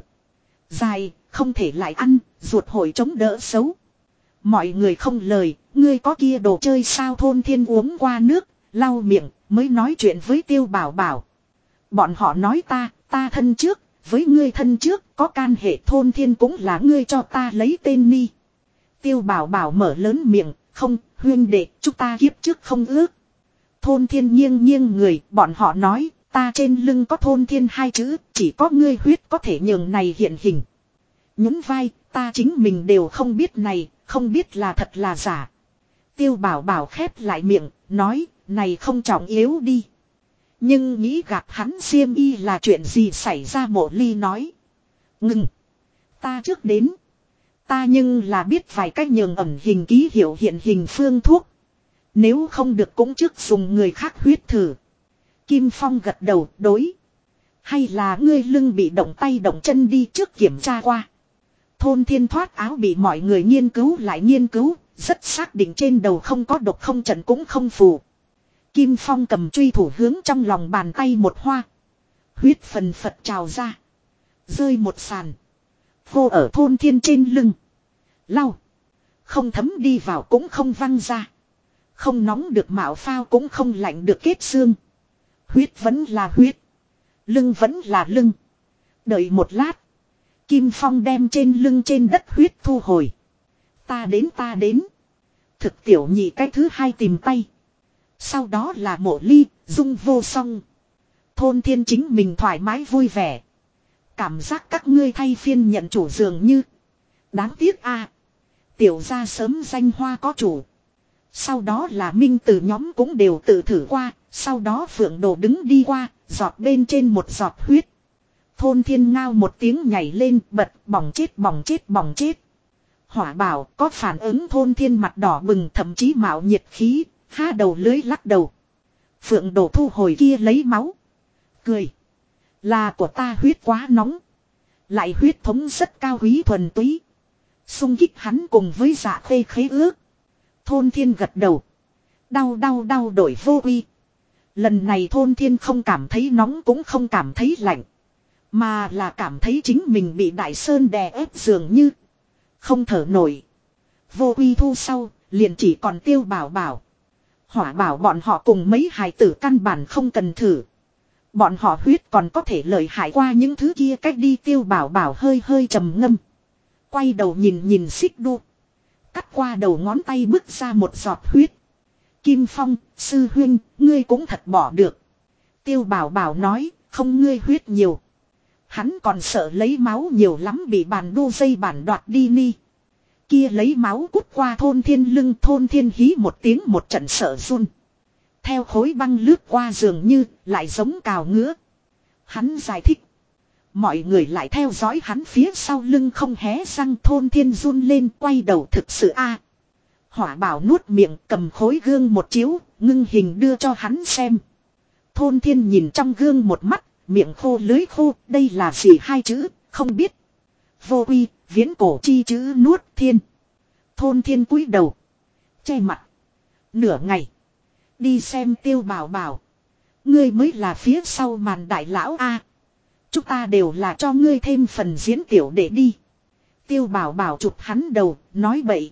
Speaker 1: Dài, không thể lại ăn, ruột hồi chống đỡ xấu. Mọi người không lời, ngươi có kia đồ chơi sao? Thôn Thiên uống qua nước, lau miệng, mới nói chuyện với Tiêu Bảo Bảo. Bọn họ nói ta thân trước, với ngươi thân trước, có can hệ. Thôn Thiên cũng là ngươi cho ta lấy tên ni. Tiêu Bảo Bảo mở lớn miệng, không, huyên đệ, chúng ta kiếp trước không ước. Thôn Thiên nghiêng nghiêng người, bọn họ nói, ta trên lưng có Thôn Thiên hai chữ, chỉ có ngươi huyết có thể nhường này hiện hình. Nhún vai, ta chính mình đều không biết này, không biết là thật là giả. Tiêu Bảo Bảo khép lại miệng, nói, này không trọng yếu đi. Nhưng nghĩ gạt hắn xiêm y là chuyện gì xảy ra? Mộ Ly nói. Ngừng. Ta trước đến. Ta nhưng là biết vài cách nhường ẩn hình ký hiệu hiện hình phương thuốc. Nếu không được cũng trước dùng người khác huyết thử. Kim Phong gật đầu đối. Hay là ngươi lưng bị động tay động chân đi trước kiểm tra qua. Thôn Thiên thoát áo bị mọi người nghiên cứu lại nghiên cứu. Rất xác định trên đầu không có độc, không trận cũng không phù. Kim Phong cầm truy thủ hướng trong lòng bàn tay một hoa. Huyết phần phật trào ra. Rơi một sàn. Vô ở Thôn Thiên trên lưng. Lau. Không thấm đi vào cũng không văng ra. Không nóng được mạo phao cũng không lạnh được kết xương. Huyết vẫn là huyết. Lưng vẫn là lưng. Đợi một lát. Kim Phong đem trên lưng trên đất huyết thu hồi. Ta đến. Thực tiểu nhị cái thứ hai tìm tay. Sau đó là Mộ Ly, Dung Vô Song. Thôn Thiên chính mình thoải mái vui vẻ. Cảm giác các ngươi thay phiên nhận chủ dường như. Đáng tiếc a, tiểu gia sớm danh hoa có chủ. Sau đó là Minh Tử nhóm cũng đều tự thử qua. Sau đó Phượng Đồ đứng đi qua, giọt bên trên một giọt huyết. Thôn Thiên ngao một tiếng nhảy lên, bật bỏng chết. Hỏa Bảo có phản ứng. Thôn Thiên mặt đỏ bừng, thậm chí mạo nhiệt khí, há đầu lưới lắc đầu. Phượng Đồ thu hồi kia lấy máu. Cười. Là của ta huyết quá nóng. Lại huyết thống rất cao quý thuần túy. Xung kích hắn cùng với Dạ Khê khế ước. Thôn Thiên gật đầu. Đau đổi vô uy. Lần này Thôn Thiên không cảm thấy nóng cũng không cảm thấy lạnh. Mà là cảm thấy chính mình bị Đại Sơn đè ép dường như. Không thở nổi. Vô uy thu sau, liền chỉ còn Tiêu Bảo Bảo. Hỏa Bảo bọn họ cùng mấy hài tử căn bản không cần thử. Bọn họ huyết còn có thể lợi hại qua những thứ kia. Cách đi. Tiêu Bảo Bảo hơi trầm ngâm. Quay đầu nhìn Xích Đu. Cắt qua đầu ngón tay bước ra một giọt huyết. Kim Phong, sư huynh, ngươi cũng thật bỏ được. Tiêu Bảo Bảo nói, không, ngươi huyết nhiều. Hắn còn sợ lấy máu nhiều lắm bị bàn đu dây bản đoạt đi ni. Kia lấy máu cút qua Thôn Thiên lưng. Thôn Thiên hí một tiếng một trận sợ run. Theo khối băng lướt qua dường như lại giống cào ngứa. Hắn giải thích. Mọi người lại theo dõi hắn phía sau lưng không hé răng. Thôn Thiên run lên quay đầu, thực sự a. Hỏa Bảo nuốt miệng cầm khối gương một chiếu, ngưng hình đưa cho hắn xem. Thôn Thiên nhìn trong gương một mắt, miệng khô lưới khô, đây là gì hai chữ, không biết. Vô uy, viễn cổ chi chữ nuốt thiên. Thôn Thiên cúi đầu. Che mặt. Nửa ngày. Đi xem Tiêu Bảo Bảo. Ngươi mới là phía sau màn đại lão a. Chúng ta đều là cho ngươi thêm phần diễn tiểu để đi. Tiêu Bảo Bảo chụp hắn đầu, nói bậy.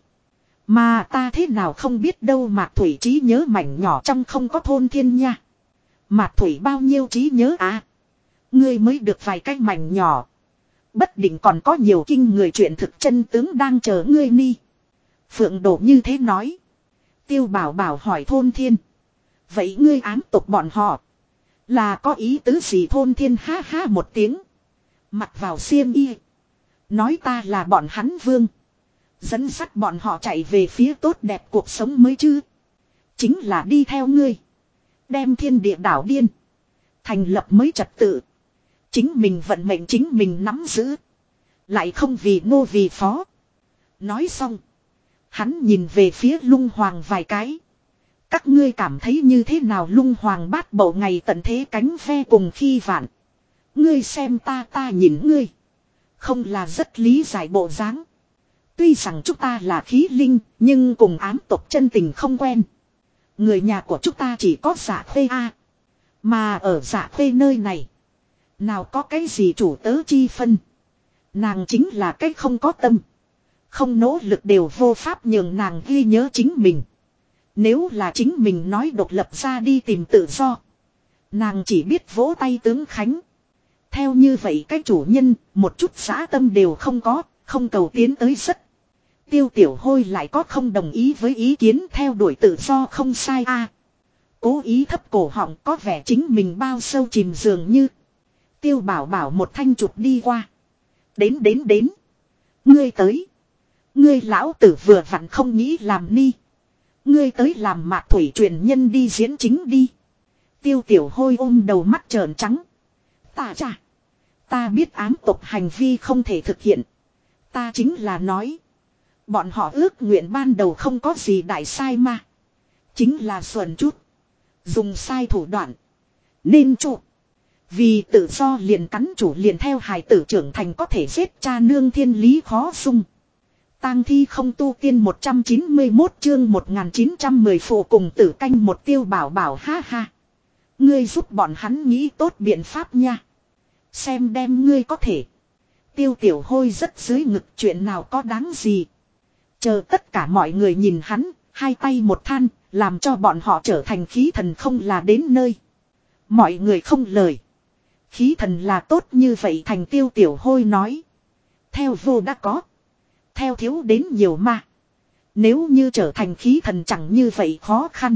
Speaker 1: Mà ta thế nào không biết đâu. Mạc Thủy trí nhớ mảnh nhỏ trong không có Thôn Thiên nha. Mạc Thủy bao nhiêu trí nhớ à? Ngươi mới được vài cái mảnh nhỏ. Bất định còn có nhiều kinh người chuyện thực chân tướng đang chờ ngươi ni. Phượng Đồ như thế nói. Tiêu Bảo Bảo hỏi Thôn Thiên. Vậy ngươi ám tục bọn họ là có ý tứ gì? Thôn Thiên ha ha một tiếng. Mặc vào xiêm y. Nói ta là bọn hắn vương. Dẫn dắt bọn họ chạy về phía tốt đẹp cuộc sống mới chứ. Chính là đi theo ngươi. Đem thiên địa đảo điên. Thành lập mới trật tự. Chính mình vận mệnh chính mình nắm giữ. Lại không vì ngô vì phó. Nói xong. Hắn nhìn về phía lung hoàng vài cái. Các ngươi cảm thấy như thế nào lung hoàng bát bầu ngày tận thế cánh ve cùng khi vạn. Ngươi xem ta nhìn ngươi. Không là rất lý giải bộ dáng. Tuy rằng chúng ta là khí linh, nhưng cùng ám tộc chân tình không quen. Người nhà của chúng ta chỉ có Dạ Khê A. Mà ở Dạ Khê nơi này. Nào có cái gì chủ tớ chi phân. Nàng chính là cái không có tâm. Không nỗ lực đều vô pháp nhường nàng ghi nhớ chính mình. Nếu là chính mình nói độc lập ra đi tìm tự do. Nàng chỉ biết vỗ tay tướng Khánh. Theo như vậy cái chủ nhân, một chút dã tâm đều không có, không cầu tiến tới rất. Tiêu Tiểu Hôi lại có không đồng ý với ý kiến theo đuổi tự do không sai a. Cố ý thấp cổ họng có vẻ chính mình bao sâu chìm dường như. Tiêu Bảo Bảo một thanh chụp đi qua. Đến. Ngươi tới. Ngươi lão tử vừa vặn không nghĩ làm ni. Ngươi tới làm mạc thủy truyền nhân đi diễn chính đi. Tiêu Tiểu Hôi ôm đầu mắt trợn trắng. Ta biết ám tộc hành vi không thể thực hiện. Ta chính là nói. Bọn họ ước nguyện ban đầu không có gì đại sai mà. Chính là xuẩn chút. Dùng sai thủ đoạn. Nên chủ. Vì tự do liền cắn chủ liền theo hài tử trưởng thành có thể giết cha nương thiên lý khó dung. Tang thi không tu tiên 191 chương 1910 phụ cùng tử canh một Tiêu Bảo Bảo ha ha. Ngươi giúp bọn hắn nghĩ tốt biện pháp nha. Xem đem ngươi có thể. Tiêu Tiểu Hôi rất dưới ngực chuyện nào có đáng gì. Chờ tất cả mọi người nhìn hắn, hai tay một than, làm cho bọn họ trở thành khí thần không là đến nơi. Mọi người không lời. Khí thần là tốt như vậy thành Tiêu Tiểu Hôi nói. Theo vô đã có. Theo thiếu đến nhiều mà. Nếu như trở thành khí thần chẳng như vậy khó khăn.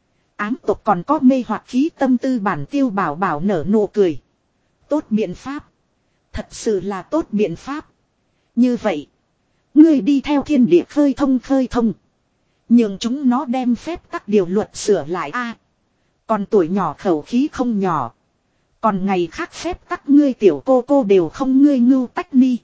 Speaker 1: Ám tộc còn có mê hoặc khí tâm tư bản Tiêu Bảo Bảo nở nụ cười. Tốt biện pháp. Thật sự là tốt biện pháp. Như vậy. Ngươi đi theo thiên địa khơi thông. Nhưng chúng nó đem phép các điều luật sửa lại a. Còn tuổi nhỏ khẩu khí không nhỏ. Còn ngày khác phép các ngươi tiểu cô đều không ngươi ngưu tách ni.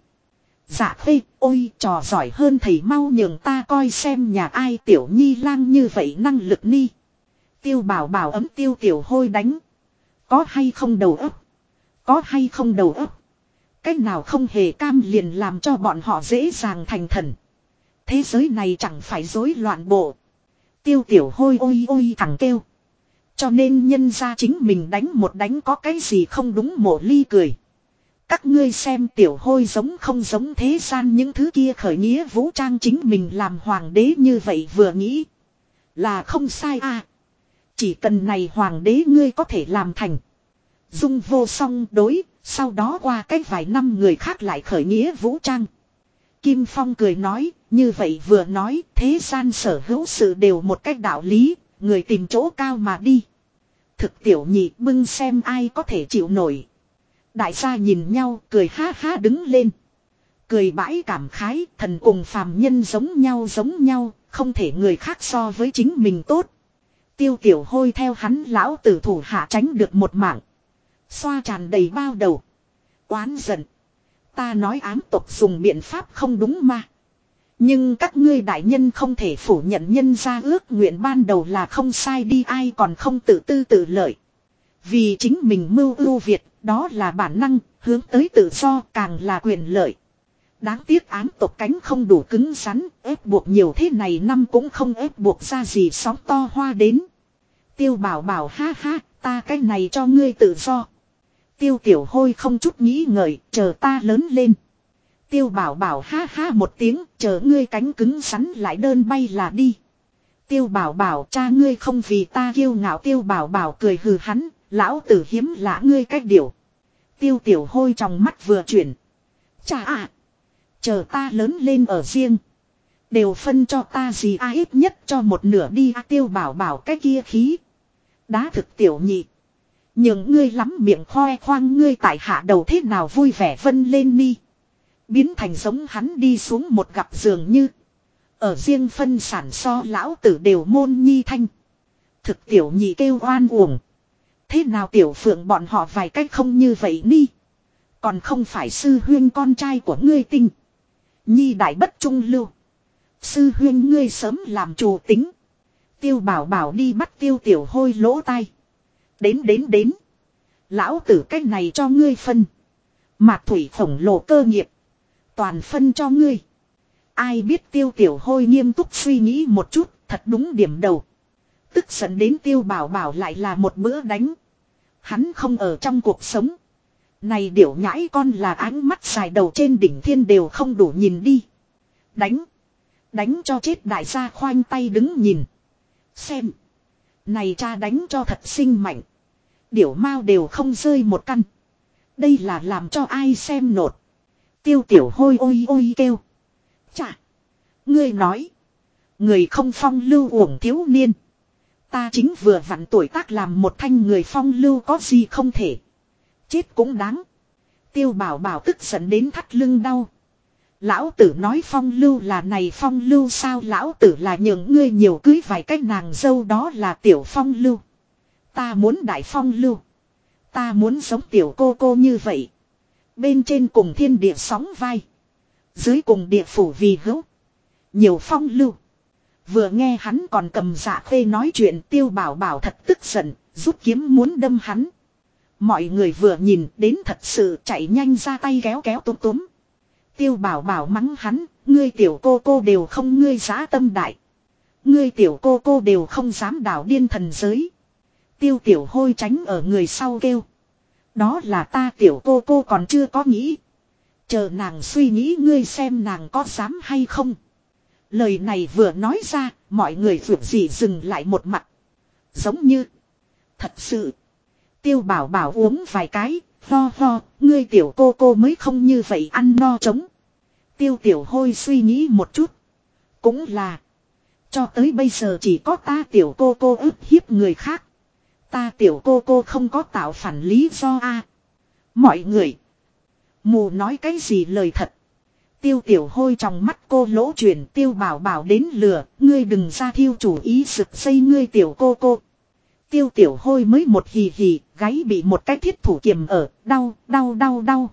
Speaker 1: Dạ Khê, ôi trò giỏi hơn thầy mau nhường ta coi xem nhà ai tiểu nhi lang như vậy năng lực ni. Tiêu Bảo Bảo ấm Tiêu Tiểu Hôi đánh. Có hay không đầu óc? Có hay không đầu óc? Cách nào không hề cam liền làm cho bọn họ dễ dàng thành thần. Thế giới này chẳng phải rối loạn bộ. Tiêu Tiểu Hôi ôi thằng kêu. Cho nên nhân ra chính mình đánh một đánh có cái gì không đúng mộ ly cười. Các ngươi xem Tiểu Hôi giống không giống thế gian những thứ kia khởi nghĩa vũ trang chính mình làm hoàng đế như vậy vừa nghĩ. Là không sai à. Chỉ cần này hoàng đế ngươi có thể làm thành. Dung vô song đối, sau đó qua cách vài năm người khác lại khởi nghĩa vũ trang. Kim Phong cười nói, như vậy vừa nói thế gian sở hữu sự đều một cách đạo lý, người tìm chỗ cao mà đi. Thực tiểu nhị bưng xem ai có thể chịu nổi. Đại gia nhìn nhau cười ha ha đứng lên. Cười bãi cảm khái thần cùng phàm nhân giống nhau, không thể người khác so với chính mình tốt. Tiêu Tiểu Hôi theo hắn lão tử thủ hạ tránh được một mạng. Xoa tràn đầy bao đầu. Oán giận. Ta nói ám tộc dùng biện pháp không đúng mà. Nhưng các ngươi đại nhân không thể phủ nhận nhân ra ước nguyện ban đầu là không sai đi ai còn không tự tư tự lợi. Vì chính mình mưu ưu việt, đó là bản năng, hướng tới tự do càng là quyền lợi. Đáng tiếc ám tộc cánh không đủ cứng rắn, ép buộc nhiều thế này năm cũng không ép buộc ra gì sóng to hoa đến. Tiêu Bảo Bảo ha ha, ta cái này cho ngươi tự do. Tiêu Tiểu Hôi không chút nghĩ ngợi, chờ ta lớn lên. Tiêu Bảo Bảo ha ha một tiếng, chờ ngươi cánh cứng rắn lại đơn bay là đi. Tiêu Bảo Bảo cha ngươi không vì ta kiêu ngạo Tiêu Bảo Bảo cười hừ hắn, lão tử hiếm lạ ngươi cách điều. Tiêu Tiểu Hôi trong mắt vừa chuyển. Cha à, chờ ta lớn lên ở riêng. Đều phân cho ta gì ai ít nhất cho một nửa đi Tiêu Bảo Bảo cái kia khí. Đá thực tiểu nhị. Nhưng ngươi lắm miệng khoe khoang ngươi tại hạ đầu thế nào vui vẻ vân lên ni. Biến thành giống hắn đi xuống một gặp dường như. Ở riêng phân sản so lão tử đều môn nhi thanh. Thực tiểu nhị kêu oan uổng. Thế nào tiểu phượng bọn họ vài cách không như vậy ni. Còn không phải sư huyên con trai của ngươi Tinh. Nhi đại bất trung lưu. Sư huyên ngươi sớm làm chủ tính. Tiêu bảo bảo đi bắt tiêu tiểu hôi lỗ tai. Đến. Lão tử cách này cho ngươi phân. Mạc thủy khổng lồ cơ nghiệp. Toàn phân cho ngươi. Ai biết tiêu tiểu hôi nghiêm túc suy nghĩ một chút. Thật đúng điểm đầu. Tức giận đến tiêu bảo bảo lại là một bữa đánh. Hắn không ở trong cuộc sống. Này điểu nhãi con là ánh mắt dài đầu trên đỉnh thiên đều không đủ nhìn đi. Đánh cho chết đại gia khoanh tay đứng nhìn. Xem. Này cha đánh cho thật sinh mạnh. Điểu mao đều không rơi một căn. Đây là làm cho ai xem nột. Tiêu tiểu hôi ôi kêu. Chà. Ngươi nói. Người không phong lưu uổng thiếu niên. Ta chính vừa vặn tuổi tác làm một thanh người phong lưu có gì không thể. Chết cũng đáng. Tiêu bảo bảo tức giận đến thắt lưng đau. Lão tử nói phong lưu là này phong lưu sao, lão tử là nhường ngươi nhiều cưới vài cái nàng dâu đó là tiểu phong lưu. Ta muốn đại phong lưu. Ta muốn giống tiểu cô như vậy. Bên trên cùng thiên địa sóng vai. Dưới cùng địa phủ vì hữu. Nhiều phong lưu. Vừa nghe hắn còn cầm dạ khê nói chuyện, tiêu bảo bảo thật tức giận, rút kiếm muốn đâm hắn. Mọi người vừa nhìn đến thật sự chạy nhanh ra tay kéo túm. Tiêu bảo bảo mắng hắn, ngươi tiểu cô đều không ngươi giá tâm đại. Ngươi tiểu cô đều không dám đảo điên thần giới. Tiêu tiểu hôi tránh ở người sau kêu. Đó là ta tiểu cô còn chưa có nghĩ. Chờ nàng suy nghĩ ngươi xem nàng có dám hay không. Lời này vừa nói ra, mọi người vượt gì dừng lại một mặt. Giống như. Thật sự. Tiêu bảo bảo uống vài cái, ho, ngươi tiểu cô mới không như vậy ăn no trống. Tiêu tiểu hôi suy nghĩ một chút. Cũng là. Cho tới bây giờ chỉ có ta tiểu cô ức hiếp người khác. Ta tiểu cô không có tạo phản lý do a. Mọi người. Mù nói cái gì lời thật. Tiêu tiểu hôi trong mắt cô lỗ chuyển, tiêu bảo bảo đến lừa, ngươi đừng ra thiêu chủ ý sực xây ngươi tiểu cô. Tiêu tiểu hôi mới một hì, gáy bị một cái thiết thủ kiềm ở, đau.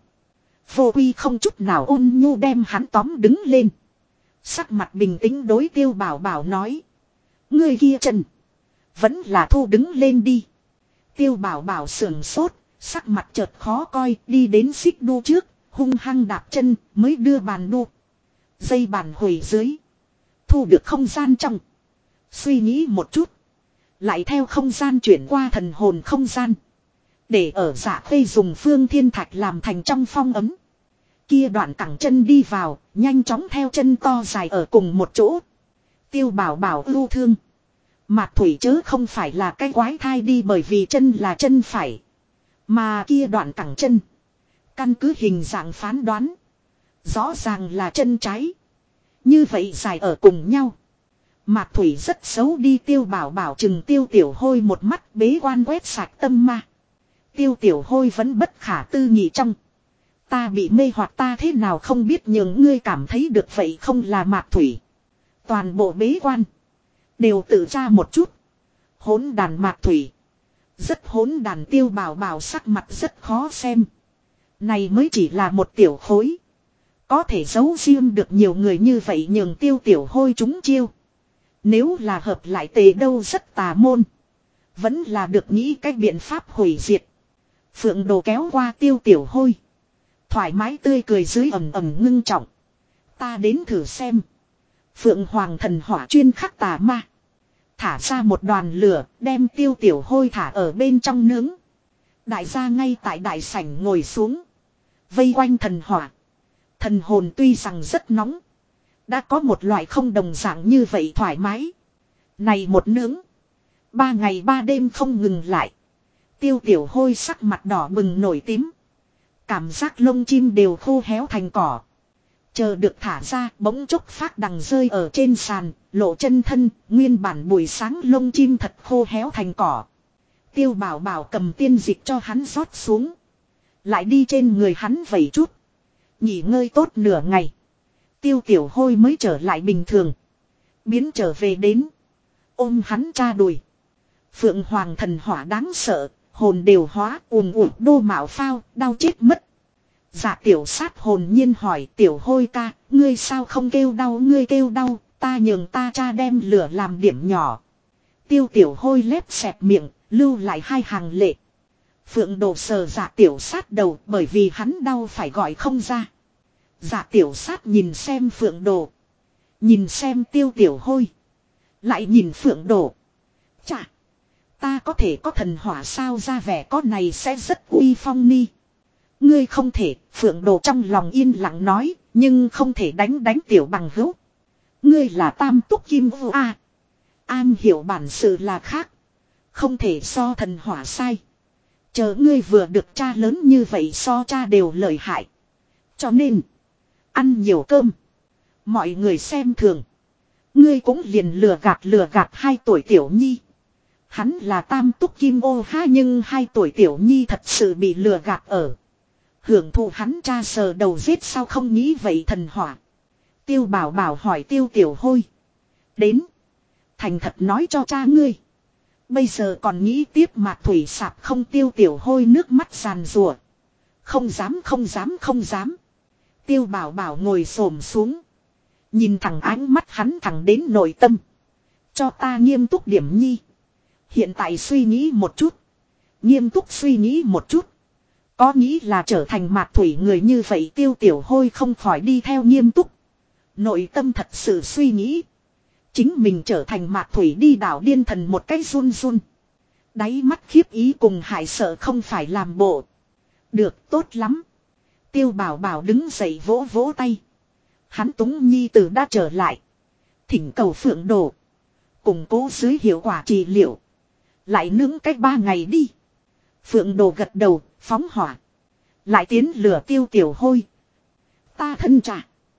Speaker 1: Vô quy không chút nào ôn nhu đem hắn tóm đứng lên. Sắc mặt bình tĩnh đối tiêu bảo bảo nói. Ngươi kia chân. Vẫn là thu đứng lên đi. Tiêu bảo bảo sườn sốt, sắc mặt chợt khó coi, đi đến xích đu trước, hung hăng đạp chân, mới đưa bàn đu. Dây bàn hồi dưới. Thu được không gian trong. Suy nghĩ một chút. Lại theo không gian chuyển qua thần hồn không gian. Để ở dạ khê dùng phương thiên thạch làm thành trong phong ấm. Kia đoạn cẳng chân đi vào, nhanh chóng theo chân to dài ở cùng một chỗ. Tiêu bảo bảo ưu thương. Mạc thủy chớ không phải là cái quái thai đi bởi vì chân là chân phải. Mà kia đoạn cẳng chân. Căn cứ hình dạng phán đoán. Rõ ràng là chân trái. Như vậy dài ở cùng nhau. Mạc thủy rất xấu đi tiêu bảo bảo chừng tiêu tiểu hôi một mắt bế quan quét sạch tâm ma. Tiêu tiểu hôi vẫn bất khả tư nghị trong. Ta bị mê hoặc ta thế nào không biết nhưng ngươi cảm thấy được vậy không là Mạc thủy. Toàn bộ bế quan. Đều tự tra một chút. Hỗn đàn Mạc thủy. Rất hỗn đàn tiêu bảo bảo sắc mặt rất khó xem. Này mới chỉ là một tiểu khối. Có thể giấu riêng được nhiều người như vậy nhường tiêu tiểu hôi chúng chiêu. Nếu là hợp lại tề đâu rất tà môn. Vẫn là được nghĩ cách biện pháp hủy diệt. Phượng đồ kéo qua tiêu tiểu hôi. Thoải mái tươi cười dưới ẩm ngưng trọng. Ta đến thử xem. Phượng hoàng thần hỏa chuyên khắc tà ma. Thả ra một đoàn lửa đem tiêu tiểu hôi thả ở bên trong nướng. Đại gia ngay tại đại sảnh ngồi xuống. Vây quanh thần hỏa. Thần hồn tuy rằng rất nóng. Đã có một loại không đồng dạng như vậy thoải mái. Này một nướng. 3 ngày 3 đêm không ngừng lại. Tiêu tiểu hôi sắc mặt đỏ bừng nổi tím. Cảm giác lông chim đều khô héo thành cỏ. Chờ được thả ra bỗng chốc phát đằng rơi ở trên sàn. Lộ chân thân. Nguyên bản buổi sáng lông chim thật khô héo thành cỏ. Tiêu bảo bảo cầm tiên dịch cho hắn rót xuống. Lại đi trên người hắn vẩy chút. Nghỉ ngơi tốt nửa ngày. Tiêu tiểu hôi mới trở lại bình thường. Biến trở về đến. Ôm hắn cha đùi. Phượng hoàng thần hỏa đáng sợ. hồn đều hóa ùm ụt đô mạo phao, đau chết mất. Dạ tiểu sát hồn nhiên hỏi tiểu hôi ca, ngươi sao không kêu đau, ngươi kêu đau, ta nhường ta cha đem lửa làm điểm nhỏ. Tiêu tiểu hôi lép xẹp miệng, lưu lại hai hàng lệ. Phượng Đồ sờ dạ tiểu sát đầu bởi vì hắn đau phải gọi không ra. Dạ tiểu sát nhìn xem Phượng Đồ. Nhìn xem tiêu tiểu hôi. Lại nhìn Phượng Đồ. Chà! Ta có thể có thần hỏa sao ra vẻ có này sẽ rất uy phong ni. Ngươi không thể, Phượng Đồ trong lòng yên lặng nói, nhưng không thể đánh tiểu bằng hữu. Ngươi là tam túc kim ô a. An hiểu bản sự là khác. Không thể so thần hỏa sai. Chờ ngươi vừa được cha lớn như vậy so cha đều lợi hại. Cho nên, ăn nhiều cơm. Mọi người xem thường. Ngươi cũng liền lừa gạt 2 tuổi tiểu nhi. Hắn là tam túc kim ô ha nhưng 2 tuổi tiểu nhi thật sự bị lừa gạt ở. Hưởng thụ hắn cha sờ đầu giết sao không nghĩ vậy thần hỏa. Tiêu bảo bảo hỏi tiêu tiểu hôi. Đến. Thành thật nói cho cha ngươi. Bây giờ còn nghĩ tiếp mạc thủy sạp không tiêu tiểu hôi nước mắt giàn rùa. Không dám. Tiêu bảo bảo ngồi xổm xuống. Nhìn thẳng ánh mắt hắn thẳng đến nội tâm. Cho ta nghiêm túc điểm nhi. Hiện tại suy nghĩ một chút. Nghiêm túc suy nghĩ một chút. Có nghĩ là trở thành mạc thủy người như vậy tiêu tiểu hôi không khỏi đi theo nghiêm túc. Nội tâm thật sự suy nghĩ. Chính mình trở thành mạc thủy đi đảo điên thần một cái run run. Đáy mắt khiếp ý cùng hại sợ không phải làm bộ. Được tốt lắm. Tiêu bảo bảo đứng dậy vỗ vỗ tay. Hắn túng nhi tử đã trở lại. Thỉnh cầu Phượng Đồ. Củng cố dưới hiệu quả trị liệu. Lại nướng cách 3 ngày đi. Phượng Đồ gật đầu, phóng hỏa. Lại tiến lửa tiêu tiểu hôi. Ta thân trả.